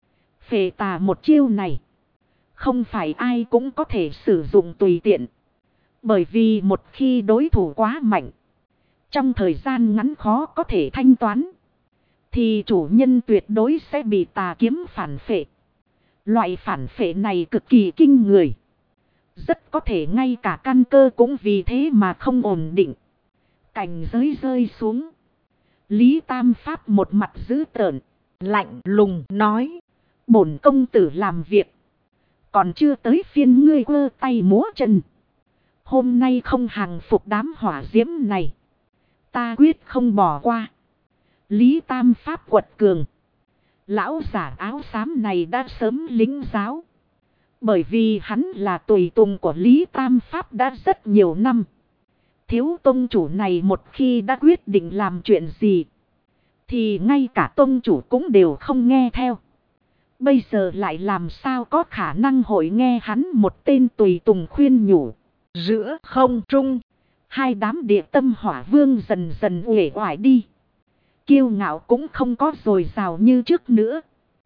Phệ tà một chiêu này. Không phải ai cũng có thể sử dụng tùy tiện. Bởi vì một khi đối thủ quá mạnh. Trong thời gian ngắn khó có thể thanh toán. Thì chủ nhân tuyệt đối sẽ bị tà kiếm phản phệ. Loại phản phệ này cực kỳ kinh người. Rất có thể ngay cả căn cơ cũng vì thế mà không ổn định. Cảnh giới rơi xuống. Lý Tam Pháp một mặt dữ tợn. Lạnh lùng nói. Bổn công tử làm việc. Còn chưa tới phiên ngươi quơ tay múa chân. Hôm nay không hàng phục đám hỏa diễm này. Ta quyết không bỏ qua. Lý Tam Pháp quật cường. Lão giả áo xám này đã sớm lính giáo. Bởi vì hắn là tùy tùng của Lý Tam Pháp đã rất nhiều năm. Thiếu tông chủ này một khi đã quyết định làm chuyện gì. Thì ngay cả tông chủ cũng đều không nghe theo. Bây giờ lại làm sao có khả năng hội nghe hắn một tên tùy tùng khuyên nhủ. Giữa không trung. Hai đám địa tâm hỏa vương dần dần uể oải đi. Kiêu ngạo cũng không có dồi dào như trước nữa.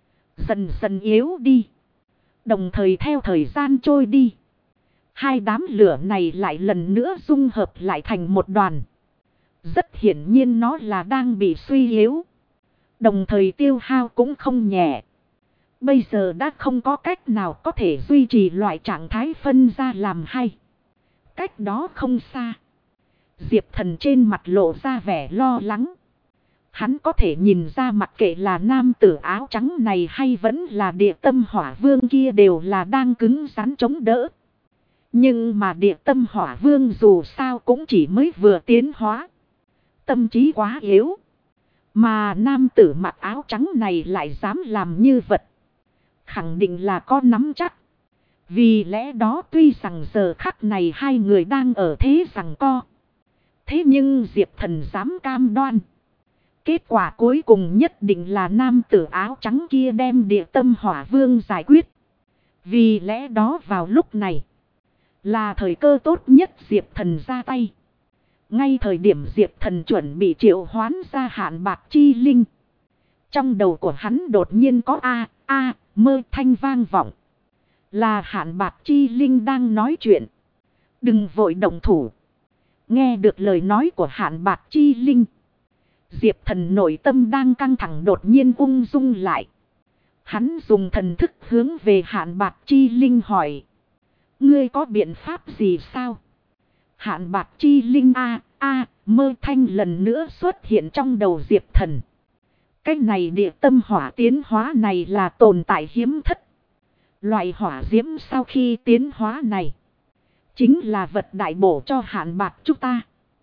Dần dần yếu đi. Đồng thời theo thời gian trôi đi. Hai đám lửa này lại lần nữa dung hợp lại thành một đoàn. Rất hiển nhiên nó là đang bị suy yếu. Đồng thời tiêu hao cũng không nhẹ. Bây giờ đã không có cách nào có thể duy trì loại trạng thái phân ra làm hai. Cách đó không xa. Diệp Thần trên mặt lộ ra vẻ lo lắng. Hắn có thể nhìn ra mặc kệ là nam tử áo trắng này hay vẫn là địa tâm hỏa vương kia đều là đang cứng rắn chống đỡ. Nhưng mà địa tâm hỏa vương dù sao cũng chỉ mới vừa tiến hóa. Tâm trí quá yếu. Mà nam tử mặc áo trắng này lại dám làm như vật. Khẳng định là có nắm chắc. Vì lẽ đó tuy rằng giờ khắc này hai người đang ở thế giằng co. Thế nhưng Diệp Thần dám cam đoan. Kết quả cuối cùng nhất định là nam tử áo trắng kia đem địa tâm hỏa vương giải quyết. Vì lẽ đó vào lúc này. Là thời cơ tốt nhất Diệp Thần ra tay. Ngay thời điểm Diệp Thần chuẩn bị triệu hoán ra Hạn Bạc Chi Linh. Trong đầu của hắn đột nhiên có mơ thanh vang vọng. Là Hạn Bạc Chi Linh đang nói chuyện. Đừng vội động thủ. Nghe được lời nói của Hạn Bạc Chi Linh. Diệp Thần nội tâm đang căng thẳng đột nhiên ung dung lại. Hắn dùng thần thức hướng về Hạn Bạc Chi Linh hỏi. Ngươi có biện pháp gì sao? Hạn Bạc Chi Linh mơ thanh lần nữa xuất hiện trong đầu Diệp Thần. Cái này địa tâm hỏa tiến hóa này là tồn tại hiếm thất. Loại hỏa diễm sau khi tiến hóa này. Chính là vật đại bổ cho Hạn Bạc chúng ta.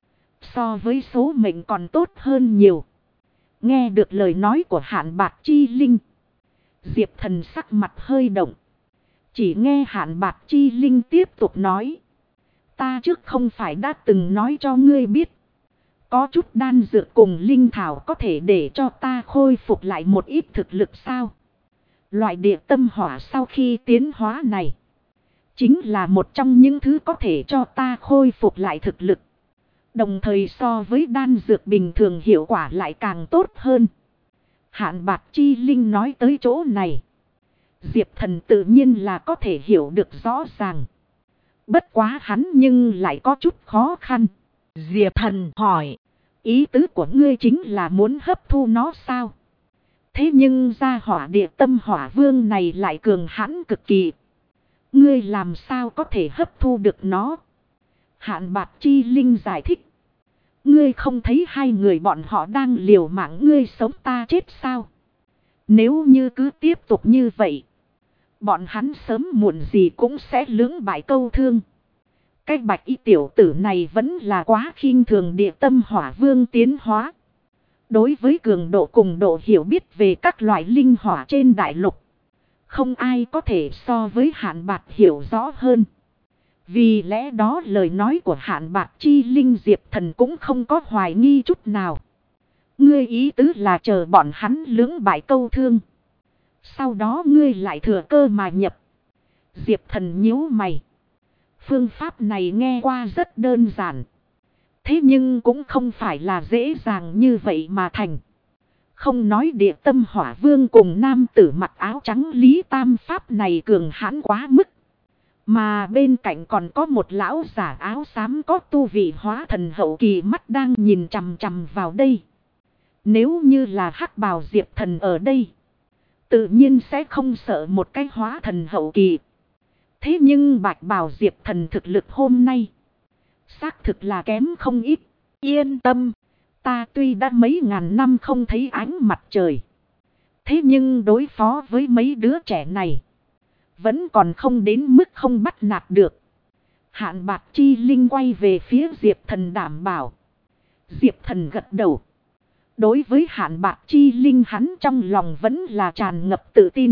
So với số mệnh còn tốt hơn nhiều. Nghe được lời nói của Hạn Bạc Chi Linh. Diệp Thần sắc mặt hơi động. Chỉ nghe Hạn Bạc Chi Linh tiếp tục nói. Ta trước không phải đã từng nói cho ngươi biết. Có chút đan dược cùng linh thảo có thể để cho ta khôi phục lại một ít thực lực sao? Loại địa tâm hỏa sau khi tiến hóa này. Chính là một trong những thứ có thể cho ta khôi phục lại thực lực. Đồng thời so với đan dược bình thường hiệu quả lại càng tốt hơn. Hạn Bạc Chi Linh nói tới chỗ này. Diệp Thần tự nhiên là có thể hiểu được rõ ràng. Bất quá hắn nhưng lại có chút khó khăn. Diệp Thần hỏi. Ý tứ của ngươi chính là muốn hấp thu nó sao? Thế nhưng gia hỏa địa tâm hỏa vương này lại cường hãn cực kỳ. Ngươi làm sao có thể hấp thu được nó? Hạn Bạc Chi Linh giải thích. Ngươi không thấy hai người bọn họ đang liều mạng ngươi sống ta chết sao? Nếu như cứ tiếp tục như vậy, bọn hắn sớm muộn gì cũng sẽ lưỡng bại câu thương. Cái bạch y tiểu tử này vẫn là quá khinh thường địa tâm hỏa vương tiến hóa. Đối với cường độ cùng độ hiểu biết về các loại linh hỏa trên đại lục, không ai có thể so với Hạn Bạc hiểu rõ hơn. Vì lẽ đó lời nói của Hạn Bạc chi linh Diệp Thần cũng không có hoài nghi chút nào. Ngươi ý tứ là chờ bọn hắn lưỡng bại câu thương, sau đó ngươi lại thừa cơ mà nhập. Diệp Thần nhíu mày. Phương pháp này nghe qua rất đơn giản. Thế nhưng cũng không phải là dễ dàng như vậy mà thành. Không nói địa tâm hỏa vương cùng nam tử mặc áo trắng Lý Tam Pháp này cường hãn quá mức. Mà bên cạnh còn có một lão giả áo xám có tu vị hóa thần hậu kỳ mắt đang nhìn chằm chằm vào đây. Nếu như là hắc bào Diệp Thần ở đây, tự nhiên sẽ không sợ một cái hóa thần hậu kỳ. Thế nhưng bạch bào Diệp Thần thực lực hôm nay xác thực là kém không ít. Yên tâm, ta tuy đã mấy ngàn năm không thấy ánh mặt trời, thế nhưng đối phó với mấy đứa trẻ này vẫn còn không đến mức không bắt nạt được. Hạn Bạc chi linh quay về phía Diệp Thần đảm bảo. Diệp Thần gật đầu. Đối với Hạn Bạc chi linh hắn trong lòng vẫn là tràn ngập tự tin.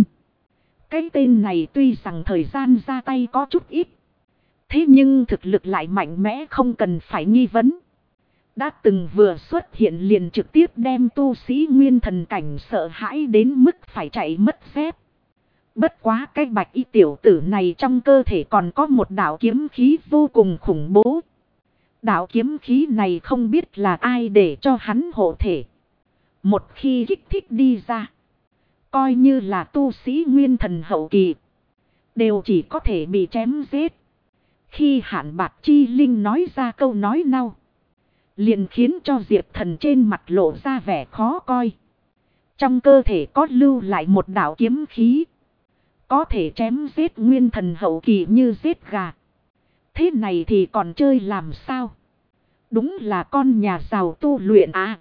Cái tên này tuy rằng thời gian ra tay có chút ít, thế nhưng thực lực lại mạnh mẽ không cần phải nghi vấn. Đã từng vừa xuất hiện liền trực tiếp đem tu sĩ nguyên thần cảnh sợ hãi đến mức phải chạy mất dép. Bất quá cái bạch y tiểu tử này trong cơ thể còn có một đạo kiếm khí vô cùng khủng bố. Đạo kiếm khí này không biết là ai để cho hắn hộ thể. Một khi kích thích đi ra, coi như là tu sĩ nguyên thần hậu kỳ, đều chỉ có thể bị chém giết. Khi Hạn Bạc chi linh nói ra câu nói nau, liền khiến cho Diệp Thần trên mặt lộ ra vẻ khó coi. Trong cơ thể có lưu lại một đạo kiếm khí, có thể chém giết nguyên thần hậu kỳ như giết gà. Thế này thì còn chơi làm sao? Đúng là con nhà giàu tu luyện à.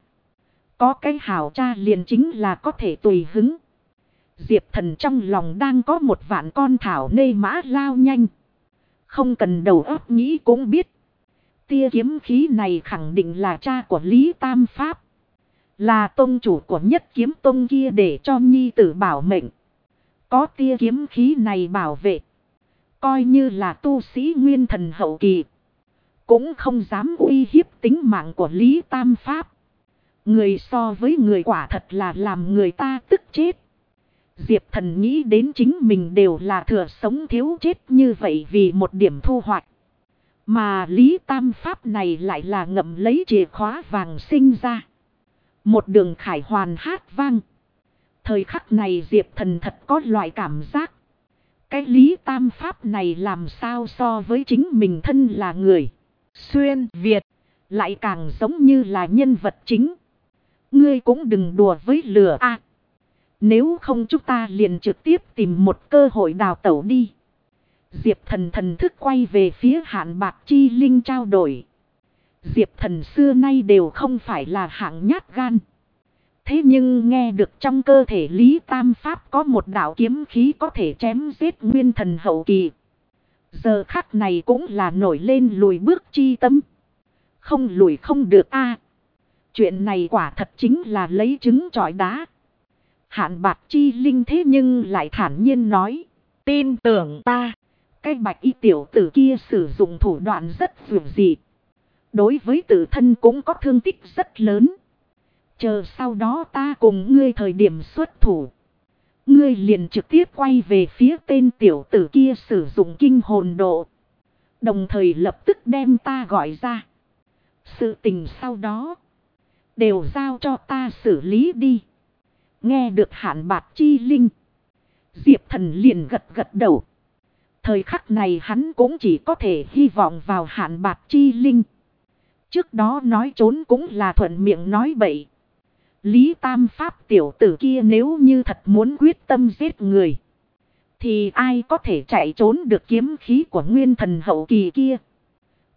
Có cái hảo cha liền chính là có thể tùy hứng. Diệp Thần trong lòng đang có một vạn con thảo nê mã lao nhanh. Không cần đầu óc nghĩ cũng biết. Tia kiếm khí này khẳng định là cha của Lý Tam Pháp. Là tông chủ của Nhất Kiếm Tông kia để cho nhi tử bảo mệnh. Có tia kiếm khí này bảo vệ, coi như là tu sĩ nguyên thần hậu kỳ, cũng không dám uy hiếp tính mạng của Lý Tam Pháp. Người so với người quả thật là làm người ta tức chết. Diệp Thần nghĩ đến chính mình đều là thừa sống thiếu chết như vậy vì một điểm thu hoạch. Mà Lý Tam Pháp này lại là ngậm lấy chìa khóa vàng sinh ra. Một đường khải hoàn hát vang. Thời khắc này Diệp Thần thật có loại cảm giác. Cái Lý Tam Pháp này làm sao so với chính mình thân là người xuyên Việt, lại càng giống như là nhân vật chính. Ngươi cũng đừng đùa với lửa a. Nếu không chúng ta liền trực tiếp tìm một cơ hội đào tẩu đi. Diệp Thần thần thức quay về phía Hạn Bạc chi linh trao đổi. Diệp Thần xưa nay đều không phải là hạng nhát gan. Thế nhưng nghe được trong cơ thể Lý Tam Pháp có một đạo kiếm khí có thể chém giết nguyên thần hậu kỳ. Giờ khắc này cũng là nổi lên lùi bước chi tâm. Không lùi không được a. Chuyện này quả thật chính là lấy trứng trọi đá. Hạn Bạc chi linh thế nhưng lại thản nhiên nói. Tin tưởng ta. Cái bạch y tiểu tử kia sử dụng thủ đoạn rất vượt dị. Đối với tự thân cũng có thương tích rất lớn. Chờ sau đó ta cùng ngươi thời điểm xuất thủ, ngươi liền trực tiếp quay về phía tên tiểu tử kia sử dụng kinh hồn độ. Đồng thời lập tức đem ta gọi ra. Sự tình sau đó đều giao cho ta xử lý đi. Nghe được Hạn Bạc chi linh, Diệp Thần liền gật gật đầu. Thời khắc này hắn cũng chỉ có thể hy vọng vào Hạn Bạc chi linh. Trước đó nói trốn cũng là thuận miệng nói bậy. Lý Tam Pháp tiểu tử kia nếu như thật muốn quyết tâm giết người, thì ai có thể chạy trốn được kiếm khí của nguyên thần hậu kỳ kia.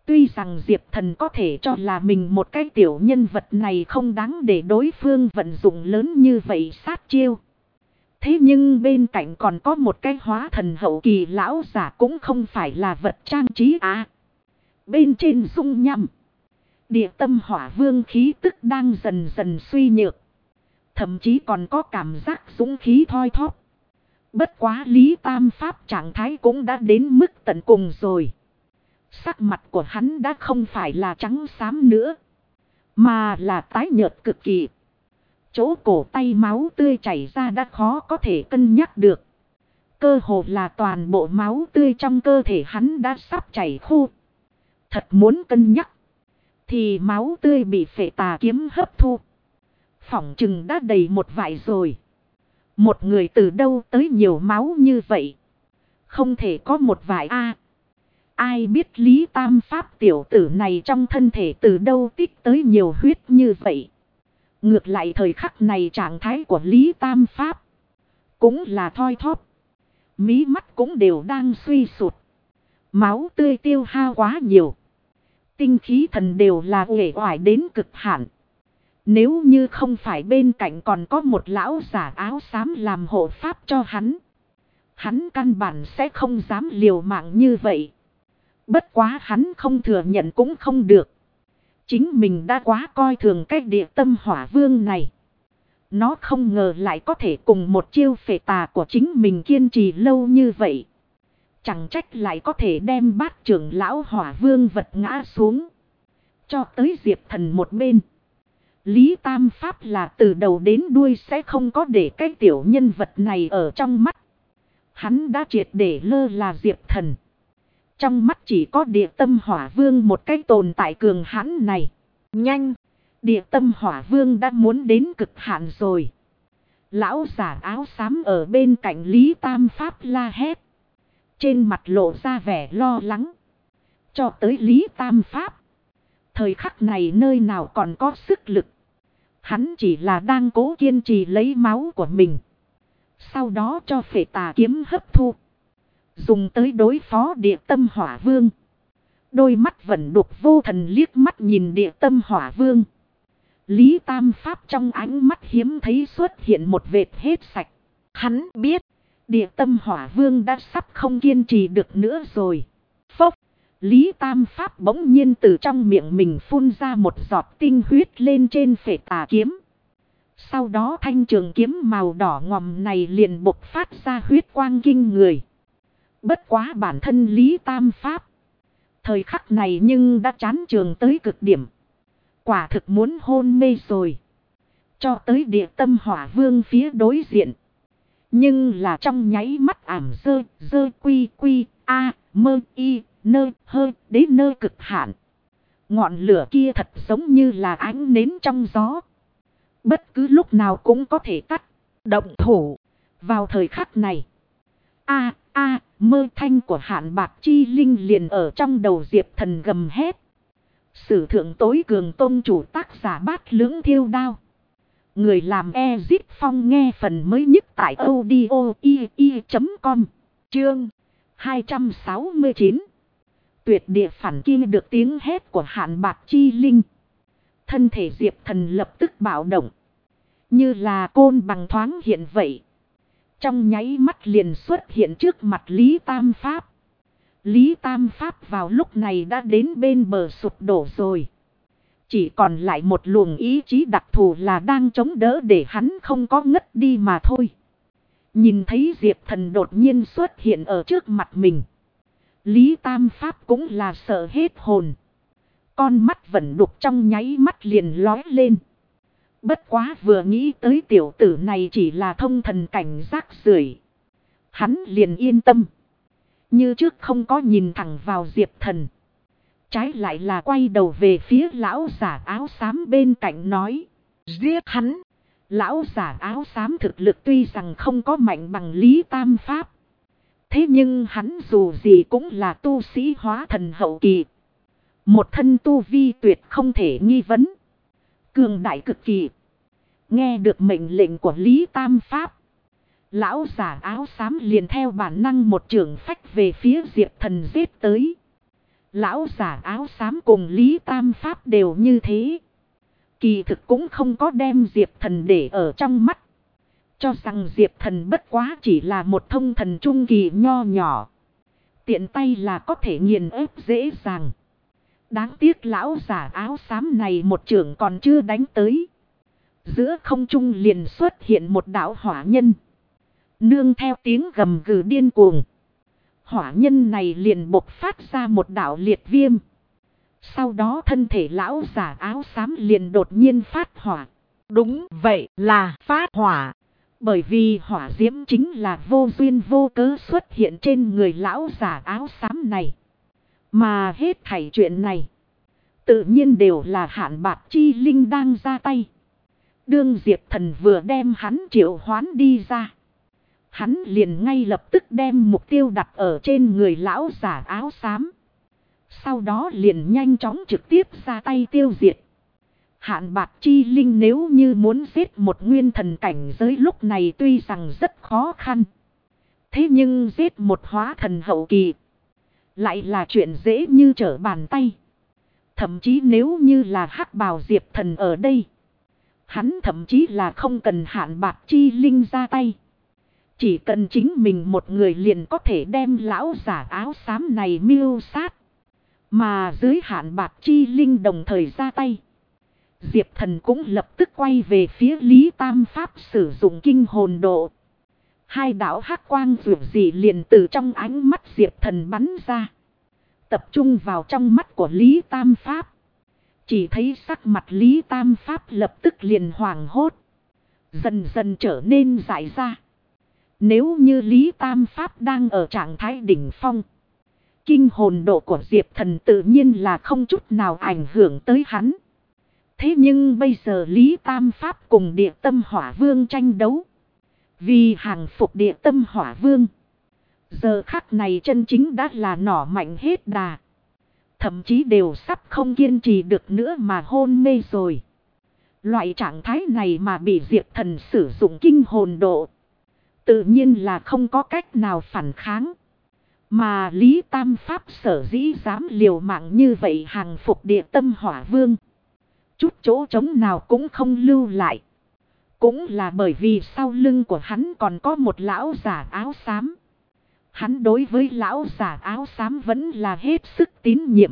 Tuy rằng Diệp Thần có thể cho là mình một cái tiểu nhân vật này không đáng để đối phương vận dụng lớn như vậy sát chiêu. Thế nhưng bên cạnh còn có một cái hóa thần hậu kỳ lão giả cũng không phải là vật trang trí à. Bên trên dung nhằm. Địa tâm hỏa vương khí tức đang dần dần suy nhược. Thậm chí còn có cảm giác dũng khí thoi thóp. Bất quá Lý Tam Pháp trạng thái cũng đã đến mức tận cùng rồi. Sắc mặt của hắn đã không phải là trắng xám nữa. Mà là tái nhợt cực kỳ. Chỗ cổ tay máu tươi chảy ra đã khó có thể cân nhắc được. Cơ hồ là toàn bộ máu tươi trong cơ thể hắn đã sắp chảy khô. Thật muốn cân nhắc. Thì máu tươi bị phệ tà kiếm hấp thu. Phỏng chừng đã đầy một vại rồi. Một người từ đâu tới nhiều máu như vậy? Không thể có một vại a. Ai biết Lý Tam Pháp tiểu tử này trong thân thể từ đâu tích tới nhiều huyết như vậy? Ngược lại thời khắc này trạng thái của Lý Tam Pháp cũng là thoi thóp. Mí mắt cũng đều đang suy sụt. Máu tươi tiêu hao quá nhiều. Tinh khí thần đều là uể oải đến cực hạn. Nếu như không phải bên cạnh còn có một lão giả áo xám làm hộ pháp cho hắn. Hắn căn bản sẽ không dám liều mạng như vậy. Bất quá hắn không thừa nhận cũng không được. Chính mình đã quá coi thường cái địa tâm hỏa vương này. Nó không ngờ lại có thể cùng một chiêu phệ tà của chính mình kiên trì lâu như vậy. Chẳng trách lại có thể đem bát trưởng lão hỏa vương vật ngã xuống. Cho tới Diệp Thần một bên. Lý Tam Pháp là từ đầu đến đuôi sẽ không có để cái tiểu nhân vật này ở trong mắt. Hắn đã triệt để lơ là Diệp Thần. Trong mắt chỉ có địa tâm hỏa vương một cái tồn tại cường hãn này. Nhanh! Địa tâm hỏa vương đã muốn đến cực hạn rồi. Lão giả áo xám ở bên cạnh Lý Tam Pháp la hét. Trên mặt lộ ra vẻ lo lắng. Cho tới Lý Tam Pháp. Thời khắc này nơi nào còn có sức lực. Hắn chỉ là đang cố kiên trì lấy máu của mình. Sau đó cho phệ tà kiếm hấp thu. Dùng tới đối phó địa tâm hỏa vương. Đôi mắt vẫn đục vô thần liếc mắt nhìn địa tâm hỏa vương. Lý Tam Pháp trong ánh mắt hiếm thấy xuất hiện một vệt hết sạch. Hắn biết. Địa tâm hỏa vương đã sắp không kiên trì được nữa rồi. Phốc. Lý Tam Pháp bỗng nhiên từ trong miệng mình phun ra một giọt tinh huyết lên trên phệ tà kiếm. Sau đó thanh trường kiếm màu đỏ ngòm này liền bộc phát ra huyết quang kinh người. Bất quá bản thân Lý Tam Pháp. Thời khắc này nhưng đã chán trường tới cực điểm. Quả thực muốn hôn mê rồi. Cho tới địa tâm hỏa vương phía đối diện. Nhưng là trong nháy mắt ảm dơ quy quy a mơ y nơ hơ đến nơi cực hạn. Ngọn lửa kia thật giống như là ánh nến trong gió. Bất cứ lúc nào cũng có thể tắt. Động thủ. Vào thời khắc này. Mơ thanh của Hạn Bạc Chi Linh liền ở trong đầu Diệp Thần gầm hét. Sử thượng tối cường tôn chủ tác giả Bát Lưỡng Thiêu Đao. Người làm Ezip Phong nghe phần mới nhất tại audio.com. Chương 269. Tuyệt địa phản kia được tiếng hét của Hạn Bạc Chi Linh. Thân thể Diệp Thần lập tức bạo động. Như là côn bằng thoáng hiện vậy. Trong nháy mắt liền xuất hiện trước mặt Lý Tam Pháp. Lý Tam Pháp vào lúc này đã đến bên bờ sụp đổ rồi. Chỉ còn lại một luồng ý chí đặc thù là đang chống đỡ để hắn không có ngất đi mà thôi. Nhìn thấy Diệp Thần đột nhiên xuất hiện ở trước mặt mình. Lý Tam Pháp cũng là sợ hết hồn. Con mắt vẫn đục trong nháy mắt liền lói lên. Bất quá vừa nghĩ tới tiểu tử này chỉ là thông thần cảnh rác rưởi, hắn liền yên tâm. Như trước không có nhìn thẳng vào Diệp Thần. Trái lại là quay đầu về phía lão giả áo xám bên cạnh nói. Giết hắn. Lão giả áo xám thực lực tuy rằng không có mạnh bằng Lý Tam Pháp. Thế nhưng hắn dù gì cũng là tu sĩ hóa thần hậu kỳ. Một thân tu vi tuyệt không thể nghi vấn. Cường đại cực kỳ. Nghe được mệnh lệnh của Lý Tam Pháp. Lão giả áo xám liền theo bản năng một chưởng phách về phía Diệp Thần giết tới. Lão giả áo xám cùng Lý Tam Pháp đều như thế. Kỳ thực cũng không có đem Diệp Thần để ở trong mắt. Cho rằng Diệp Thần bất quá chỉ là một thông thần trung kỳ nho nhỏ. Tiện tay là có thể nghiền ép dễ dàng. Đáng tiếc lão giả áo xám này một chưởng còn chưa đánh tới. Giữa không trung liền xuất hiện một đạo hỏa nhân. Nương theo tiếng gầm gừ điên cuồng. Hỏa nhân này liền bộc phát ra một đạo liệt viêm. Sau đó thân thể lão giả áo xám liền đột nhiên phát hỏa. Đúng vậy là phát hỏa. Bởi vì hỏa diễm chính là vô duyên vô cớ xuất hiện trên người lão giả áo xám này. Mà hết thảy chuyện này tự nhiên đều là Hạn Bạc Chi Linh đang ra tay. Đương Diệp Thần vừa đem hắn triệu hoán đi ra. Hắn liền ngay lập tức đem mục tiêu đặt ở trên người lão giả áo xám. Sau đó liền nhanh chóng trực tiếp ra tay tiêu diệt. Hạn Bạc Chi Linh nếu như muốn giết một nguyên thần cảnh giới lúc này tuy rằng rất khó khăn. Thế nhưng giết một hóa thần hậu kỳ lại là chuyện dễ như trở bàn tay. Thậm chí nếu như là Hắc Bào Diệp Thần ở đây. Hắn thậm chí là không cần Hạn Bạc Chi Linh ra tay. Chỉ cần chính mình một người liền có thể đem lão giả áo xám này mưu sát. Mà dưới Hạn Bạc Chi Linh đồng thời ra tay. Diệp Thần cũng lập tức quay về phía Lý Tam Pháp sử dụng kinh hồn độ. Hai đạo hắc quang rực dị liền từ trong ánh mắt Diệp Thần bắn ra. Tập trung vào trong mắt của Lý Tam Pháp. Chỉ thấy sắc mặt Lý Tam Pháp lập tức liền hoảng hốt. Dần dần trở nên dại ra. Nếu như Lý Tam Pháp đang ở trạng thái đỉnh phong. Kinh hồn độ của Diệp Thần tự nhiên là không chút nào ảnh hưởng tới hắn. Thế nhưng bây giờ Lý Tam Pháp cùng Địa Tâm Hỏa Vương tranh đấu. Vì hàng phục Địa Tâm Hỏa Vương. Giờ khắc này chân chính đã là nỏ mạnh hết đà. Thậm chí đều sắp không kiên trì được nữa mà hôn mê rồi. Loại trạng thái này mà bị Diệp Thần sử dụng kinh hồn độ. Tự nhiên là không có cách nào phản kháng. Mà Lý Tam Pháp sở dĩ dám liều mạng như vậy hàng phục Địa Tâm Hỏa Vương. Chút chỗ trống nào cũng không lưu lại. Cũng là bởi vì sau lưng của hắn còn có một lão giả áo xám. Hắn đối với lão giả áo xám vẫn là hết sức tín nhiệm.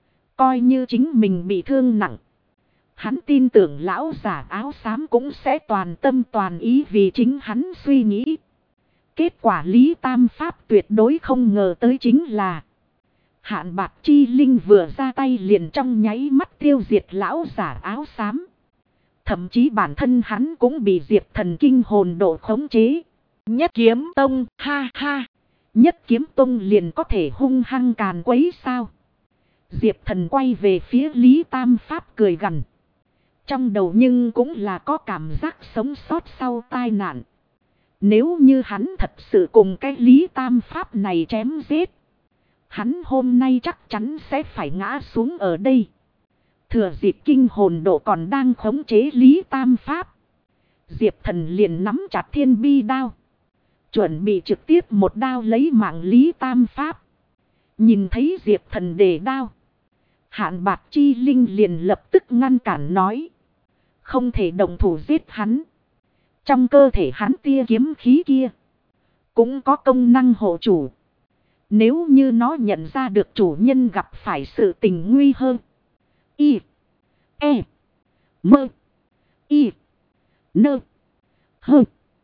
Coi như chính mình bị thương nặng. Hắn tin tưởng lão giả áo xám cũng sẽ toàn tâm toàn ý vì chính hắn suy nghĩ. Kết quả Lý Tam Pháp tuyệt đối không ngờ tới chính là Hạn Bạc Chi Linh vừa ra tay liền trong nháy mắt tiêu diệt lão giả áo xám. Thậm chí bản thân hắn cũng bị Diệp Thần kinh hồn độ khống chế. Nhất Kiếm Tông, ha ha. Nhất Kiếm Tông liền có thể hung hăng càn quấy sao? Diệp Thần quay về phía Lý Tam Pháp cười gằn. Trong đầu nhưng cũng là có cảm giác sống sót sau tai nạn. Nếu như hắn thật sự cùng cái Lý Tam Pháp này chém giết. Hắn hôm nay chắc chắn sẽ phải ngã xuống ở đây. Thừa dịp kinh hồn độ còn đang khống chế Lý Tam Pháp. Diệp Thần liền nắm chặt thiên bi đao. Chuẩn bị trực tiếp một đao lấy mạng Lý Tam Pháp. Nhìn thấy Diệp Thần đề đao. Hạn Bạc Chi Linh liền lập tức ngăn cản nói. Không thể động thủ giết hắn. Trong cơ thể hắn tia kiếm khí kia. Cũng có công năng hộ chủ. Nếu như nó nhận ra được chủ nhân gặp phải sự tình nguy hơn. Y. E. Mơ. Y. Nơ. Hơ.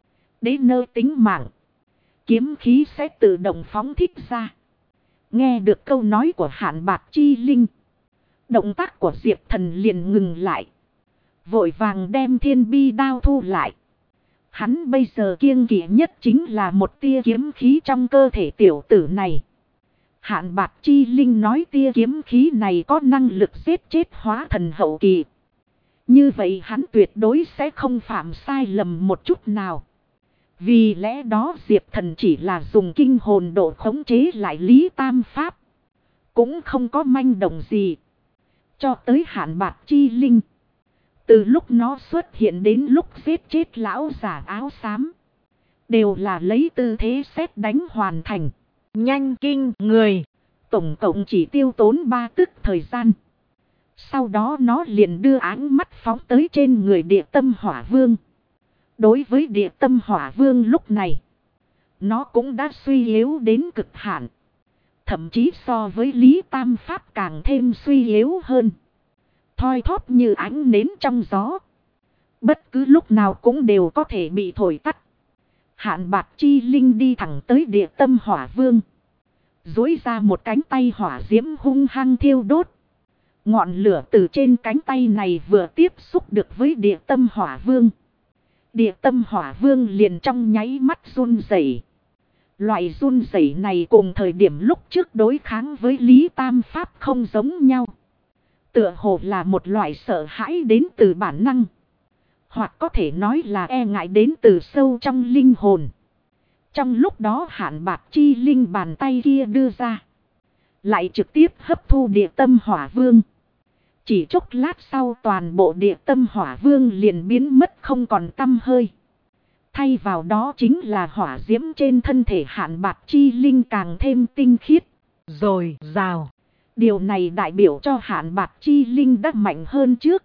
Đế nơ tính mạng. Kiếm khí sẽ tự động phóng thích ra. Nghe được câu nói của Hạn Bạc Chi Linh. Động tác của Diệp Thần liền ngừng lại. Vội vàng đem thiên bi đao thu lại. Hắn bây giờ kiêng kỵ nhất chính là một tia kiếm khí trong cơ thể tiểu tử này. Hạn Bạc Chi Linh nói tia kiếm khí này có năng lực giết chết hóa thần hậu kỳ. Như vậy hắn tuyệt đối sẽ không phạm sai lầm một chút nào. Vì lẽ đó Diệp Thần chỉ là dùng kinh hồn độ khống chế lại Lý Tam Pháp. Cũng không có manh động gì. Cho tới Hạn Bạc Chi Linh. Từ lúc nó xuất hiện đến lúc giết chết lão giả áo xám. Đều là lấy tư thế sét đánh hoàn thành. Nhanh kinh người. tổng cộng chỉ tiêu tốn 3 tức thời gian. Sau đó nó liền đưa áng mắt phóng tới trên người địa tâm hỏa vương. Đối với địa tâm hỏa vương lúc này, nó cũng đã suy yếu đến cực hạn. Thậm chí so với Lý Tam Pháp càng thêm suy yếu hơn. Thoi thóp như ánh nến trong gió. Bất cứ lúc nào cũng đều có thể bị thổi tắt. Hạn Bạc Chi Linh đi thẳng tới địa tâm hỏa vương. Duỗi ra một cánh tay hỏa diễm hung hăng thiêu đốt. Ngọn lửa từ trên cánh tay này vừa tiếp xúc được với địa tâm hỏa vương. Địa tâm hỏa vương liền trong nháy mắt run rẩy. Loại run rẩy này cùng thời điểm lúc trước đối kháng với Lý Tam Pháp không giống nhau. Tựa hồ là một loại sợ hãi đến từ bản năng. Hoặc có thể nói là e ngại đến từ sâu trong linh hồn. Trong lúc đó Hạn Bạc Chi Linh bàn tay kia đưa ra. Lại trực tiếp hấp thu địa tâm hỏa vương. Chỉ chốc lát sau toàn bộ địa tâm hỏa vương liền biến mất không còn tăm hơi. Thay vào đó chính là hỏa diễm trên thân thể Hạn Bạc Chi Linh càng thêm tinh khiết. Rồi rào. Điều này đại biểu cho Hạn Bạc Chi Linh đã mạnh hơn trước.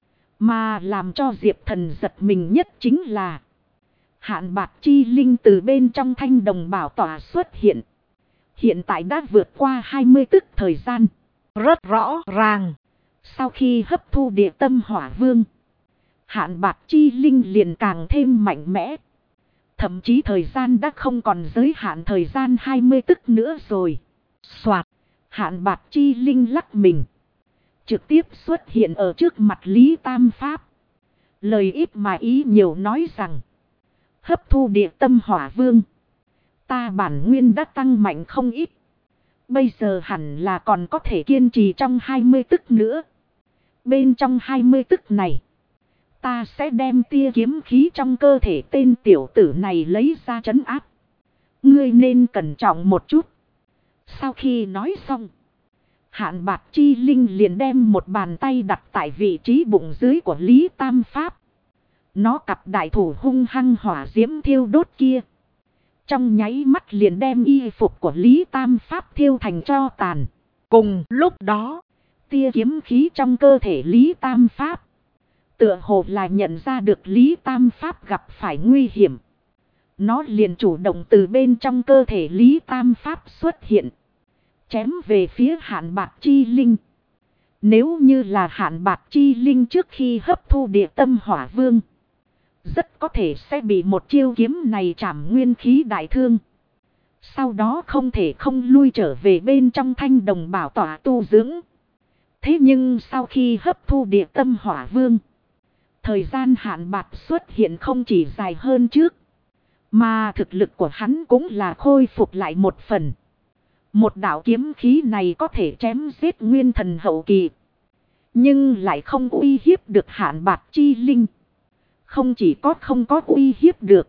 Mà làm cho Diệp Thần giật mình nhất chính là Hạn Bạc Chi Linh từ bên trong thanh đồng bảo tỏa xuất hiện. Hiện tại đã vượt qua 20 tức thời gian. Rất rõ ràng. Sau khi hấp thu địa tâm hỏa vương, Hạn Bạc Chi Linh liền càng thêm mạnh mẽ. Thậm chí thời gian đã không còn giới hạn thời gian 20 tức nữa rồi. Soạt. Hạn Bạc Chi Linh lắc mình. Trực tiếp xuất hiện ở trước mặt Lý Tam Pháp. Lời ít mà ý nhiều nói rằng. Hấp thu địa tâm hỏa vương. Ta bản nguyên đã tăng mạnh không ít. Bây giờ hẳn là còn có thể kiên trì trong 20 tức nữa. Bên trong 20 tức này, ta sẽ đem tia kiếm khí trong cơ thể tên tiểu tử này lấy ra trấn áp. Ngươi nên cẩn trọng một chút. Sau khi nói xong, Hạn Bạc Chi Linh liền đem một bàn tay đặt tại vị trí bụng dưới của Lý Tam Pháp. Nó cặp đại thủ hung hăng hỏa diễm thiêu đốt kia. Trong nháy mắt liền đem y phục của Lý Tam Pháp thiêu thành tro tàn. Cùng lúc đó, tia kiếm khí trong cơ thể Lý Tam Pháp. Tựa hồ là nhận ra được Lý Tam Pháp gặp phải nguy hiểm. Nó liền chủ động từ bên trong cơ thể Lý Tam Pháp xuất hiện. Chém về phía Hạn Bạc Chi Linh. Nếu như là Hạn Bạc Chi Linh trước khi hấp thu địa tâm hỏa vương, rất có thể sẽ bị một chiêu kiếm này chảm nguyên khí đại thương. Sau đó không thể không lui trở về bên trong thanh đồng bảo tỏa tu dưỡng. Thế nhưng sau khi hấp thu địa tâm hỏa vương, thời gian Hạn Bạc xuất hiện không chỉ dài hơn trước, mà thực lực của hắn cũng là khôi phục lại một phần. Một đạo kiếm khí này có thể chém giết nguyên thần hậu kỳ, nhưng lại không uy hiếp được Hạn Bạc Chi Linh. Không chỉ không có uy hiếp được,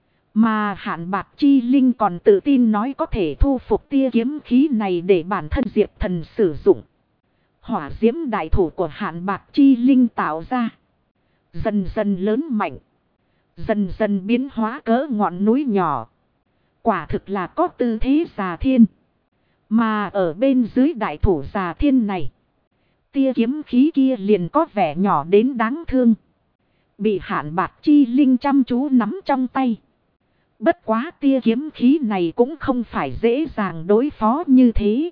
mà Hạn Bạc Chi Linh còn tự tin nói có thể thu phục tia kiếm khí này để bản thân Diệp Thần sử dụng. Hỏa diễm đại thủ của Hạn Bạc Chi Linh tạo ra, dần dần lớn mạnh, dần dần biến hóa cỡ ngọn núi nhỏ. Quả thực là có tư thế già thiên. Mà ở bên dưới đại thủ già thiên này, tia kiếm khí kia liền có vẻ nhỏ đến đáng thương. Bị Hạn Bạc Chi Linh chăm chú nắm trong tay. Bất quá tia kiếm khí này cũng không phải dễ dàng đối phó như thế.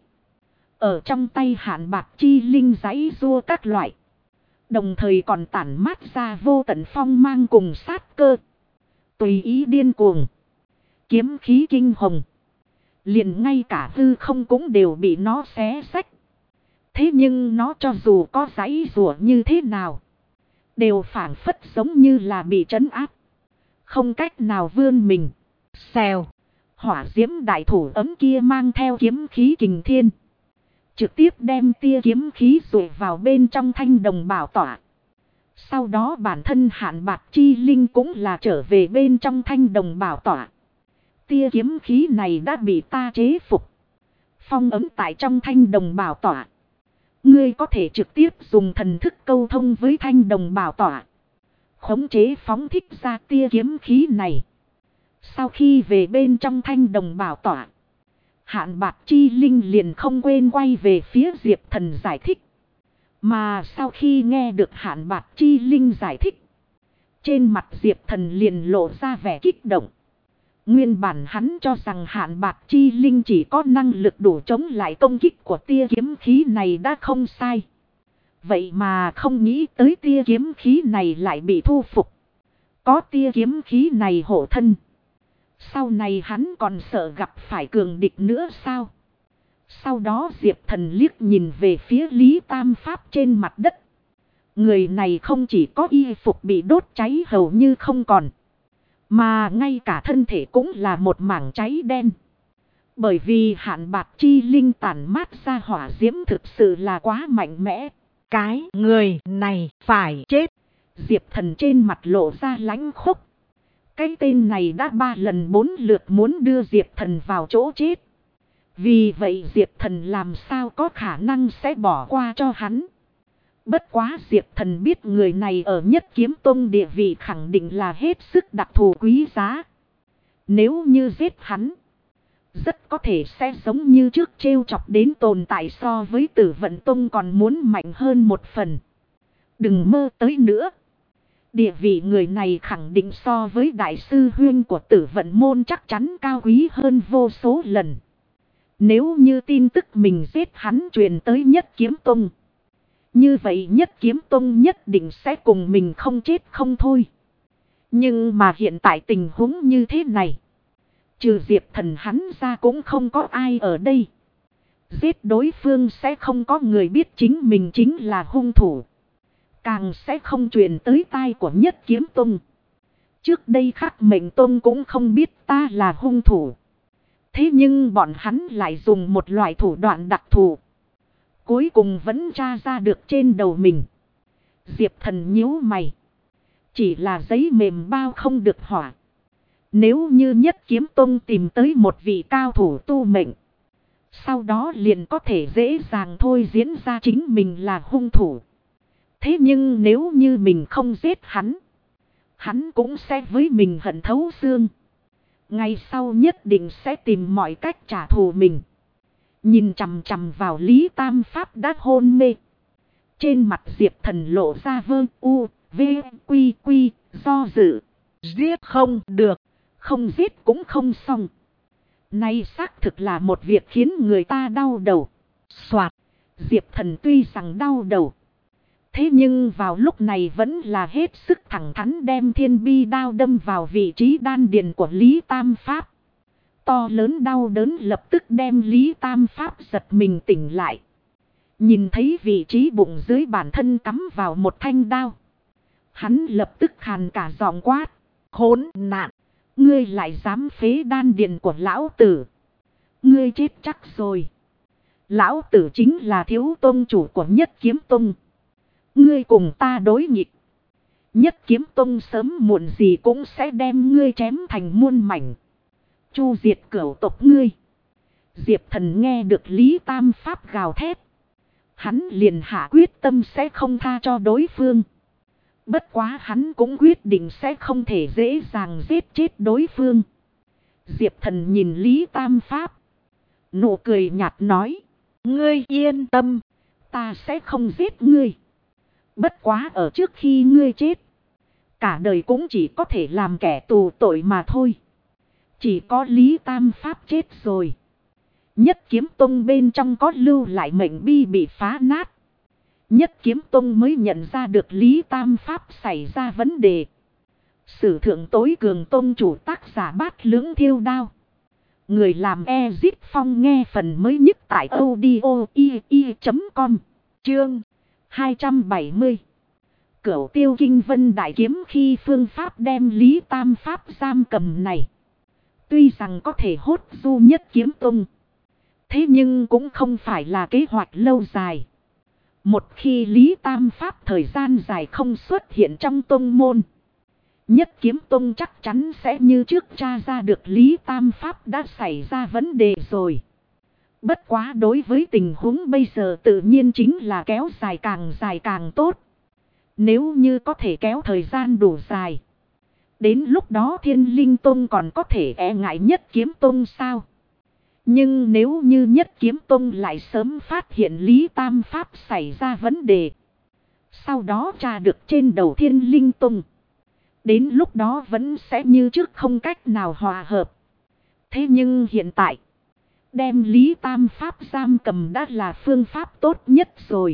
Ở trong tay Hạn Bạc Chi Linh giãy giụa các loại. Đồng thời còn tản mát ra vô tận phong mang cùng sát cơ. Tùy ý điên cuồng. Kiếm khí kinh hồng. Liền ngay cả hư không cũng đều bị nó xé xách. Thế nhưng nó cho dù có giãy giụa như thế nào, đều phảng phất giống như là bị trấn áp. Không cách nào vươn mình. Xèo. Hỏa diễm đại thủ ấm kia mang theo kiếm khí kình thiên. Trực tiếp đem tia kiếm khí rụi vào bên trong thanh đồng bảo tỏa. Sau đó bản thân Hạn Bạc Chi Linh cũng là trở về bên trong thanh đồng bảo tỏa. Tia kiếm khí này đã bị ta chế phục. Phong ấm tại trong thanh đồng bảo tỏa. Ngươi có thể trực tiếp dùng thần thức câu thông với thanh đồng bảo tỏa. Khống chế phóng thích ra tia kiếm khí này. Sau khi về bên trong thanh đồng bảo tỏa, Hạn Bạc Chi Linh liền không quên quay về phía Diệp Thần giải thích. Mà sau khi nghe được Hạn Bạc Chi Linh giải thích, trên mặt Diệp Thần liền lộ ra vẻ kích động. Nguyên bản hắn cho rằng Hạn Bạc Chi Linh chỉ có năng lực đủ chống lại công kích của tia kiếm khí này đã không sai. Vậy mà không nghĩ tới tia kiếm khí này lại bị thu phục. Có tia kiếm khí này hộ thân, sau này hắn còn sợ gặp phải cường địch nữa sao? Sau đó Diệp Thần liếc nhìn về phía Lý Tam Pháp trên mặt đất. Người này không chỉ có y phục bị đốt cháy hầu như không còn, mà ngay cả thân thể cũng là một mảng cháy đen. Bởi vì Hạn Bạc Chi Linh tản mát ra hỏa diễm thực sự là quá mạnh mẽ. Cái người này phải chết. Diệp Thần trên mặt lộ ra lãnh khốc. Cái tên này đã 3 lần 4 lượt muốn đưa Diệp Thần vào chỗ chết. Vì vậy Diệp Thần làm sao có khả năng sẽ bỏ qua cho hắn. Bất quá Diệp Thần biết người này ở Nhất Kiếm Tông địa vị khẳng định là hết sức đặc thù quý giá. Nếu như giết hắn, rất có thể sẽ giống như trước trêu chọc đến tồn tại so với Tử Vận Tông còn muốn mạnh hơn một phần. Đừng mơ tới nữa. Địa vị người này khẳng định so với đại sư huyên của Tử Vận Môn chắc chắn cao quý hơn vô số lần. Nếu như tin tức mình giết hắn truyền tới Nhất Kiếm Tông, như vậy Nhất Kiếm Tông nhất định sẽ cùng mình không chết không thôi. Nhưng mà hiện tại tình huống như thế này, trừ Diệp Thần hắn ra cũng không có ai ở đây. Giết đối phương sẽ không có người biết chính mình chính là hung thủ, càng sẽ không truyền tới tai của Nhất Kiếm Tông. Trước đây Khắc Mệnh Tông cũng không biết ta là hung thủ. Thế nhưng bọn hắn lại dùng một loại thủ đoạn đặc thù, cuối cùng vẫn tra ra được trên đầu mình. Diệp Thần nhíu mày. Chỉ là giấy mềm bao không được hỏa. Nếu như Nhất Kiếm Tông tìm tới một vị cao thủ tu mệnh, sau đó liền có thể dễ dàng thôi diễn ra chính mình là hung thủ. Thế nhưng nếu như mình không giết hắn, hắn cũng sẽ với mình hận thấu xương. Ngày sau nhất định sẽ tìm mọi cách trả thù mình. Nhìn chằm chằm vào Lý Tam Pháp đã hôn mê. Trên mặt Diệp Thần lộ ra vơ u, v, quy quy, do dự. Giết không được. Không giết cũng không xong. Này xác thực là một việc khiến người ta đau đầu. Soạt. Diệp Thần tuy rằng đau đầu, thế nhưng vào lúc này vẫn là hết sức thẳng thắn đem thiên bi đao đâm vào vị trí đan điền của Lý Tam Pháp. To lớn đau đớn lập tức đem Lý Tam Pháp giật mình tỉnh lại. Nhìn thấy vị trí bụng dưới bản thân cắm vào một thanh đao, hắn lập tức khàn cả giọng quát. Khốn nạn! Ngươi lại dám phế đan điền của lão tử. Ngươi chết chắc rồi. Lão tử chính là thiếu tông chủ của Nhất Kiếm Tông. Ngươi cùng ta đối nghịch, Nhất Kiếm Tông sớm muộn gì cũng sẽ đem ngươi chém thành muôn mảnh, chu diệt cửu tộc ngươi. Diệp Thần nghe được Lý Tam Pháp gào thét, hắn liền hạ quyết tâm sẽ không tha cho đối phương. Bất quá hắn cũng quyết định sẽ không thể dễ dàng giết chết đối phương. Diệp Thần nhìn Lý Tam Pháp, nụ cười nhạt nói. Ngươi yên tâm, ta sẽ không giết ngươi. Bất quá ở trước khi ngươi chết, cả đời cũng chỉ có thể làm kẻ tù tội mà thôi. Chỉ có Lý Tam Pháp chết rồi, Nhất Kiếm Tông bên trong có lưu lại mệnh bi bị phá nát. Nhất Kiếm Tông mới nhận ra được Lý Tam Pháp xảy ra vấn đề. Sử thượng tối cường tông chủ tác giả Bát Lưỡng Thiêu Đao. Người làm Ezip Phong nghe phần mới nhất tại audio.com. Chương 270. Cửu Tiêu Kinh Vân Đại Kiếm khi phương pháp đem Lý Tam Pháp giam cầm này, tuy rằng có thể hốt du Nhất Kiếm Tông, thế nhưng cũng không phải là kế hoạch lâu dài. Một khi Lý Tam Pháp thời gian dài không xuất hiện trong tông môn, Nhất Kiếm Tông chắc chắn sẽ như trước tra ra được Lý Tam Pháp đã xảy ra vấn đề rồi. Bất quá đối với tình huống bây giờ tự nhiên chính là kéo dài càng tốt. Nếu như có thể kéo thời gian đủ dài, đến lúc đó Thiên Linh Tông còn có thể e ngại Nhất Kiếm Tông sao? Nhưng nếu như Nhất Kiếm Tông lại sớm phát hiện Lý Tam Pháp xảy ra vấn đề, sau đó tra được trên đầu Thiên Linh Tông, đến lúc đó vẫn sẽ như trước không cách nào hòa hợp. Thế nhưng hiện tại, đem Lý Tam Pháp giam cầm đã là phương pháp tốt nhất rồi.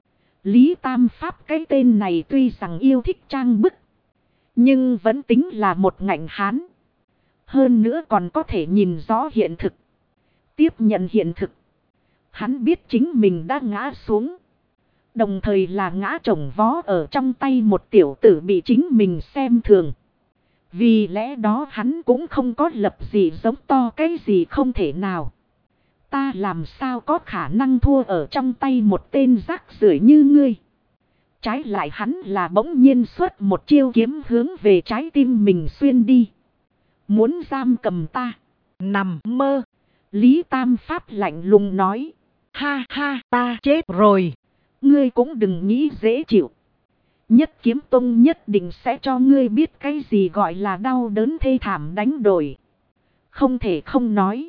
Lý Tam Pháp cái tên này tuy rằng yêu thích trang bức, nhưng vẫn tính là một ngạnh hán. Hơn nữa còn có thể nhìn rõ hiện thực, tiếp nhận hiện thực. Hắn biết chính mình đã ngã xuống, đồng thời là ngã chồng vó ở trong tay một tiểu tử bị chính mình xem thường. Vì lẽ đó hắn cũng không có lập gì giống to cái gì không thể nào. Ta làm sao có khả năng thua ở trong tay một tên rác rưởi như ngươi. Trái lại hắn là bỗng nhiên xuất một chiêu kiếm hướng về trái tim mình xuyên đi. Muốn giam cầm ta. Nằm mơ. Lý Tam Pháp lạnh lùng nói. Ha ha, ta chết rồi. Ngươi cũng đừng nghĩ dễ chịu. Nhất Kiếm Tông nhất định sẽ cho ngươi biết cái gì gọi là đau đớn thê thảm đánh đổi. Không thể không nói.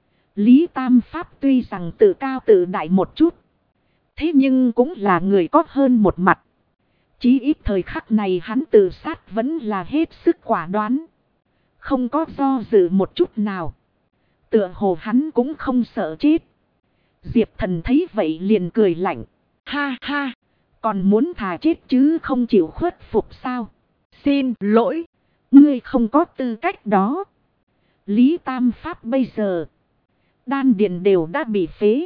Lý Tam Pháp tuy rằng tự cao tự đại một chút, thế nhưng cũng là người có hơn một mặt. Chí ít thời khắc này hắn tự sát vẫn là hết sức quả đoán, không có do dự một chút nào. Tựa hồ hắn cũng không sợ chết. Diệp Thần thấy vậy liền cười lạnh. Ha ha, còn muốn thà chết chứ không chịu khuất phục sao? Xin lỗi, ngươi không có tư cách đó. Lý Tam Pháp bây giờ, đan điền đều đã bị phế.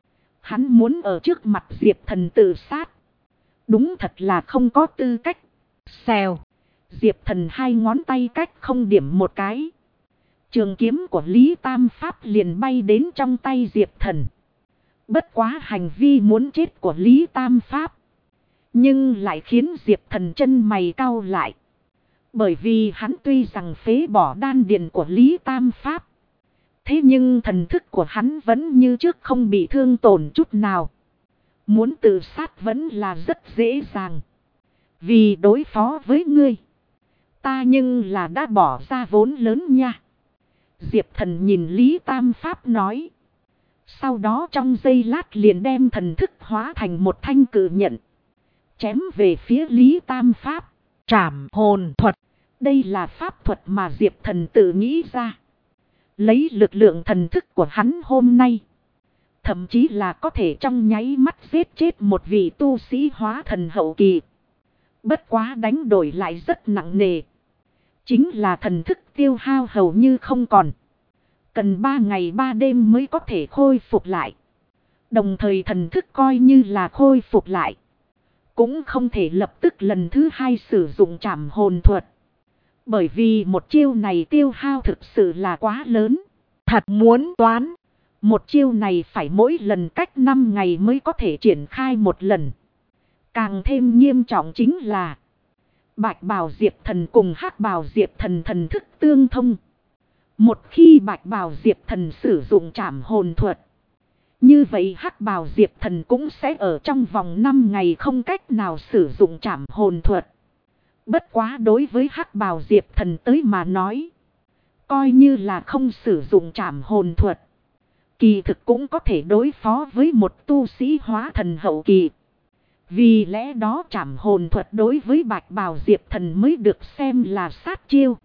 Hắn muốn ở trước mặt Diệp Thần tự sát, đúng thật là không có tư cách. Xèo. Diệp Thần hai ngón tay cách không điểm một cái, trường kiếm của Lý Tam Pháp liền bay đến trong tay Diệp Thần. Bất quá hành vi muốn chết của Lý Tam Pháp, nhưng lại khiến Diệp Thần chân mày cau lại. Bởi vì hắn tuy rằng phế bỏ đan điền của Lý Tam Pháp, thế nhưng thần thức của hắn vẫn như trước không bị thương tổn chút nào. Muốn tự sát vẫn là rất dễ dàng. Vì đối phó với ngươi, ta nhưng là đã bỏ ra vốn lớn nha. Diệp Thần nhìn Lý Tam Pháp nói. Sau đó trong giây lát liền đem thần thức hóa thành một thanh cự nhận, chém về phía Lý Tam Pháp. Trảm hồn thuật. Đây là pháp thuật mà Diệp Thần tự nghĩ ra. Lấy lực lượng thần thức của hắn hôm nay, thậm chí là có thể trong nháy mắt giết chết một vị tu sĩ hóa thần hậu kỳ. Bất quá đánh đổi lại rất nặng nề. Chính là thần thức tiêu hao hầu như không còn. Cần 3 ngày 3 đêm mới có thể khôi phục lại. Đồng thời thần thức coi như là khôi phục lại, cũng không thể lập tức lần thứ hai sử dụng trảm hồn thuật. Bởi vì một chiêu này tiêu hao thực sự là quá lớn. Thật muốn toán. Một chiêu này phải mỗi lần cách 5 ngày mới có thể triển khai một lần. Càng thêm nghiêm trọng chính là Bạch Bào Diệp Thần cùng Hắc Bào Diệp Thần thần thức tương thông. Một khi Bạch Bào Diệp Thần sử dụng trảm hồn thuật, như vậy Hắc Bào Diệp Thần cũng sẽ ở trong vòng 5 ngày không cách nào sử dụng trảm hồn thuật. Bất quá đối với Hắc Bào Diệp Thần tới mà nói, coi như là không sử dụng trảm hồn thuật, kỳ thực cũng có thể đối phó với một tu sĩ hóa thần hậu kỳ. Vì lẽ đó trảm hồn thuật đối với Bạch Bào Diệp Thần mới được xem là sát chiêu.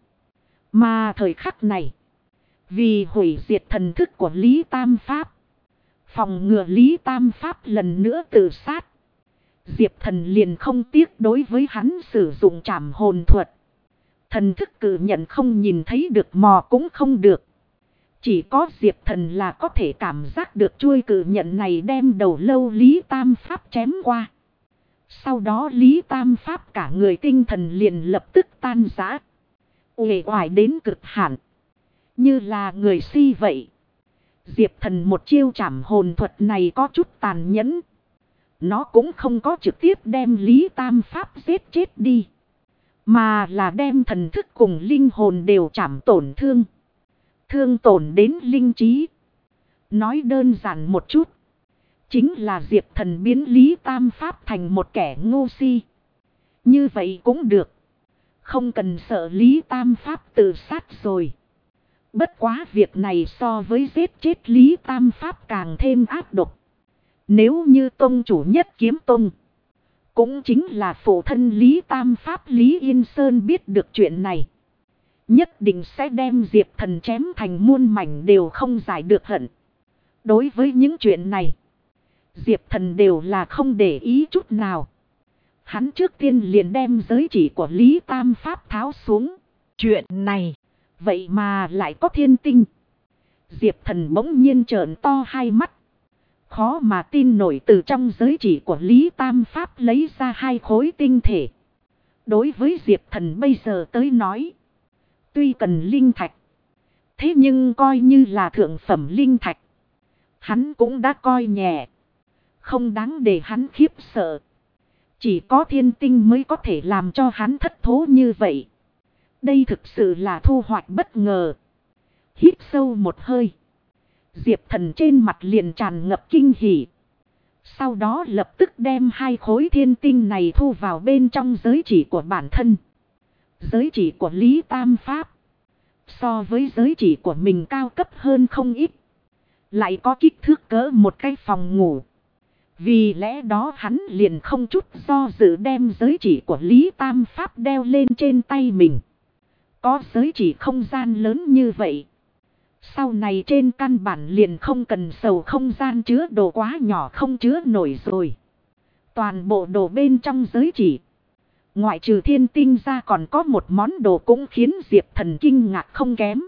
Mà thời khắc này, vì hủy diệt thần thức của Lý Tam Pháp, phòng ngừa Lý Tam Pháp lần nữa tự sát, Diệp Thần liền không tiếc đối với hắn sử dụng trảm hồn thuật. Thần thức cử nhận không nhìn thấy được mò cũng không được. Chỉ có Diệp Thần là có thể cảm giác được chuôi cử nhận này đem đầu lâu Lý Tam Pháp chém qua. Sau đó Lý Tam Pháp cả người tinh thần liền lập tức tan rã, uể oải đến cực hạn, như là người si vậy. Diệp Thần một chiêu trảm hồn thuật này có chút tàn nhẫn. Nó cũng không có trực tiếp đem Lý Tam Pháp giết chết đi, mà là đem thần thức cùng linh hồn đều trảm tổn thương. Thương tổn đến linh trí. Nói đơn giản một chút, chính là Diệp Thần biến Lý Tam Pháp thành một kẻ ngu si. Như vậy cũng được, không cần sợ Lý Tam Pháp tự sát rồi. Bất quá việc này so với giết chết Lý Tam Pháp càng thêm ác độc. Nếu như tông chủ Nhất Kiếm Tông, cũng chính là phụ thân Lý Tam Pháp Lý Yên Sơn biết được chuyện này, nhất định sẽ đem Diệp Thần chém thành muôn mảnh đều không giải được hận. Đối với những chuyện này, Diệp Thần đều là không để ý chút nào. Hắn trước tiên liền đem giới chỉ của Lý Tam Pháp tháo xuống. Chuyện này, vậy mà lại có thiên tinh. Diệp Thần bỗng nhiên trợn to hai mắt. Khó mà tin nổi, từ trong giới chỉ của Lý Tam Pháp lấy ra hai khối tinh thể. Đối với Diệp Thần bây giờ tới nói, tuy cần linh thạch, thế nhưng coi như là thượng phẩm linh thạch, hắn cũng đã coi nhẹ. Không đáng để hắn khiếp sợ. Chỉ có thiên tinh mới có thể làm cho hắn thất thố như vậy. Đây thực sự là thu hoạch bất ngờ. Hít sâu một hơi, Diệp Thần trên mặt liền tràn ngập kinh hỉ. Sau đó lập tức đem hai khối thiên tinh này thu vào bên trong giới chỉ của bản thân. Giới chỉ của Lý Tam Pháp so với giới chỉ của mình cao cấp hơn không ít, lại có kích thước cỡ một cái phòng ngủ. Vì lẽ đó hắn liền không chút do dự đem giới chỉ của Lý Tam Pháp đeo lên trên tay mình. Có giới chỉ không gian lớn như vậy, sau này trên căn bản liền không cần sầu không gian chứa đồ quá nhỏ không chứa nổi rồi. Toàn bộ đồ bên trong giới chỉ, ngoại trừ thiên tinh ra, còn có một món đồ cũng khiến Diệp Thần kinh ngạc không kém.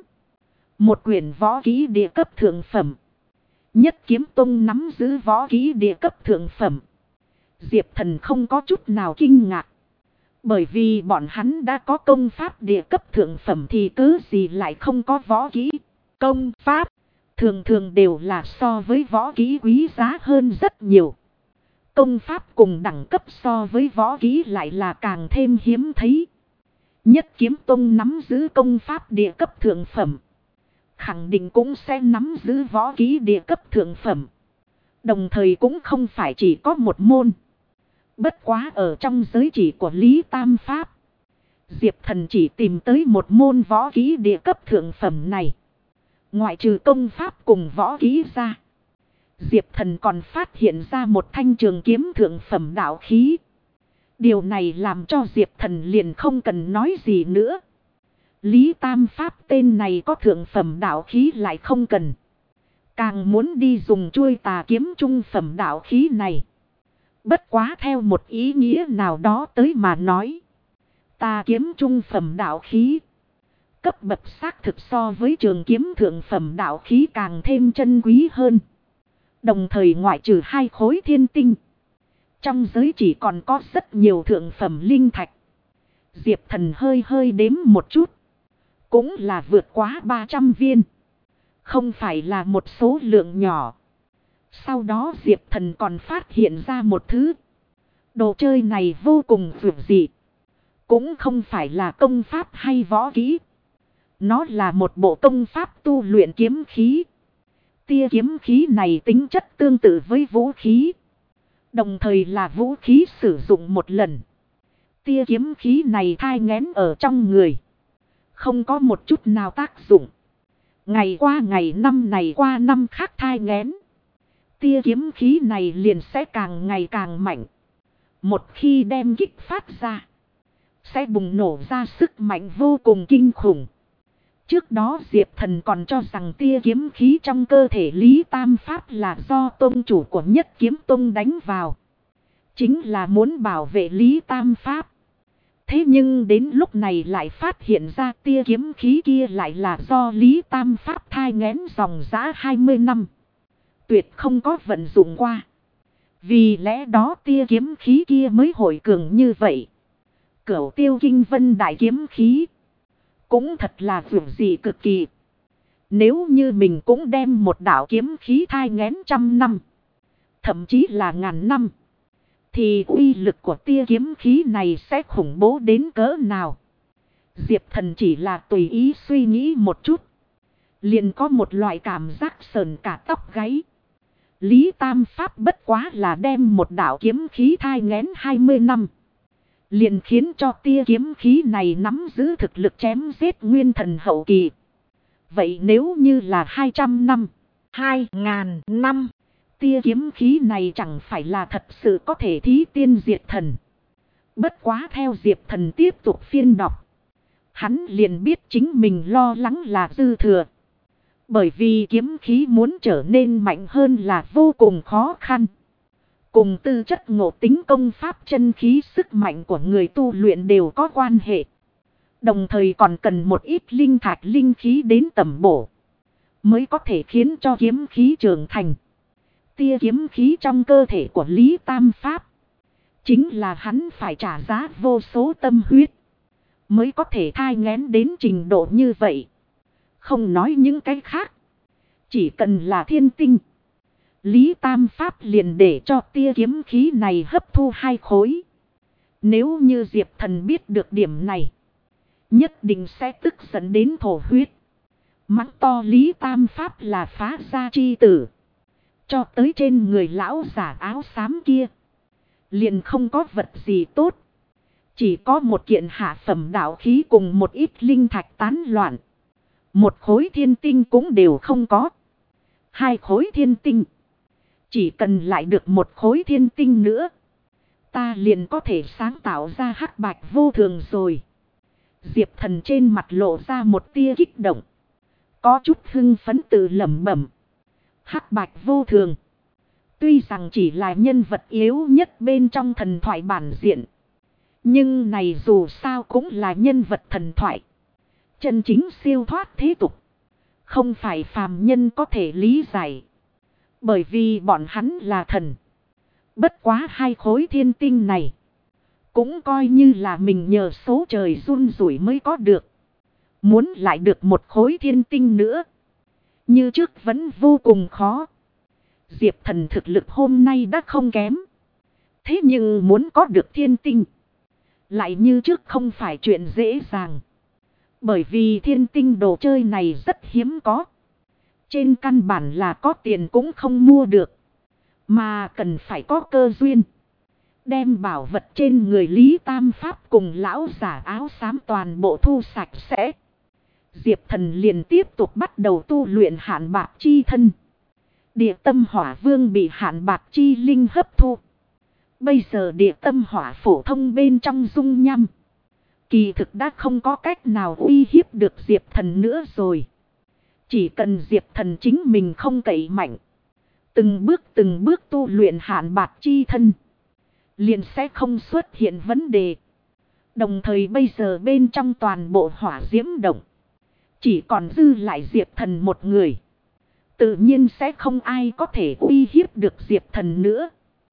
Một quyển võ kỹ địa cấp thượng phẩm. Nhất Kiếm Tông nắm giữ võ kỹ địa cấp thượng phẩm. Diệp Thần không có chút nào kinh ngạc. Bởi vì bọn hắn đã có công pháp địa cấp thượng phẩm thì cớ gì lại không có võ kỹ. Công pháp thường thường đều là so với võ kỹ quý giá hơn rất nhiều. Công pháp cùng đẳng cấp so với võ kỹ lại là càng thêm hiếm thấy. Nhất Kiếm Tông nắm giữ công pháp địa cấp thượng phẩm, khẳng định cũng sẽ nắm giữ võ kỹ địa cấp thượng phẩm. Đồng thời cũng không phải chỉ có một môn. Bất quá ở trong giới chỉ của Lý Tam Pháp, Diệp Thần chỉ tìm tới một môn võ kỹ địa cấp thượng phẩm này. Ngoại trừ công pháp cùng võ kỹ ra, Diệp Thần còn phát hiện ra một thanh trường kiếm thượng phẩm đạo khí. Điều này làm cho Diệp Thần liền không cần nói gì nữa. Lý Tam Pháp tên này có thượng phẩm đạo khí lại không cần, càng muốn đi dùng chuôi tà kiếm trung phẩm đạo khí này. Bất quá theo một ý nghĩa nào đó tới mà nói, tà kiếm trung phẩm đạo khí cấp bậc xác thực so với trường kiếm thượng phẩm đạo khí càng thêm chân quý hơn. Đồng thời ngoại trừ hai khối thiên tinh, trong giới chỉ còn có rất nhiều thượng phẩm linh thạch. Diệp Thần hơi đếm một chút, cũng là vượt quá 300 viên. Không phải là một số lượng nhỏ. Sau đó Diệp Thần còn phát hiện ra một thứ. Đồ chơi này vô cùng vượt dị. Cũng không phải là công pháp hay võ kỹ. Nó là một bộ công pháp tu luyện kiếm khí. Tia kiếm khí này tính chất tương tự với vũ khí, đồng thời là vũ khí sử dụng một lần. Tia kiếm khí này thai nghén ở trong người, không có một chút nào tác dụng. Ngày qua ngày, năm này qua năm khác thai nghén, tia kiếm khí này liền sẽ càng ngày càng mạnh. Một khi đem kích phát ra, sẽ bùng nổ ra sức mạnh vô cùng kinh khủng. Trước đó Diệp Thần còn cho rằng tia kiếm khí trong cơ thể Lý Tam Pháp là do tông chủ của Nhất Kiếm Tông đánh vào, chính là muốn bảo vệ Lý Tam Pháp. Thế nhưng đến lúc này lại phát hiện ra tia kiếm khí kia lại là do Lý Tam Pháp thai nghén dòng dã 20 năm. Tuyệt không có vận dụng qua. Vì lẽ đó tia kiếm khí kia mới hồi cường như vậy. Cửu Tiêu Kinh Vân đại kiếm khí cũng thật là vượt dị cực kỳ. Nếu như mình cũng đem một đạo kiếm khí thai nghén trăm năm, thậm chí là ngàn năm, thì uy lực của tia kiếm khí này sẽ khủng bố đến cỡ nào. Diệp Thần chỉ là tùy ý suy nghĩ một chút, liền có một loại cảm giác sờn cả tóc gáy. Lý Tam Pháp bất quá là đem một đạo kiếm khí thai nghén 20 năm, liền khiến cho tia kiếm khí này nắm giữ thực lực chém giết nguyên thần hậu kỳ. Vậy nếu như là 200 năm, 2.000 năm, tia kiếm khí này chẳng phải là thật sự có thể thí tiên diệt thần. Bất quá theo Diệp Thần tiếp tục phiên đọc, hắn liền biết chính mình lo lắng là dư thừa. Bởi vì kiếm khí muốn trở nên mạnh hơn là vô cùng khó khăn. Cùng tư chất ngộ tính công pháp chân khí sức mạnh của người tu luyện đều có quan hệ. Đồng thời còn cần một ít linh thạch linh khí đến tẩm bổ, mới có thể khiến cho kiếm khí trưởng thành. Tia kiếm khí trong cơ thể của Lý Tam Pháp, chính là hắn phải trả giá vô số tâm huyết, mới có thể thai nghén đến trình độ như vậy. Không nói những cái khác, chỉ cần là thiên tinh, Lý Tam Pháp liền để cho tia kiếm khí này hấp thu 2 khối. Nếu như Diệp Thần biết được điểm này, nhất định sẽ tức giận đến thổ huyết, mắng to Lý Tam Pháp là phá gia chi tử. Cho tới trên người lão giả áo xám kia, liền không có vật gì tốt. Chỉ có một kiện hạ phẩm đạo khí cùng một ít linh thạch tán loạn. 1 khối thiên tinh cũng đều không có. 2 khối thiên tinh. Chỉ cần lại được 1 khối thiên tinh nữa, ta liền có thể sáng tạo ra hắc bạch vô thường rồi. Diệp Thần trên mặt lộ ra một tia kích động, có chút hưng phấn tự lẩm bẩm. Hắc bạch vô thường, tuy rằng chỉ là nhân vật yếu nhất bên trong thần thoại bản diện, nhưng này dù sao cũng là nhân vật thần thoại, chân chính siêu thoát thế tục, không phải phàm nhân có thể lý giải. Bởi vì bọn hắn là thần. Bất quá 2 khối thiên tinh này, cũng coi như là mình nhờ số trời run rủi mới có được. Muốn lại được 1 khối thiên tinh nữa, như trước vẫn vô cùng khó. Diệp Thần thực lực hôm nay đã không kém. Thế nhưng muốn có được thiên tinh, lại như trước không phải chuyện dễ dàng. Bởi vì thiên tinh đồ chơi này rất hiếm có. Trên căn bản là có tiền cũng không mua được, mà cần phải có cơ duyên. Đem bảo vật trên người Lý Tam Pháp cùng lão giả áo xám toàn bộ thu sạch sẽ, Diệp Thần liền tiếp tục bắt đầu tu luyện Hạn Bạc Chi Thân. Địa tâm hỏa vương bị Hạn Bạc Chi Linh hấp thu. Bây giờ địa tâm hỏa phổ thông bên trong dung nham, kỳ thực đã không có cách nào uy hiếp được Diệp Thần nữa rồi. Chỉ cần Diệp Thần chính mình không cậy mạnh, từng bước tu luyện Hạn Bạc Chi Thân, liền sẽ không xuất hiện vấn đề. Đồng thời bây giờ bên trong toàn bộ hỏa diễm động, chỉ còn dư lại Diệp Thần một người. Tự nhiên sẽ không ai có thể uy hiếp được Diệp Thần nữa.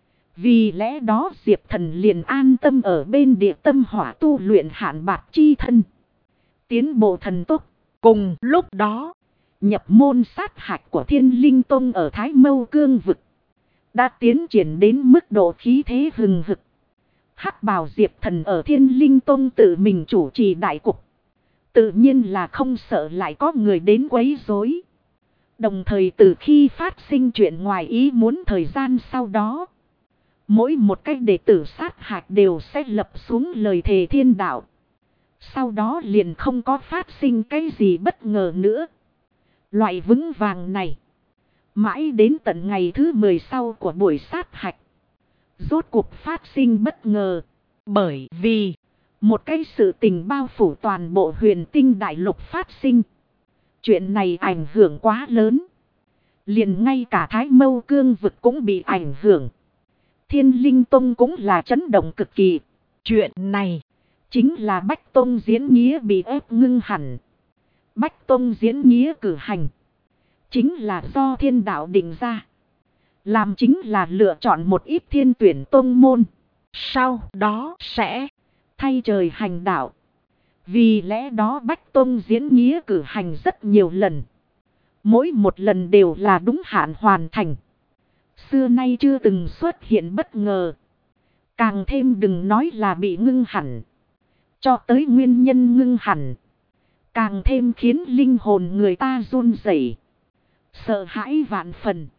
Vì lẽ đó Diệp Thần liền an tâm ở bên địa tâm hỏa tu luyện Hạn Bạc Chi Thân, tiến bộ thần tốc. Cùng lúc đó, nhập môn sát hạch của Thiên Linh Tông ở Thái Mâu Cương Vực đã tiến triển đến mức độ khí thế hừng hực. Hắc bào Diệp Thần ở Thiên Linh Tông tự mình chủ trì đại cục, tự nhiên là không sợ lại có người đến quấy rối. Đồng thời từ khi phát sinh chuyện ngoài ý muốn thời gian sau đó, mỗi một cách đệ tử sát hạch đều sẽ lập xuống lời thề thiên đạo. Sau đó liền không có phát sinh cái gì bất ngờ nữa. Loại vững vàng này, mãi đến tận ngày thứ 10 sau của buổi sát hạch, rốt cuộc phát sinh bất ngờ. Bởi vì một cái sự tình bao phủ toàn bộ Huyền Tinh Đại Lục phát sinh. Chuyện này ảnh hưởng quá lớn, liền ngay cả Thái Mâu Cương Vực cũng bị ảnh hưởng. Thiên Linh Tông cũng là chấn động cực kỳ. Chuyện này chính là Bách Tông diễn nghĩa bị ép ngưng hẳn. Bách Tông diễn nghĩa cử hành, chính là do thiên đạo định ra, làm chính là lựa chọn một ít thiên tuyển tông môn, sau đó sẽ thay trời hành đạo. Vì lẽ đó Bách Tông diễn nghĩa cử hành rất nhiều lần, mỗi một lần đều là đúng hạn hoàn thành. Xưa nay chưa từng xuất hiện bất ngờ, càng thêm đừng nói là bị ngưng hẳn. Cho tới nguyên nhân ngưng hẳn, càng thêm khiến linh hồn người ta run rẩy, sợ hãi vạn phần.